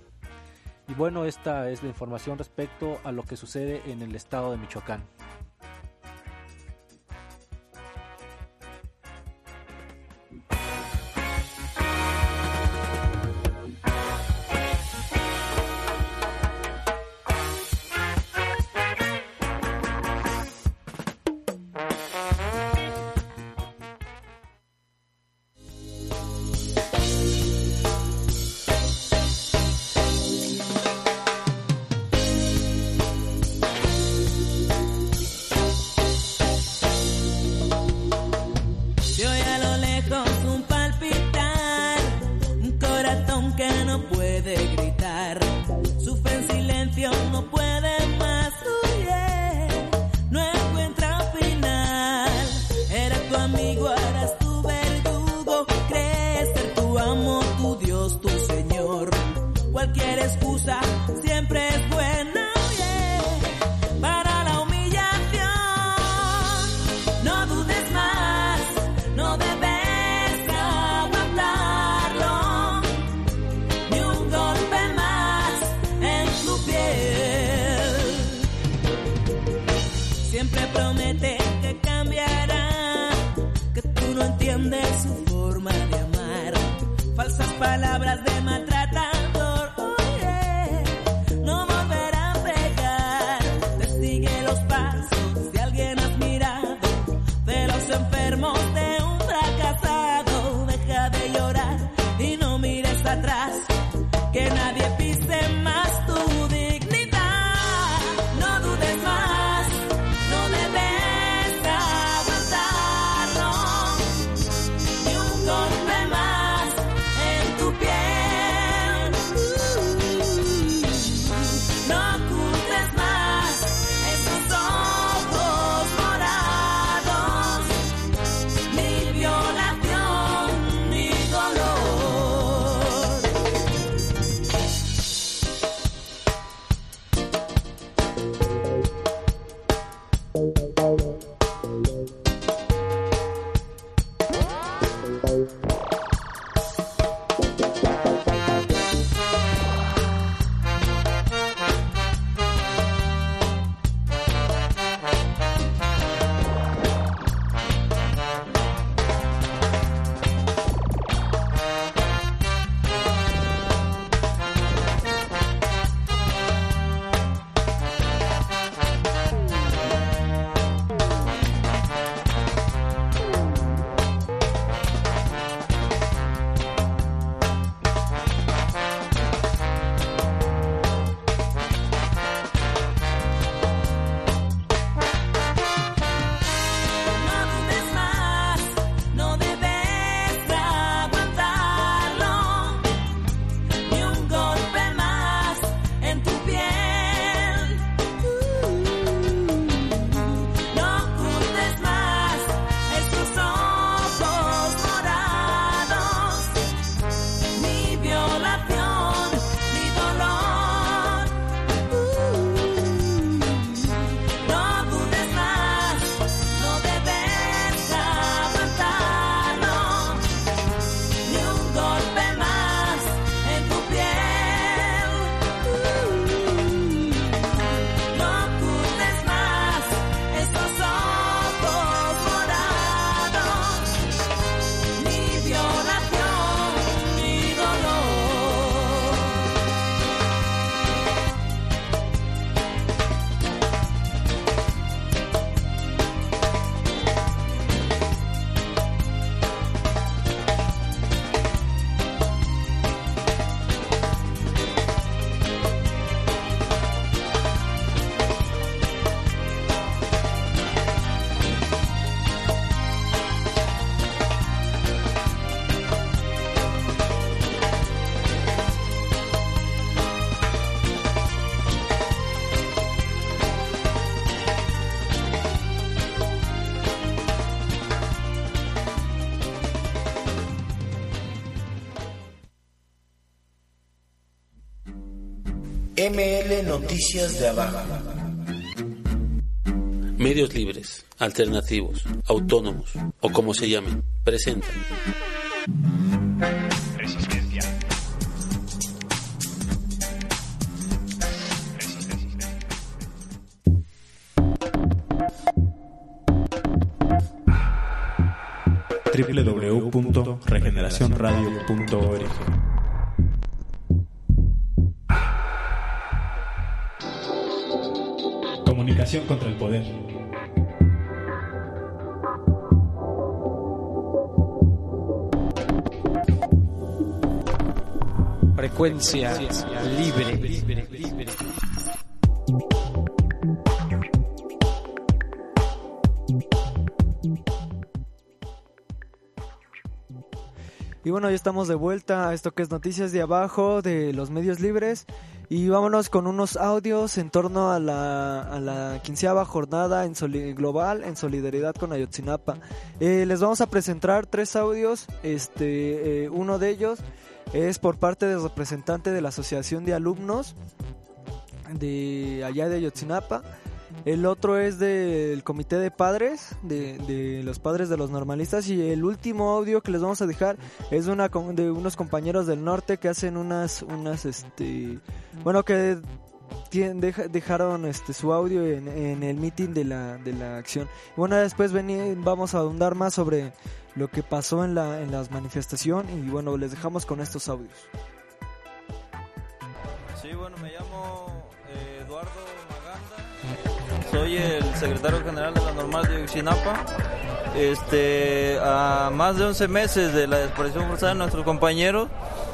Y bueno, esta es la información respecto a lo que sucede en el estado de Michoacán. Ni un golpe más en tu piel. M L Noticias de Abajo. Medios libres, alternativos, autónomos o como se llamen, presentan Resistencia. doble u doble u doble u punto regeneración radio punto org. Comunicación contra el poder. Frecuencia libre. Y bueno, ya estamos de vuelta a esto que es Noticias de Abajo de los medios libres. Y vámonos con unos audios en torno a la, a la quinceava jornada en soli- global en solidaridad con Ayotzinapa. Eh, les vamos a presentar tres audios. Este, eh, uno de ellos es por parte del representante de la Asociación de Alumnos de allá de Ayotzinapa. El otro es del Comité de Padres, de, de los padres de los normalistas. Y el último audio que les vamos a dejar es de, una, de unos compañeros del norte que hacen unas, unas este, bueno, que tienen, deja, dejaron este su audio en, en el meeting de la, de la acción. Y bueno, después vení, vamos a ahondar más sobre lo que pasó en la en las manifestaciones. Y bueno, les dejamos con estos audios. Sí, bueno, me llamo eh, Eduardo Maganda, soy el secretario general de la Normal de Ayotzinapa. Este, a más de once meses de la desaparición forzada de nuestros compañeros,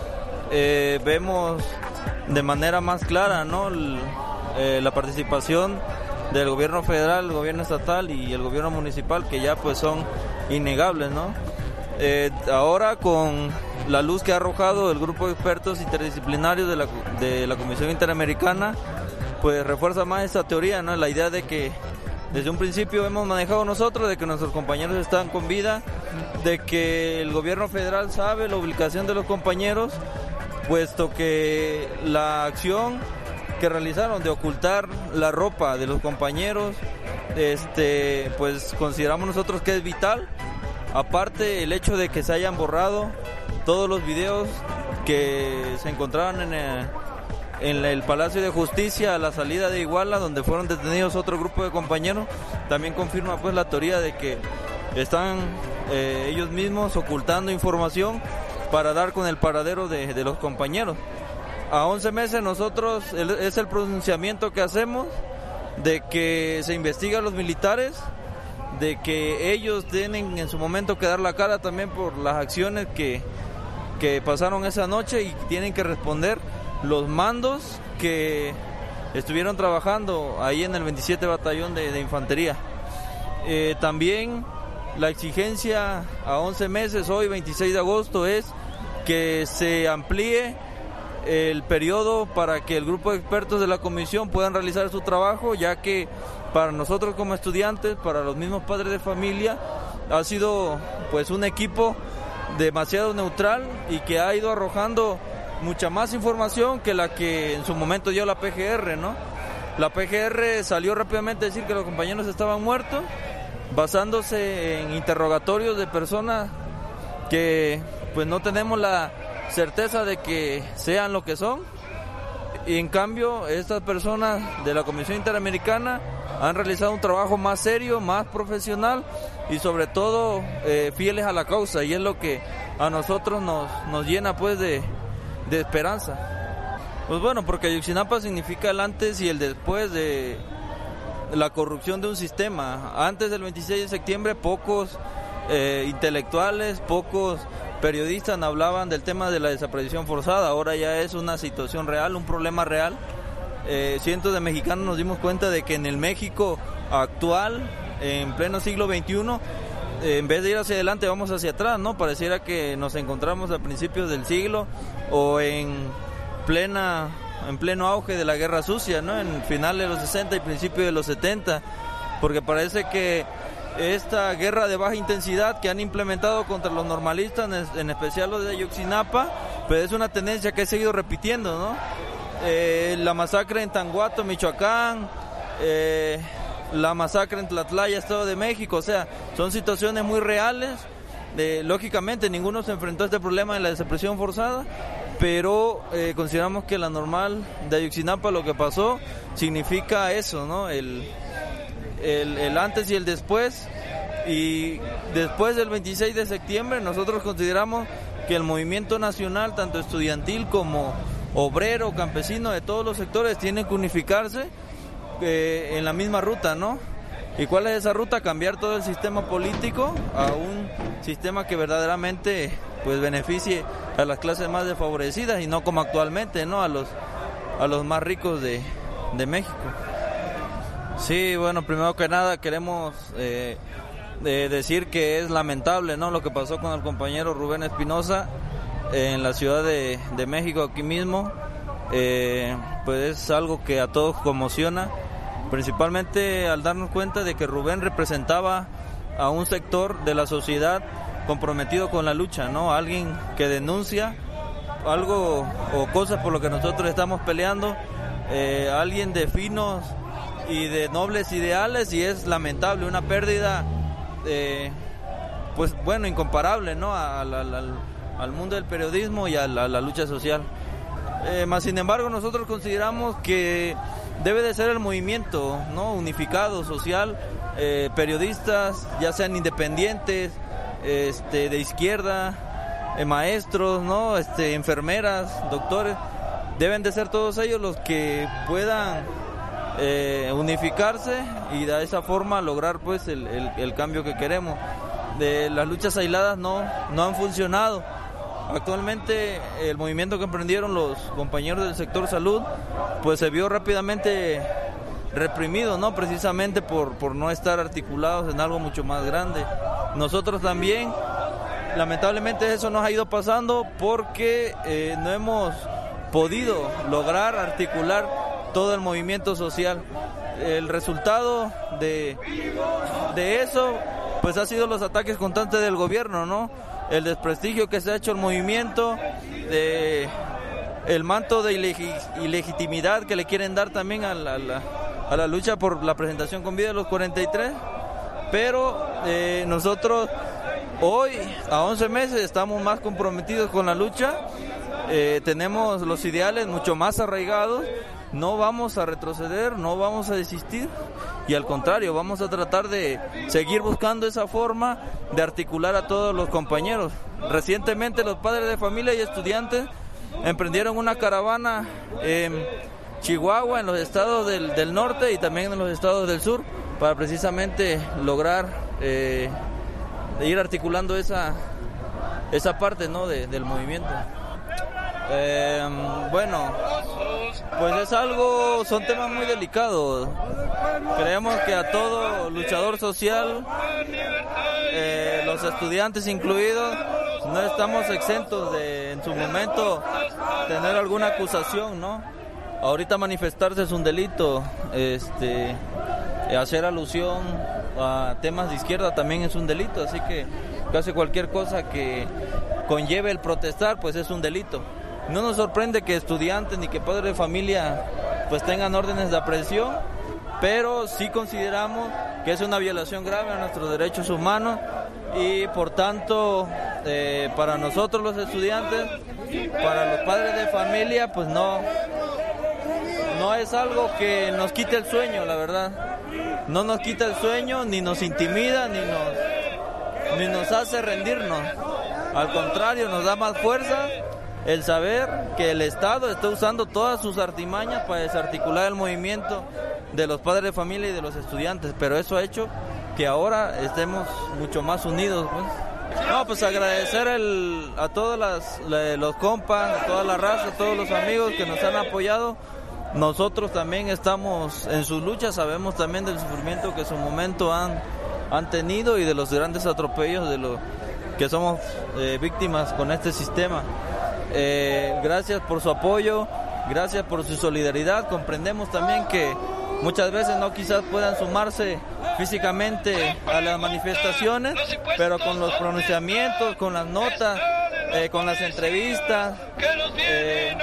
eh, vemos de manera más clara, ¿no?, el, eh, la participación del gobierno federal, el gobierno estatal y el gobierno municipal, que ya pues son innegables, ¿no? Eh, ahora con la luz que ha arrojado el grupo de expertos interdisciplinarios de la, de la Comisión Interamericana, pues refuerza más esta teoría, ¿no? La idea de que desde un principio hemos manejado nosotros, de que nuestros compañeros están con vida, de que el gobierno federal sabe la ubicación de los compañeros, puesto que la acción que realizaron de ocultar la ropa de los compañeros, este, pues consideramos nosotros que es vital. Aparte, el hecho de que se hayan borrado todos los videos que se encontraban en el, en el Palacio de Justicia a la salida de Iguala, donde fueron detenidos otro grupo de compañeros, también confirma pues la teoría de que están eh, ellos mismos ocultando información para dar con el paradero de, de los compañeros. A once meses nosotros, el, es el pronunciamiento que hacemos de que se investiga a los militares, de que ellos tienen en su momento que dar la cara también por las acciones que, que pasaron esa noche, y tienen que responder los mandos que estuvieron trabajando ahí en el veintisiete Batallón de, de Infantería. Eh, también la exigencia a once meses, hoy veintiséis de agosto, es que se amplíe el periodo para que el grupo de expertos de la comisión puedan realizar su trabajo, ya que para nosotros como estudiantes, para los mismos padres de familia, ha sido pues un equipo demasiado neutral y que ha ido arrojando mucha más información que la que en su momento dio la P G R, ¿no? La P G R salió rápidamente a decir que los compañeros estaban muertos, basándose en interrogatorios de personas que pues no tenemos la certeza de que sean lo que son. Y en cambio, estas personas de la Comisión Interamericana han realizado un trabajo más serio, más profesional y sobre todo eh, fieles a la causa, y es lo que a nosotros nos, nos llena pues de, de esperanza. Pues bueno, porque Ayotzinapa significa el antes y el después de la corrupción de un sistema. Antes del veintiséis de septiembre pocos eh, intelectuales, pocos periodistas hablaban del tema de la desaparición forzada. Ahora ya es una situación real, un problema real. Eh, cientos de mexicanos nos dimos cuenta de que en el México actual, en pleno siglo veintiuno, eh, en vez de ir hacia adelante vamos hacia atrás, ¿no? Pareciera que nos encontramos a principios del siglo o en plena en pleno auge de la guerra sucia, ¿no? En finales de los sesenta y principios de los setenta, porque parece que esta guerra de baja intensidad que han implementado contra los normalistas, en especial los de Ayotzinapa, pues es una tendencia que he seguido repitiendo, ¿no? eh, la masacre en Tanguato, Michoacán, eh, la masacre en Tlatlaya, Estado de México. O sea, son situaciones muy reales. Eh, lógicamente ninguno se enfrentó a este problema de la desaparición forzada, pero eh, consideramos que la normal de Ayotzinapa, lo que pasó, significa eso, ¿no? El, el, el antes y el después. Y después del veintiséis de septiembre nosotros consideramos que el movimiento nacional, tanto estudiantil como obrero, campesino, de todos los sectores, tiene que unificarse eh, en la misma ruta, ¿no? ¿Y cuál es esa ruta? Cambiar todo el sistema político a un sistema que verdaderamente pues beneficie a las clases más desfavorecidas y no como actualmente, ¿no? A los a los más ricos de, de México. Sí, bueno, primero que nada queremos eh, de decir que es lamentable, ¿no?, lo que pasó con el compañero Rubén Espinosa en la Ciudad de, de México, aquí mismo. Eh, pues es algo que a todos conmociona, principalmente al darnos cuenta de que Rubén representaba a un sector de la sociedad comprometido con la lucha, ¿no? Alguien que denuncia algo o cosas por lo que nosotros estamos peleando, eh, alguien de finos y de nobles ideales, y es lamentable, una pérdida eh, pues bueno, incomparable, ¿no?, al, al, al mundo del periodismo y a la, a la lucha social. Eh, más sin embargo, nosotros consideramos que debe de ser el movimiento, ¿no?, unificado, social, eh, periodistas, ya sean independientes, este, de izquierda, eh, maestros, ¿no?, este, enfermeras, doctores, deben de ser todos ellos los que puedan eh, unificarse y de esa forma lograr pues el, el, el cambio que queremos. De las luchas aisladas no, no han funcionado. Actualmente el movimiento que emprendieron los compañeros del sector salud pues se vio rápidamente reprimido, ¿no?, precisamente por, por no estar articulados en algo mucho más grande. Nosotros también, lamentablemente eso nos ha ido pasando porque eh, no hemos podido lograr articular todo el movimiento social. El resultado de, de eso pues ha sido los ataques constantes del gobierno, ¿no?, el desprestigio que se ha hecho al movimiento, de el manto de ileg- ilegitimidad que le quieren dar también a la, a la, a la lucha por la presentación con vida de los cuarenta y tres, pero eh, nosotros hoy, a once meses, estamos más comprometidos con la lucha, eh, tenemos los ideales mucho más arraigados, no vamos a retroceder, no vamos a desistir, y al contrario, vamos a tratar de seguir buscando esa forma de articular a todos los compañeros. Recientemente los padres de familia y estudiantes emprendieron una caravana en Chihuahua, en los estados del, del norte y también en los estados del sur, para precisamente lograr eh, ir articulando esa, esa parte, ¿no?, de, del movimiento. Eh, bueno, pues es algo, son temas muy delicados. Creemos que a todo luchador social, eh, los estudiantes incluidos, no estamos exentos de en su momento tener alguna acusación, ¿no? Ahorita manifestarse es un delito, este, hacer alusión a temas de izquierda también es un delito, así que casi cualquier cosa que conlleve el protestar pues es un delito. No nos sorprende que estudiantes ni que padres de familia pues tengan órdenes de aprehensión, pero sí consideramos que es una violación grave a nuestros derechos humanos y por tanto eh, para nosotros los estudiantes, para los padres de familia, pues no, no es algo que nos quite el sueño, la verdad. No nos quita el sueño, ni nos intimida, ni nos, ni nos hace rendirnos. Al contrario, nos da más fuerza el saber que el Estado está usando todas sus artimañas para desarticular el movimiento de los padres de familia y de los estudiantes, pero eso ha hecho que ahora estemos mucho más unidos, pues. No, pues agradecer el, a todos las, los compas, a toda la raza, a todos los amigos que nos han apoyado. Nosotros también estamos en sus luchas, sabemos también del sufrimiento que en su momento han, han tenido y de los grandes atropellos de los que somos eh, víctimas con este sistema. Eh, gracias por su apoyo, gracias por su solidaridad. Comprendemos también que muchas veces no quizás puedan sumarse físicamente a las manifestaciones, pero con los pronunciamientos, con las notas, eh, con las entrevistas, eh,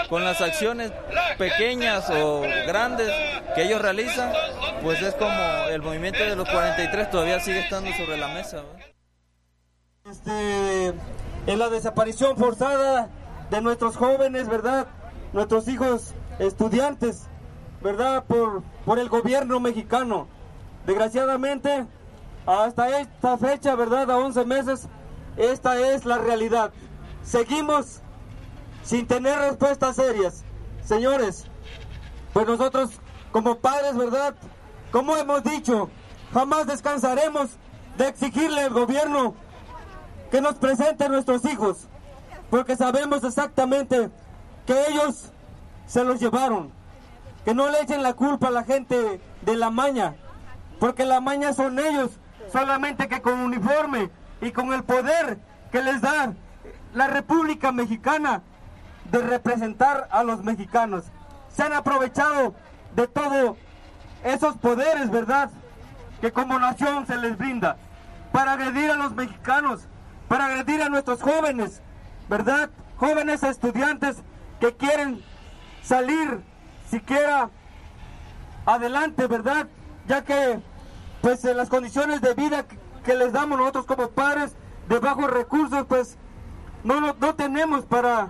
con las acciones pequeñas o grandes que ellos realizan, pues es como el movimiento de los cuarenta y tres todavía sigue estando sobre la mesa, ¿verdad? Este, en la desaparición forzada de nuestros jóvenes, ¿verdad? Nuestros hijos estudiantes, ¿verdad? Por, por el gobierno mexicano. Desgraciadamente, hasta esta fecha, ¿verdad? A once meses, esta es la realidad. Seguimos sin tener respuestas serias. Señores, pues nosotros como padres, ¿verdad? Como hemos dicho, jamás descansaremos de exigirle al gobierno que nos presente a nuestros hijos, porque sabemos exactamente que ellos se los llevaron. Que no le echen la culpa a la gente de la maña, porque la maña son ellos, solamente que con uniforme y con el poder que les da la República Mexicana de representar a los mexicanos. Se han aprovechado de todos esos poderes, ¿verdad?, que como nación se les brinda, para agredir a los mexicanos, para agredir a nuestros jóvenes, ¿verdad? Jóvenes estudiantes que quieren salir siquiera adelante, ¿verdad? Ya que pues en las condiciones de vida que, que les damos nosotros como padres de bajos recursos, pues no, no, no tenemos para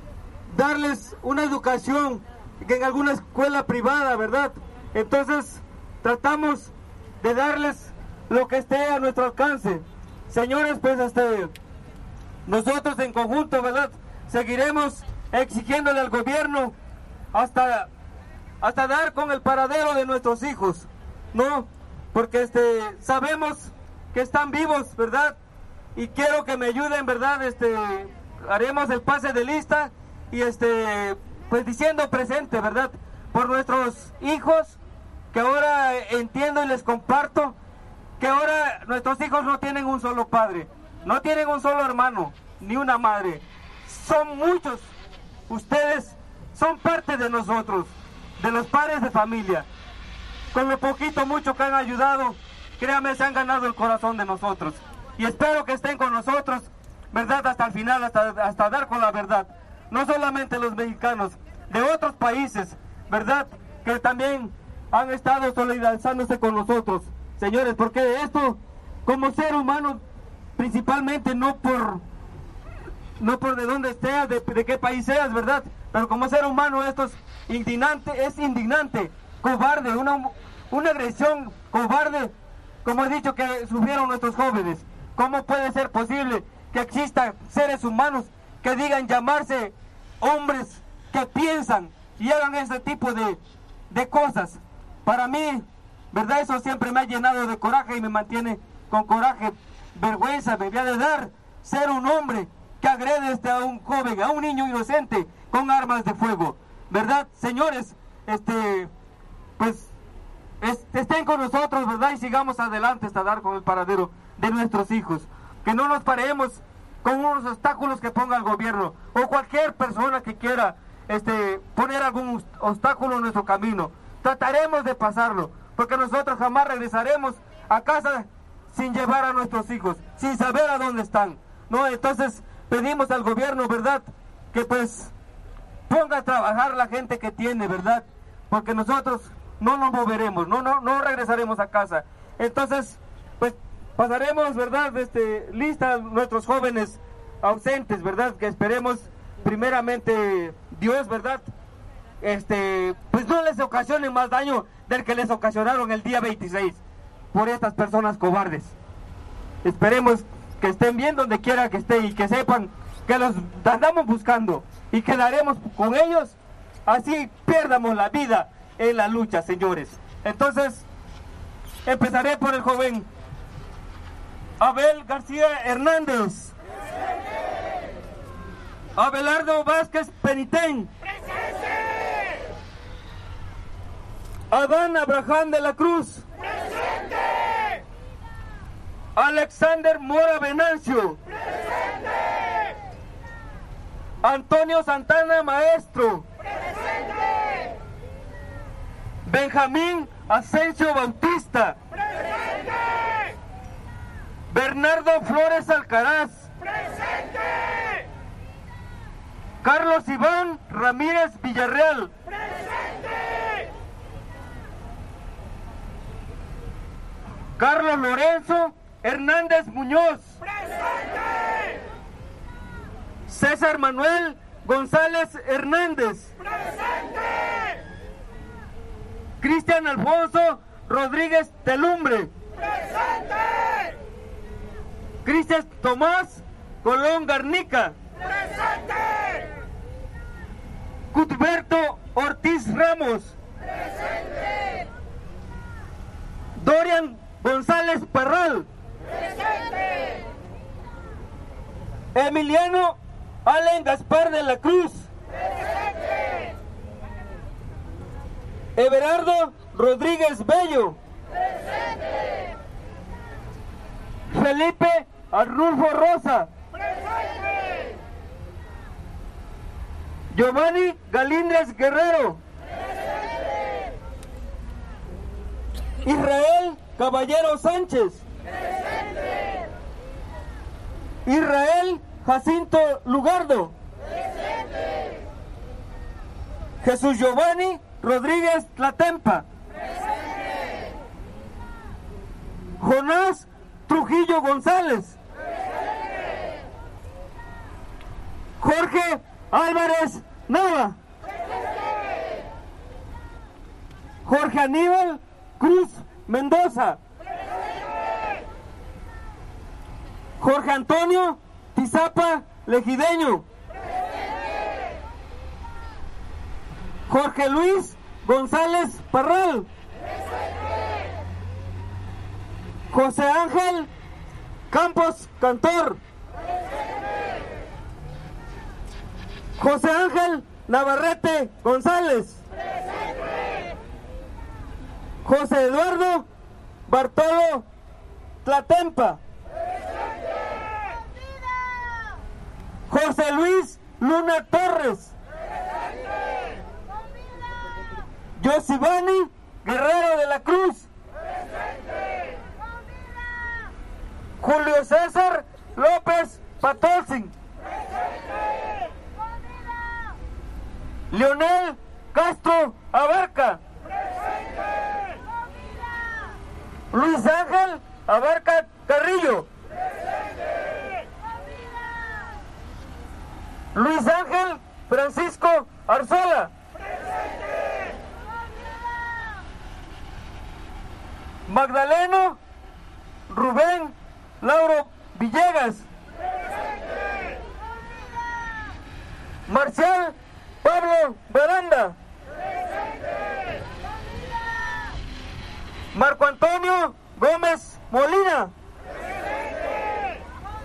darles una educación que en alguna escuela privada, ¿verdad? Entonces tratamos de darles lo que esté a nuestro alcance. Señores, pues este, nosotros en conjunto, ¿verdad?, seguiremos exigiéndole al gobierno hasta, hasta dar con el paradero de nuestros hijos, ¿no? Porque este, sabemos que están vivos, ¿verdad? Y quiero que me ayuden, ¿verdad? Este, haremos el pase de lista y este, pues diciendo presente, ¿verdad? Por nuestros hijos, que ahora entiendo y les comparto que ahora nuestros hijos no tienen un solo padre, no tienen un solo hermano, ni una madre. Son muchos. Ustedes son parte de nosotros, de los padres de familia. Con lo poquito, mucho que han ayudado, créanme, se han ganado el corazón de nosotros. Y espero que estén con nosotros, ¿verdad?, hasta el final, hasta, hasta dar con la verdad. No solamente los mexicanos, de otros países, ¿verdad?, que también han estado solidarizándose con nosotros. Señores, porque esto, como ser humano, principalmente no por no por de dónde seas, de, de qué país seas, ¿verdad? Pero como ser humano esto es indignante, es indignante, cobarde, una, una agresión cobarde, como he dicho, que sufrieron nuestros jóvenes. ¿Cómo puede ser posible que existan seres humanos que digan llamarse hombres que piensan y hagan ese tipo de, de cosas? Para mí, ¿verdad?, eso siempre me ha llenado de coraje y me mantiene con coraje. Vergüenza me había de dar ser un hombre que agrede este a un joven, a un niño inocente con armas de fuego, ¿verdad? Señores, este, pues es, estén con nosotros, ¿verdad? Y sigamos adelante hasta dar con el paradero de nuestros hijos. Que no nos paremos con unos obstáculos que ponga el gobierno o cualquier persona que quiera este, poner algún obstáculo en nuestro camino. Trataremos de pasarlo, porque nosotros jamás regresaremos a casa sin llevar a nuestros hijos, sin saber a dónde están, ¿no? Entonces pedimos al gobierno, ¿verdad?, que pues ponga a trabajar la gente que tiene, ¿verdad?, porque nosotros no nos moveremos, no, no, no regresaremos a casa. Entonces, pues pasaremos, ¿verdad?, este, lista a nuestros jóvenes ausentes, ¿verdad?, que esperemos primeramente Dios, ¿verdad?, este, pues no les ocasionen más daño del que les ocasionaron el día veintiséis por estas personas cobardes. Esperemos que estén bien donde quiera que estén y que sepan que los andamos buscando y quedaremos con ellos, así pierdamos la vida en la lucha, señores. Entonces, empezaré por el joven Abel García Hernández. Abelardo Vázquez Penitén. Adán Abraham de la Cruz. Presente. Alexander Mora Venancio. Presente. Antonio Santana Maestro. Presente. Benjamín Asensio Bautista. Presente. Bernardo Flores Alcaraz. Presente. Carlos Iván Ramírez Villarreal. ¡Presente! Carlos Lorenzo Hernández Muñoz. ¡Presente! César Manuel González Hernández. ¡Presente! Cristian Alfonso Rodríguez Telumbre. ¡Presente! Cristian Tomás Colón Garnica. ¡Presente! Cuthberto Ortiz Ramos. ¡Presente! Dorian González Parral. ¡Presente! Emiliano Allen Gaspar de la Cruz. ¡Presente! Everardo Rodríguez Bello. ¡Presente! Felipe Arnulfo Rosa. ¡Presente! Giovanni Galíndez Guerrero. ¡Presente! Israel Caballero Sánchez. ¡Presente! Israel Jacinto Lugardo. ¡Presente! Jesús Giovanni Rodríguez Tlatempa. ¡Presente! Jonás Trujillo González. ¡Presente! Jorge Álvarez Nava. ¡Presente! Jorge Aníbal Cruz Mendoza. ¡Presente! Jorge Antonio Tizapa Legideño. ¡Presente! Jorge Luis González Parral. ¡Presente! José Ángel Campos Cantor. ¡Presente! José Ángel Navarrete González. ¡Presente! José Eduardo Bartolo Tlatempa. ¡Presente! José Luis Luna Torres. ¡Presente! Yosibani Guerrero de la Cruz. ¡Presente! Julio César López Patolsin. ¡Presente! Leonel Castro Abarca. ¡Presente! Luis Ángel Abarca Carrillo. ¡Presente! Luis Ángel Francisco Arzola. ¡Presente! Magdaleno Rubén Lauro Villegas. ¡Presente! Marcial Pablo Veranda. ¡Presente! Marco Antonio Gómez Molina. ¡Presente!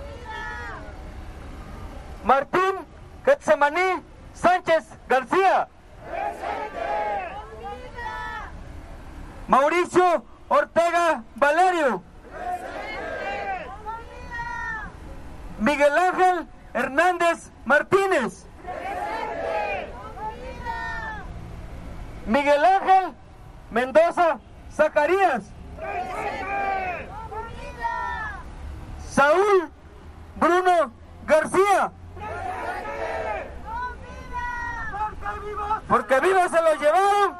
Martín Getsemaní Sánchez García. ¡Presente! Mauricio Ortega Valerio. ¡Presente! Miguel Ángel Hernández Martínez. ¡Presente! Miguel Ángel Mendoza Zacarías. ¡Presente! Saúl Bruno García. ¡Presente! Porque viva se los llevaron.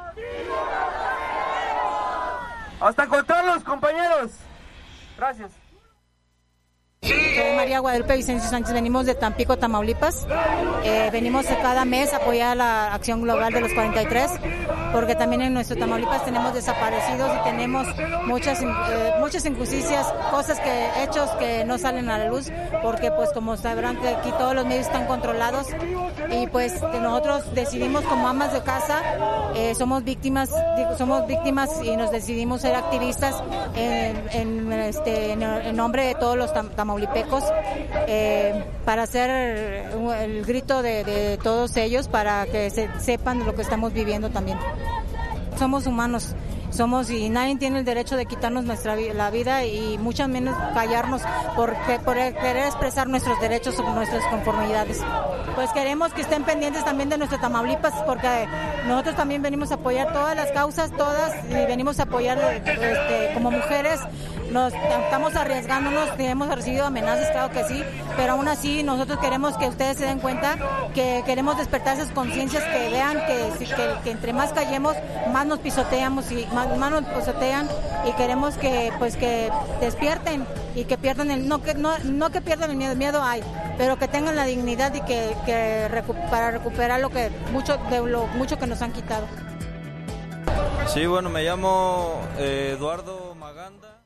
Hasta encontrarlos, compañeros. Gracias. Soy María Guadalupe Vicencio Sánchez, venimos de Tampico, Tamaulipas. Eh, venimos cada mes a apoyar la acción global de los cuarenta y tres, porque también en nuestro Tamaulipas tenemos desaparecidos y tenemos muchas eh, muchas injusticias, cosas que hechos que no salen a la luz, porque pues como sabrán que aquí todos los medios están controlados y pues nosotros decidimos como amas de casa, eh, somos víctimas, somos víctimas y nos decidimos ser activistas en, en, este, en, en nombre de todos los tam tamaulipecos, eh, para hacer el grito de, de todos ellos, para que se, sepan lo que estamos viviendo también. Somos humanos, somos y nadie tiene el derecho de quitarnos nuestra la vida y mucho menos callarnos por, por querer expresar nuestros derechos o nuestras conformidades. Pues queremos que estén pendientes también de nuestro Tamaulipas, porque nosotros también venimos a apoyar todas las causas, todas, y venimos a apoyar este, como mujeres nos estamos arriesgándonos, hemos recibido amenazas, claro que sí, pero aún así nosotros queremos que ustedes se den cuenta que queremos despertar esas conciencias, que vean que, que, que entre más callemos, más nos pisoteamos y más, más nos pisotean, y queremos que pues que despierten y que pierdan el, no que no, no que pierdan el miedo, el miedo hay, pero que tengan la dignidad y que, que recu- para recuperar lo que mucho de lo mucho que nos han quitado. Sí, bueno, me llamo eh, Eduardo Maganda.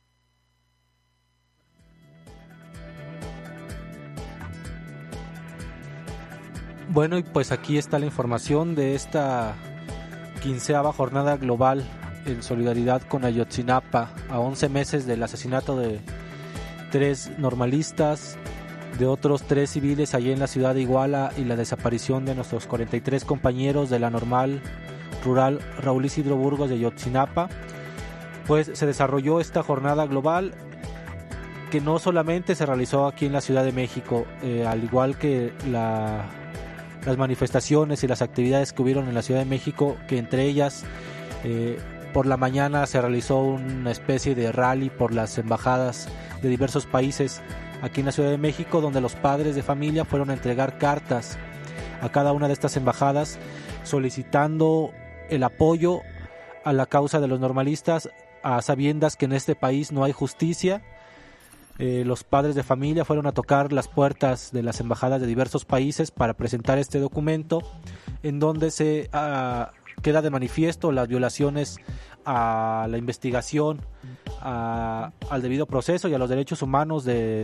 Bueno, y pues aquí está la información de esta quinceava jornada global en solidaridad con Ayotzinapa, a once meses del asesinato de tres normalistas, de otros tres civiles allí en la ciudad de Iguala, y la desaparición de nuestros cuarenta y tres compañeros de la normal rural Raúl Isidro Burgos de Ayotzinapa. Pues se desarrolló esta jornada global que no solamente se realizó aquí en la Ciudad de México, eh, al igual que la, las manifestaciones y las actividades que hubieron en la Ciudad de México, que entre ellas eh, por la mañana se realizó una especie de rally por las embajadas de diversos países aquí en la Ciudad de México, donde los padres de familia fueron a entregar cartas a cada una de estas embajadas solicitando el apoyo a la causa de los normalistas, a sabiendas que en este país no hay justicia. Eh, los padres de familia fueron a tocar las puertas de las embajadas de diversos países para presentar este documento, en donde se uh, queda de manifiesto las violaciones a la investigación, a, al debido proceso y a los derechos humanos de,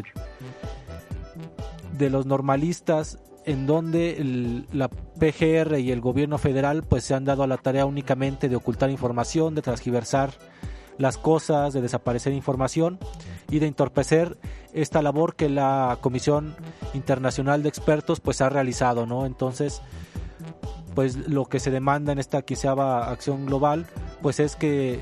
de los normalistas, en donde el, la P G R y el gobierno federal pues se han dado a la tarea únicamente de ocultar información, de transgiversar las cosas, de desaparecer información y de entorpecer esta labor que la Comisión Internacional de Expertos pues ha realizado, ¿no? Entonces, pues lo que se demanda en esta quinceava acción global pues es que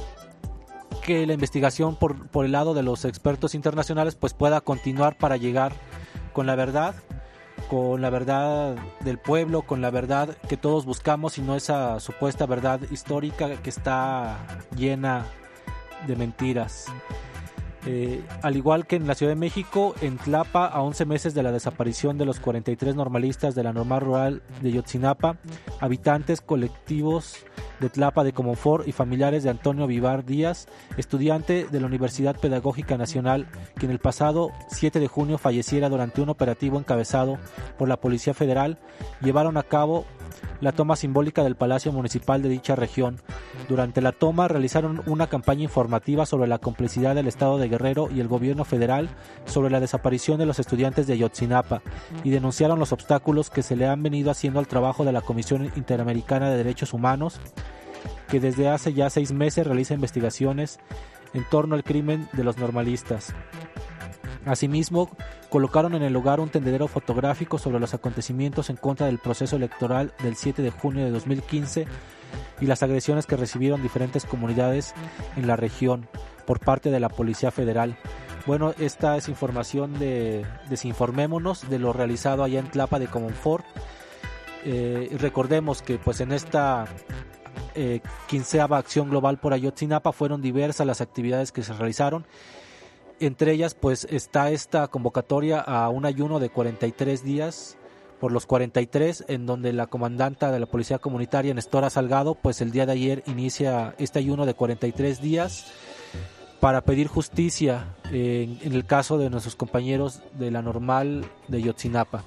que la investigación por, por el lado de los expertos internacionales pues pueda continuar para llegar con la verdad, con la verdad del pueblo, con la verdad que todos buscamos y no esa supuesta verdad histórica que está llena de mentiras. Eh, al igual que en la Ciudad de México, en Tlapa, a once meses de la desaparición de los cuarenta y tres normalistas de la normal rural de Ayotzinapa, habitantes colectivos de Tlapa de Comonfort y familiares de Antonio Vivar Díaz, estudiante de la Universidad Pedagógica Nacional, que en el pasado siete de junio falleciera durante un operativo encabezado por la Policía Federal, llevaron a cabo la toma simbólica del Palacio Municipal de dicha región. Durante la toma realizaron una campaña informativa sobre la complicidad del Estado de Guerrero y el gobierno federal sobre la desaparición de los estudiantes de Ayotzinapa y denunciaron los obstáculos que se le han venido haciendo al trabajo de la Comisión Interamericana de Derechos Humanos, que desde hace ya seis meses realiza investigaciones en torno al crimen de los normalistas. Asimismo, colocaron en el lugar un tendedero fotográfico sobre los acontecimientos en contra del proceso electoral del siete de junio de dos mil quince y las agresiones que recibieron diferentes comunidades en la región por parte de la Policía Federal. Bueno, esta es información de Desinformémonos, de lo realizado allá en Tlapa de Comonfort. Eh, recordemos que pues en esta eh, quinceava acción global por Ayotzinapa fueron diversas las actividades que se realizaron. Entre ellas pues está esta convocatoria a un ayuno de cuarenta y tres días por los cuarenta y tres, en donde la comandanta de la Policía Comunitaria, Nestora Salgado, pues el día de ayer inicia este ayuno de cuarenta y tres días para pedir justicia en, en el caso de nuestros compañeros de la normal de Ayotzinapa.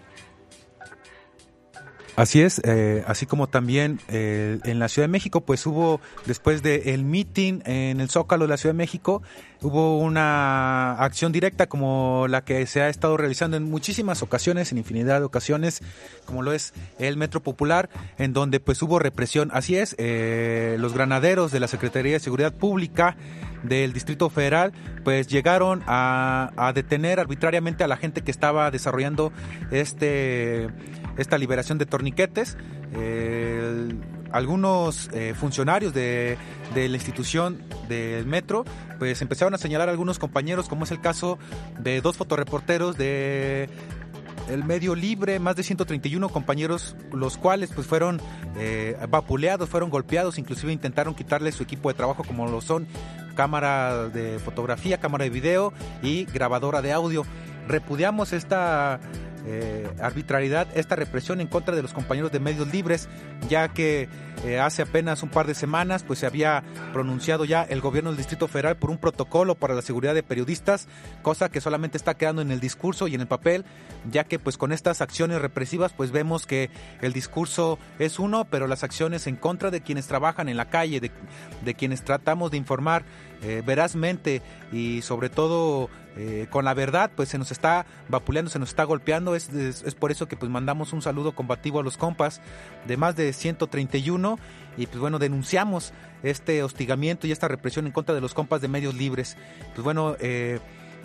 Así es, eh, así como también eh, en la Ciudad de México, pues hubo, después del meeting en el Zócalo de la Ciudad de México, hubo una acción directa como la que se ha estado realizando en muchísimas ocasiones, en infinidad de ocasiones, como lo es el Metro Popular, en donde pues hubo represión. Así es, eh, los granaderos de la Secretaría de Seguridad Pública del Distrito Federal pues llegaron a, a detener arbitrariamente a la gente que estaba desarrollando este esta liberación de torniquetes. Eh, algunos eh, funcionarios de, de la institución del metro pues empezaron a señalar a algunos compañeros, como es el caso de dos fotoreporteros de el Medio Libre, más de ciento treinta y uno compañeros, los cuales pues fueron eh, vapuleados, fueron golpeados, inclusive intentaron quitarles su equipo de trabajo, como lo son cámara de fotografía, cámara de video y grabadora de audio. Repudiamos esta eh, arbitrariedad, esta represión en contra de los compañeros de medios libres, ya que eh, hace apenas un par de semanas pues se había pronunciado ya el gobierno del Distrito Federal por un protocolo para la seguridad de periodistas, cosa que solamente está quedando en el discurso y en el papel, ya que pues con estas acciones represivas pues vemos que el discurso es uno, pero las acciones en contra de quienes trabajan en la calle, de, de quienes tratamos de informar eh, verazmente y sobre todo eh, con la verdad, pues se nos está vapuleando, se nos está golpeando. Es, es, es por eso que pues mandamos un saludo combativo a los compas de más de ciento treinta y uno y pues bueno, denunciamos este hostigamiento y esta represión en contra de los compas de medios libres. Pues bueno, eh,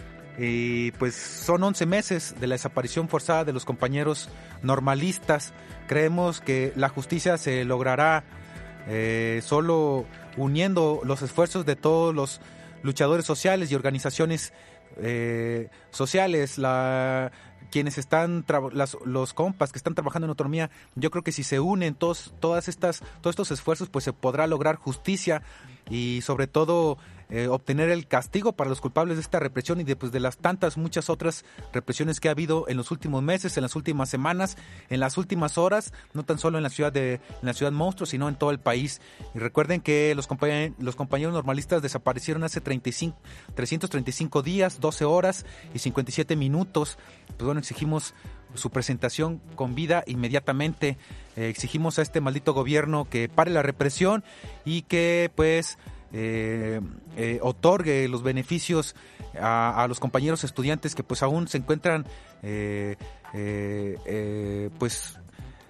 y pues son once meses de la desaparición forzada de los compañeros normalistas. Creemos que la justicia se logrará eh, solo uniendo los esfuerzos de todos los luchadores sociales y organizaciones eh, sociales, la, quienes están, tra- las, los compas que están trabajando en autonomía. Yo creo que si se unen todos, todas estas, todos estos esfuerzos, pues se podrá lograr justicia y sobre todo eh, obtener el castigo para los culpables de esta represión y de, pues, de las tantas muchas otras represiones que ha habido en los últimos meses, en las últimas semanas, en las últimas horas, no tan solo en la ciudad de en la ciudad monstruo, sino en todo el país. Y recuerden que los compañeros, los compañeros normalistas desaparecieron hace treinta y cinco, trescientos treinta y cinco días, doce horas y cincuenta y siete minutos. Pues bueno, exigimos su presentación con vida inmediatamente. Eh, exigimos a este maldito gobierno que pare la represión y que pues eh, eh, otorgue los beneficios a, a los compañeros estudiantes que pues aún se encuentran eh, eh, eh, pues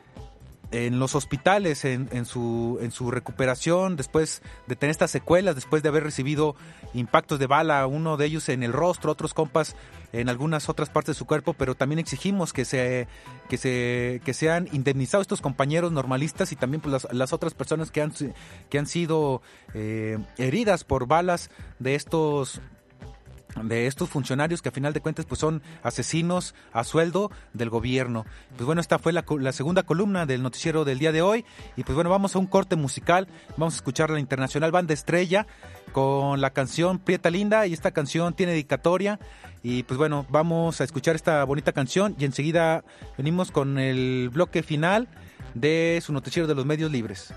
en los hospitales, en, en su en su recuperación después de tener estas secuelas, después de haber recibido impactos de bala, uno de ellos en el rostro, otros compas en algunas otras partes de su cuerpo, pero también exigimos que se que se que sean indemnizados estos compañeros normalistas y también pues, las, las otras personas que han que han sido eh, heridas por balas de estos de estos funcionarios que a final de cuentas pues son asesinos a sueldo del gobierno. Pues bueno, esta fue la, la segunda columna del noticiero del día de hoy y pues bueno, vamos a un corte musical, vamos a escuchar la Internacional Banda Estrella con la canción Prieta Linda y esta canción tiene dedicatoria y pues bueno, vamos a escuchar esta bonita canción y enseguida venimos con el bloque final de su noticiero de los medios libres.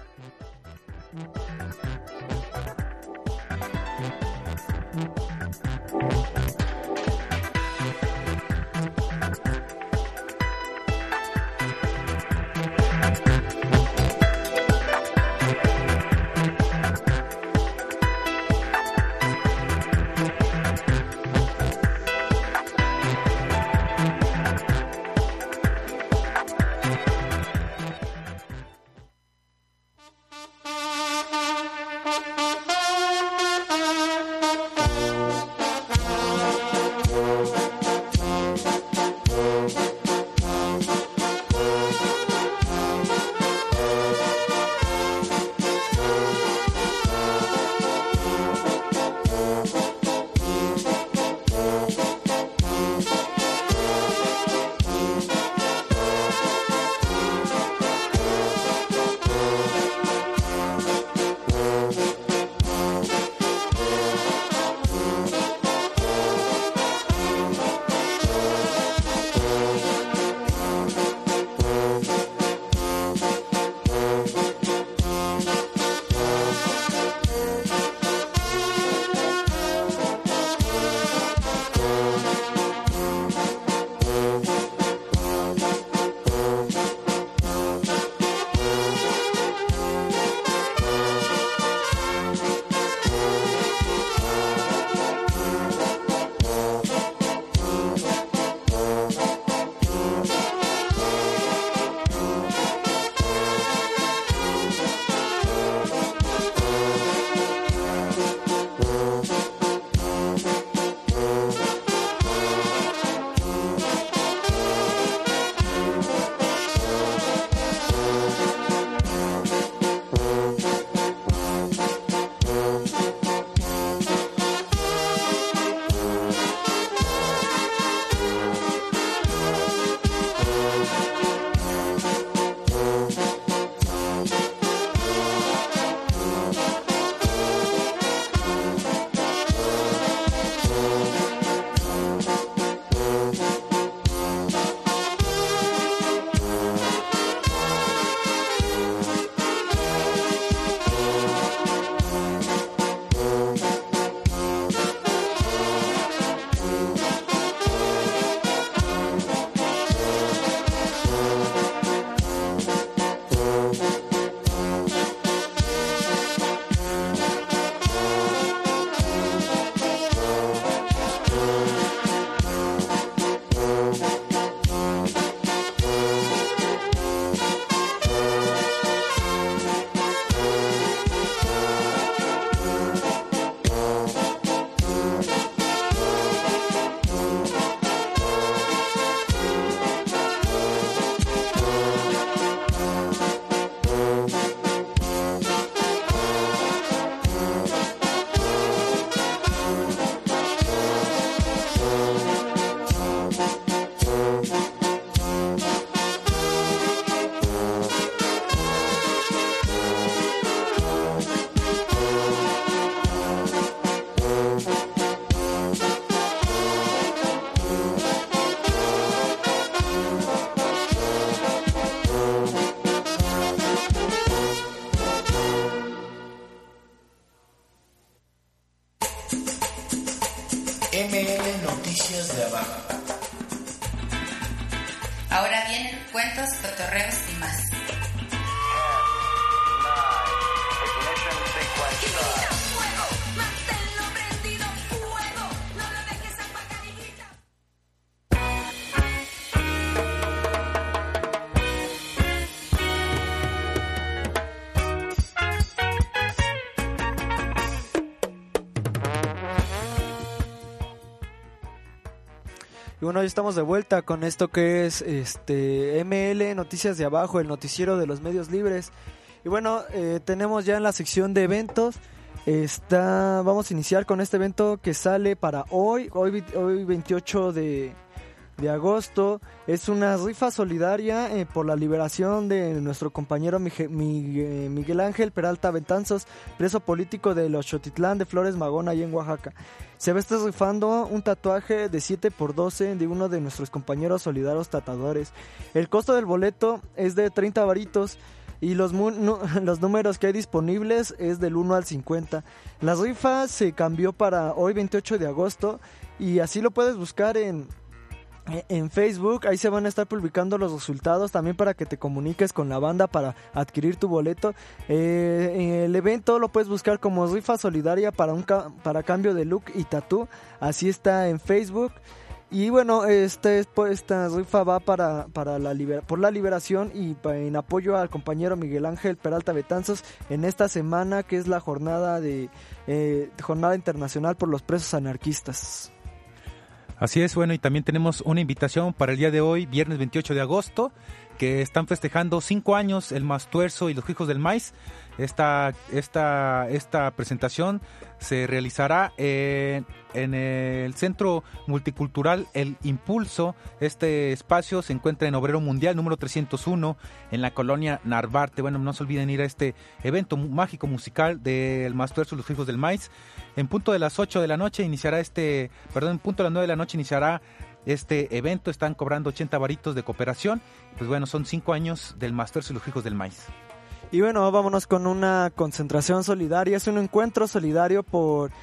Ahora vienen cuentos, cotorreos y más. Y bueno, ya estamos de vuelta con esto que es este M L Noticias de Abajo, el noticiero de los medios libres. Y bueno, eh, tenemos ya en la sección de eventos, está, vamos a iniciar con este evento que sale para hoy, hoy, hoy veintiocho de agosto. Es una rifa solidaria eh, por la liberación de nuestro compañero Miguel, Miguel Ángel Peralta Betanzos, preso político de Xochitlán de Flores Magón, allá en Oaxaca. Se va a estar rifando un tatuaje de siete por doce de uno de nuestros compañeros solidarios tatuadores. El costo del boleto es de treinta varitos y los, mu- nu- los números que hay disponibles es del uno al cincuenta. La rifa se cambió para hoy veintiocho de agosto y así lo puedes buscar en... en Facebook. Ahí se van a estar publicando los resultados también para que te comuniques con la banda para adquirir tu boleto. Eh, el evento lo puedes buscar como rifa solidaria para un ca- para cambio de look y tatú. Así está en Facebook. Y bueno, este, esta rifa va para, para la libera- por la liberación y pa- en apoyo al compañero Miguel Ángel Peralta Betanzos en esta semana que es la jornada de eh, jornada internacional por los presos anarquistas. Así es, bueno, y también tenemos una invitación para el día de hoy, viernes veintiocho de agosto, que están festejando cinco años el Mastuerzo y los Hijos del Maíz. Esta, esta, esta presentación se realizará en, en el Centro Multicultural El Impulso. Este espacio se encuentra en Obrero Mundial número trescientos uno, en la colonia Narvarte. Bueno, no se olviden ir a este evento mágico musical del Mastuerzo y los Hijos del Maíz. En punto de las ocho de la noche iniciará este, perdón, en punto de las nueve de la noche iniciará este evento. Están cobrando ochenta varitos de cooperación. Pues bueno, son cinco años del Mastuerzo y los Hijos del Maíz. Y bueno, vámonos con una concentración solidaria. Es un encuentro solidario por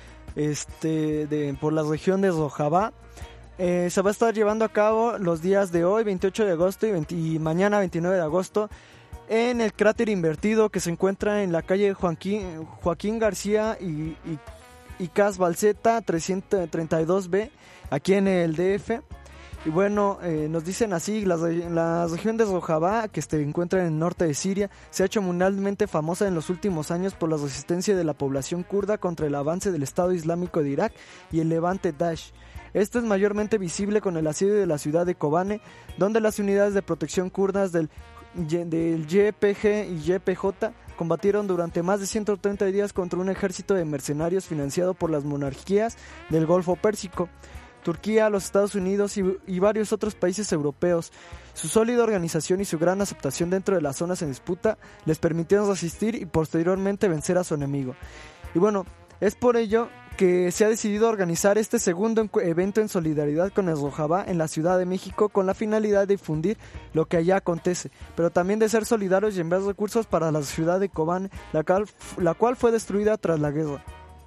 este de por la región de Rojavá. Eh, se va a estar llevando a cabo los días de hoy, veintiocho de agosto y, veinte, y mañana, veintinueve de agosto, en el cráter invertido que se encuentra en la calle Joaquín, Joaquín García y, y, y Cas Balseta trescientos treinta y dos B, aquí en el D F. Y bueno, eh, nos dicen así, la, la región de Rojavá, que se encuentra en el norte de Siria, se ha hecho mundialmente famosa en los últimos años por la resistencia de la población kurda contra el avance del Estado Islámico de Irak y el levante Daesh. Esto es mayormente visible con el asedio de la ciudad de Kobane, donde las unidades de protección kurdas del, del Y P G y Y P J combatieron durante más de ciento treinta días contra un ejército de mercenarios financiado por las monarquías del Golfo Pérsico, Turquía, los Estados Unidos y, y varios otros países europeos. Su sólida organización y su gran aceptación dentro de las zonas en disputa les permitieron resistir y posteriormente vencer a su enemigo. Y bueno, es por ello que se ha decidido organizar este segundo encu- evento en solidaridad con el Rojavá en la Ciudad de México con la finalidad de difundir lo que allá acontece, pero también de ser solidarios y enviar recursos para la ciudad de Kobane, la cual, la cual fue destruida tras la guerra.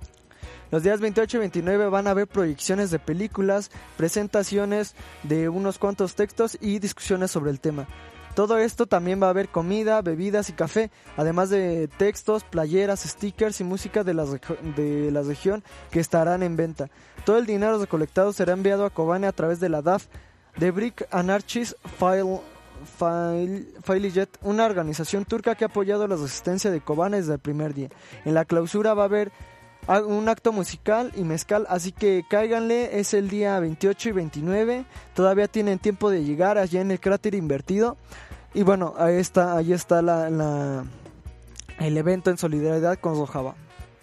Los días veintiocho y veintinueve van a haber proyecciones de películas, presentaciones de unos cuantos textos y discusiones sobre el tema. Todo esto también va a haber comida, bebidas y café, además de textos, playeras, stickers y música de la, de la región que estarán en venta. Todo el dinero recolectado será enviado a Kobane a través de la D A F, The Brick Anarchist File, File, Filejet, una organización turca que ha apoyado la resistencia de Kobane desde el primer día. En la clausura va a haber un acto musical y mezcal, así que cáiganle, es el día veintiocho y veintinueve, todavía tienen tiempo de llegar allá en el cráter invertido. Y bueno, ahí está, ahí está la, la, el evento en solidaridad con Rojavá.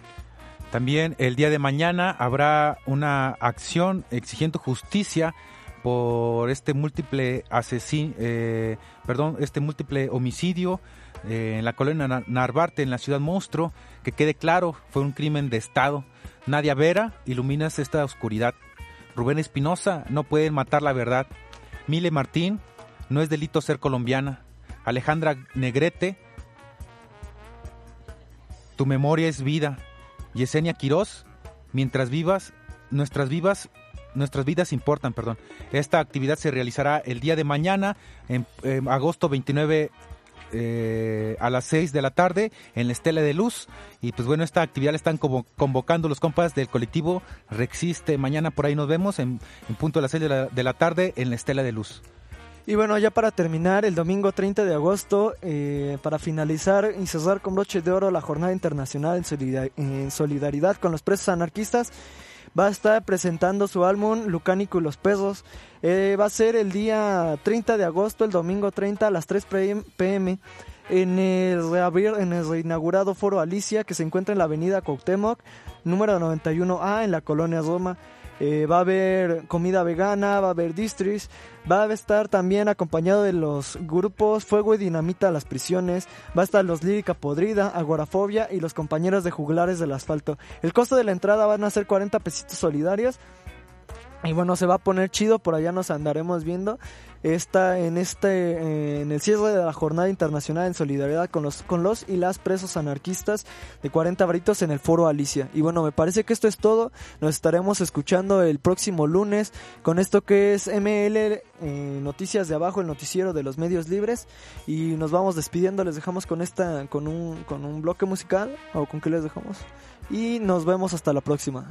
También el día de mañana habrá una acción exigiendo justicia por este múltiple asesin, eh, perdón, este múltiple homicidio eh, en la colonia Narvarte, en la ciudad monstruo. Que quede claro, fue un crimen de Estado. Nadia Vera, iluminas esta oscuridad. Rubén Espinosa, no pueden matar la verdad. Mile Martín, no es delito ser colombiana. Alejandra Negrete, tu memoria es vida. Yesenia Quirós, mientras vivas, nuestras vivas, nuestras vidas importan, perdón. Esta actividad se realizará el día de mañana, en, en agosto veintinueve, eh, a las seis de la tarde, en la Estela de Luz. Y pues bueno, esta actividad la están como convocando los compas del colectivo Rexiste. Mañana por ahí nos vemos en, en punto de las seis de la, de la tarde en la Estela de Luz. Y bueno, ya para terminar, el domingo treinta de agosto, eh, para finalizar y cerrar con broche de oro la Jornada Internacional en, solidar- en solidaridad con los presos anarquistas, va a estar presentando su álbum Lucánico y los Perros. Eh, va a ser el día treinta de agosto, el domingo treinta a las tres pe eme en el, reabrir, en el reinaugurado Foro Alicia, que se encuentra en la avenida Cuauhtémoc, número noventa y uno A, en la colonia Roma. Eh, va a haber comida vegana, va a haber distris, va a estar también acompañado de los grupos Fuego y Dinamita a las prisiones, va a estar los Lírica Podrida, Agorafobia y los compañeros de Juglares del Asfalto. El costo de la entrada van a ser cuarenta pesitos solidarios. Y bueno, se va a poner chido, por allá nos andaremos viendo. Está en este eh, en el cierre de la Jornada Internacional en solidaridad con los con los y las presos anarquistas de cuarenta varitos en el Foro Alicia. Y bueno, me parece que esto es todo. Nos estaremos escuchando el próximo lunes con esto que es M L eh, Noticias de Abajo, el noticiero de los medios libres. Y nos vamos despidiendo, les dejamos con esta con un con un bloque musical, o con qué les dejamos. Y nos vemos hasta la próxima.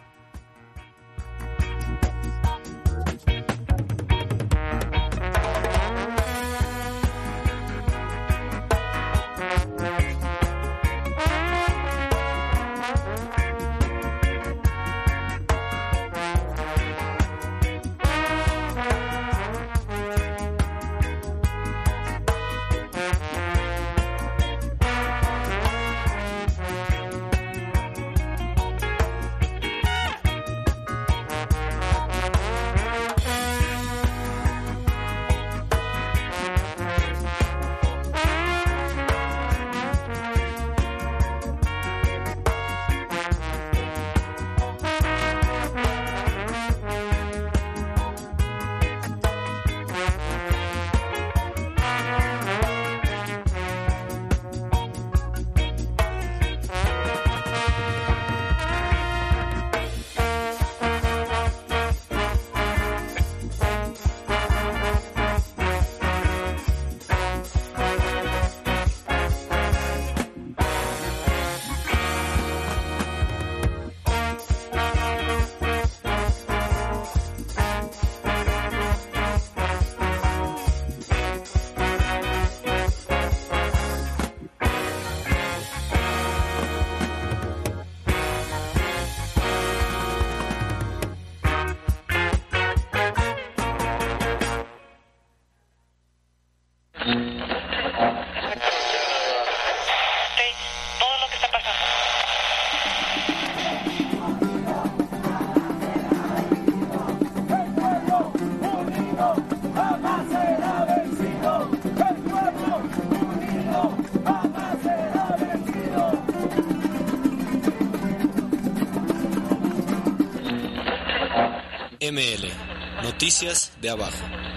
M L, Noticias de Abajo.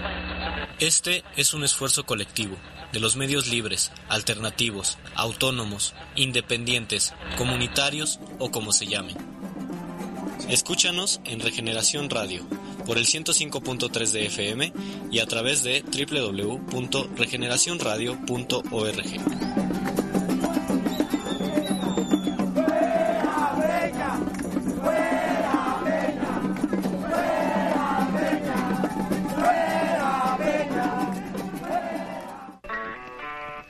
Este es un esfuerzo colectivo de los medios libres, alternativos, autónomos, independientes, comunitarios o como se llamen. Escúchanos en Regeneración Radio por el ciento cinco punto tres de F M y a través de doble u doble u doble u punto regeneración radio punto org.